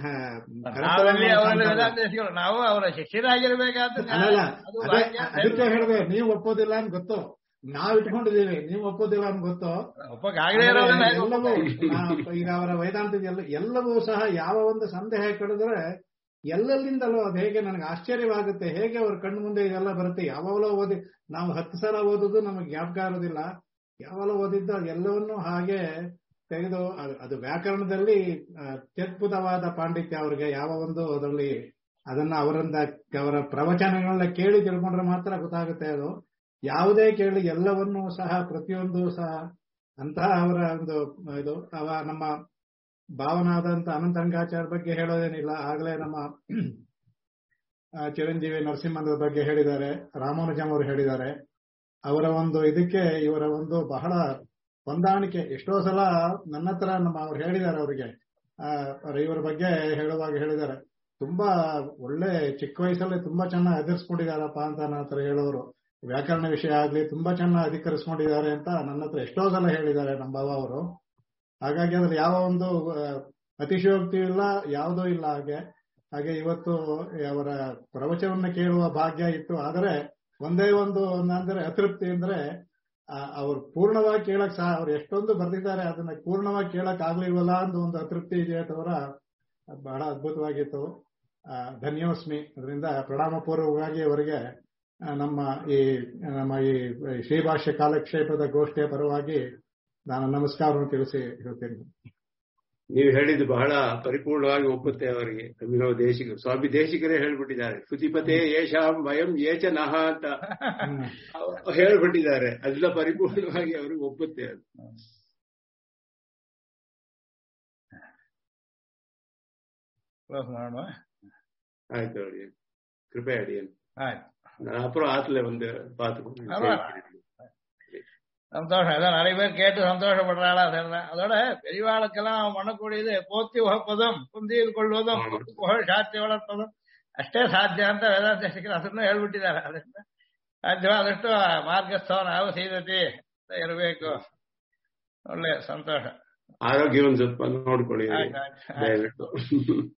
ನಾವು ಅವರ ಶಿಷ್ಯರಾಗಿರ್ಬೇಕಾದ್ರೆ ಅದಕ್ಕೆ ಹೇಳಿದೆ. ನೀವು ಒಪ್ಪೋದಿಲ್ಲ ಅಂತ ಗೊತ್ತು, ನಾವ್ ಇಟ್ಕೊಂಡಿದ್ದೀವಿ. ನೀವು ಒಪ್ಪೋದಿಲ್ಲ ಅಂತ ಗೊತ್ತು. ಎಲ್ಲವೂ ಈಗ ಅವರ ವೇದಾಂತದ ಎಲ್ಲವೂ ಸಹ ಯಾವ ಒಂದು ಸಂದೇಹ ಕಳೆದ್ರೆ ಎಲ್ಲೆಲ್ಲಿಂದಲೋ ಅದು ಹೇಗೆ ನನಗೆ ಆಶ್ಚರ್ಯವಾಗುತ್ತೆ. ಹೇಗೆ ಅವ್ರ ಕಣ್ಣು ಮುಂದೆ ಇದೆಲ್ಲ ಬರುತ್ತೆ. ಯಾವಾಗಲೋ ಓದಿ ನಾವು 10 ಸಲ ಓದುದು ನಮಗೆ ಜ್ಞಾಪಕ ಇರೋದಿಲ್ಲ. ಯಾವಾಗಲೂ ಓದಿದ್ದು ಅದೆಲ್ಲವನ್ನೂ ಹಾಗೆ ತೆಗೆದು ಅದು ವ್ಯಾಕರಣದಲ್ಲಿ ಅತ್ಯದ್ಭುತವಾದ ಪಾಂಡಿತ್ಯ ಅವ್ರಿಗೆ. ಯಾವ ಒಂದು ಅದರಲ್ಲಿ ಅದನ್ನ ಅವರ ಪ್ರವಚನಗಳನ್ನ ಕೇಳಿ ತಿಳ್ಕೊಂಡ್ರೆ ಮಾತ್ರ ಗೊತ್ತಾಗುತ್ತೆ. ಅದು ಯಾವುದೇ ಕೇಳಿ ಎಲ್ಲವನ್ನೂ ಸಹ ಪ್ರತಿಯೊಂದು ಸಹ ಅಂತಹ ಅವರ ಒಂದು ಇದು ನಮ್ಮ ಭಾವನಾದಂತ ಅನಂತರಂಗಾಚಾರ್ಯ ಬಗ್ಗೆ ಹೇಳೋದೇನಿಲ್ಲ. ಆಗಲೇ ನಮ್ಮ ಚಿರಂಜೀವಿ ನರಸಿಂಹನ ಬಗ್ಗೆ ಹೇಳಿದ್ದಾರೆ, ರಾಮಾನುಜಂ ಅವರು ಹೇಳಿದ್ದಾರೆ. ಅವರ ಒಂದು ಇದಕ್ಕೆ ಇವರ ಒಂದು ಬಹಳ ಹೊಂದಾಣಿಕೆ. ಎಷ್ಟೋ ಸಲ ನನ್ನ ಹತ್ರ ಅವ್ರು ಹೇಳಿದ್ದಾರೆ. ಅವರಿಗೆ ಇವರ ಬಗ್ಗೆ ಹೇಳುವಾಗ ಹೇಳಿದ್ದಾರೆ, ತುಂಬಾ ಒಳ್ಳೆ ಚಿಕ್ಕ ವಯಸ್ಸಲ್ಲಿ ತುಂಬಾ ಚೆನ್ನಾಗಿ ಅಧಿಕರಿಸ್ಕೊಂಡಿದಾರಪ್ಪ ಅಂತ ನನ್ನ ಹತ್ರ ಹೇಳೋರು. ವ್ಯಾಕರಣ ವಿಷಯ ಆಗ್ಲಿ ತುಂಬಾ ಚೆನ್ನಾಗಿ ಅಧಿಕರಿಸ್ಕೊಂಡಿದ್ದಾರೆ ಅಂತ ನನ್ನ ಹತ್ರ ಎಷ್ಟೋ ಸಲ ಹೇಳಿದ್ದಾರೆ ನಮ್ಮ ಬಾಬಾ ಅವರು. ಹಾಗಾಗಿ ಅದ್ರ ಯಾವ ಒಂದು ಅತಿಶಯೋಕ್ತಿ ಇಲ್ಲ, ಯಾವುದೂ ಇಲ್ಲ. ಹಾಗೆ ಇವತ್ತು ಅವರ ಪ್ರವಚನವನ್ನು ಕೇಳುವ ಭಾಗ್ಯ ಇತ್ತು. ಆದರೆ ಒಂದೇ ಒಂದು ಅಂದ್ರೆ ಅತೃಪ್ತಿ ಅಂದ್ರೆ ಅವ್ರು ಪೂರ್ಣವಾಗಿ ಕೇಳಕ್ ಸಹ ಅವ್ರು ಎಷ್ಟೊಂದು ಬರ್ದಿದ್ದಾರೆ, ಅದನ್ನ ಪೂರ್ಣವಾಗಿ ಕೇಳಕ್ ಆಗ್ಲಿಲ್ವಲ್ಲ ಅಂತ ಒಂದು ಅತೃಪ್ತಿ ಇದೆ ಅವರ. ಬಹಳ ಅದ್ಭುತವಾಗಿತ್ತು. ಧನ್ಯೋಸ್ಮಿ. ಅದರಿಂದ ಪ್ರಣಾಮ ಪೂರ್ವಕವಾಗಿ ಅವರಿಗೆ ನಮ್ಮ ಈ ಶ್ರೀಭಾಷ್ಯ ಕಾಲಕ್ಷೇಪದ ಗೋಷ್ಠಿಯ ಪರವಾಗಿ ನಾನು ನಮಸ್ಕಾರವನ್ನು ತಿಳಿಸಿ ಹೇಳ್ತೇನೆ. ನೀವು ಹೇಳಿದ್ದು ಬಹಳ ಪರಿಪೂರ್ಣವಾಗಿ ಒಪ್ಪುತ್ತೆ ಅವರಿಗೆ. ಅಭಿನವ ದೇಶಿಕರು, ಸ್ವಾಮಿ ದೇಶಿಕರೇ ಹೇಳ್ಬಿಟ್ಟಿದ್ದಾರೆ, ಸ್ತುತಿಪತೆ ಯೇಷಾಂ ವಯಂ ಯೇಚ ನಹ ಅಂತ ಹೇಳ್ಬಿಟ್ಟಿದ್ದಾರೆ. ಅದೆಲ್ಲ ಪರಿಪೂರ್ಣವಾಗಿ ಅವ್ರಿಗೆ ಒಪ್ಪುತ್ತೆ. ಅದು ಆಯ್ತು ಅಡಿಯ, ಕೃಪೆ ಅಡಿಯ. நான் அப்புறம் ஆத்துல வந்து பாத்துக்கோங்க. சந்தோஷம். அதான் நிறைய பேர் கேட்டு சந்தோஷப்படுறாளா. அதோட பெரியவாளுக்கெல்லாம் பண்ணக்கூடியது போத்தி உகப்பதும் குந்தியில் கொள்வதும் புகழ் சாட்சி வளர்ப்பதும் ಅಷ್ಟೇ ಸಾಧ್ಯ ಅಂತ ವೇದಾಂತ ಶಿಕ್ಷಕರು ಅದನ್ನು ಹೇಳ್ಬಿಟ್ಟಿದ್ದಾರೆ. ಅದರಿಂದ ಸಾಧ್ಯವಾದಷ್ಟು ಮಾರ್ಗಸ್ಥವ ನಾವು ಸೀದತಿ ಇರಬೇಕು. ಒಳ್ಳೆ ಸಂತೋಷ. ಆರೋಗ್ಯವನ್ನು ಸ್ವಲ್ಪ ನೋಡ್ಕೊಳ್ಳಿ ದಯವಿಟ್ಟು.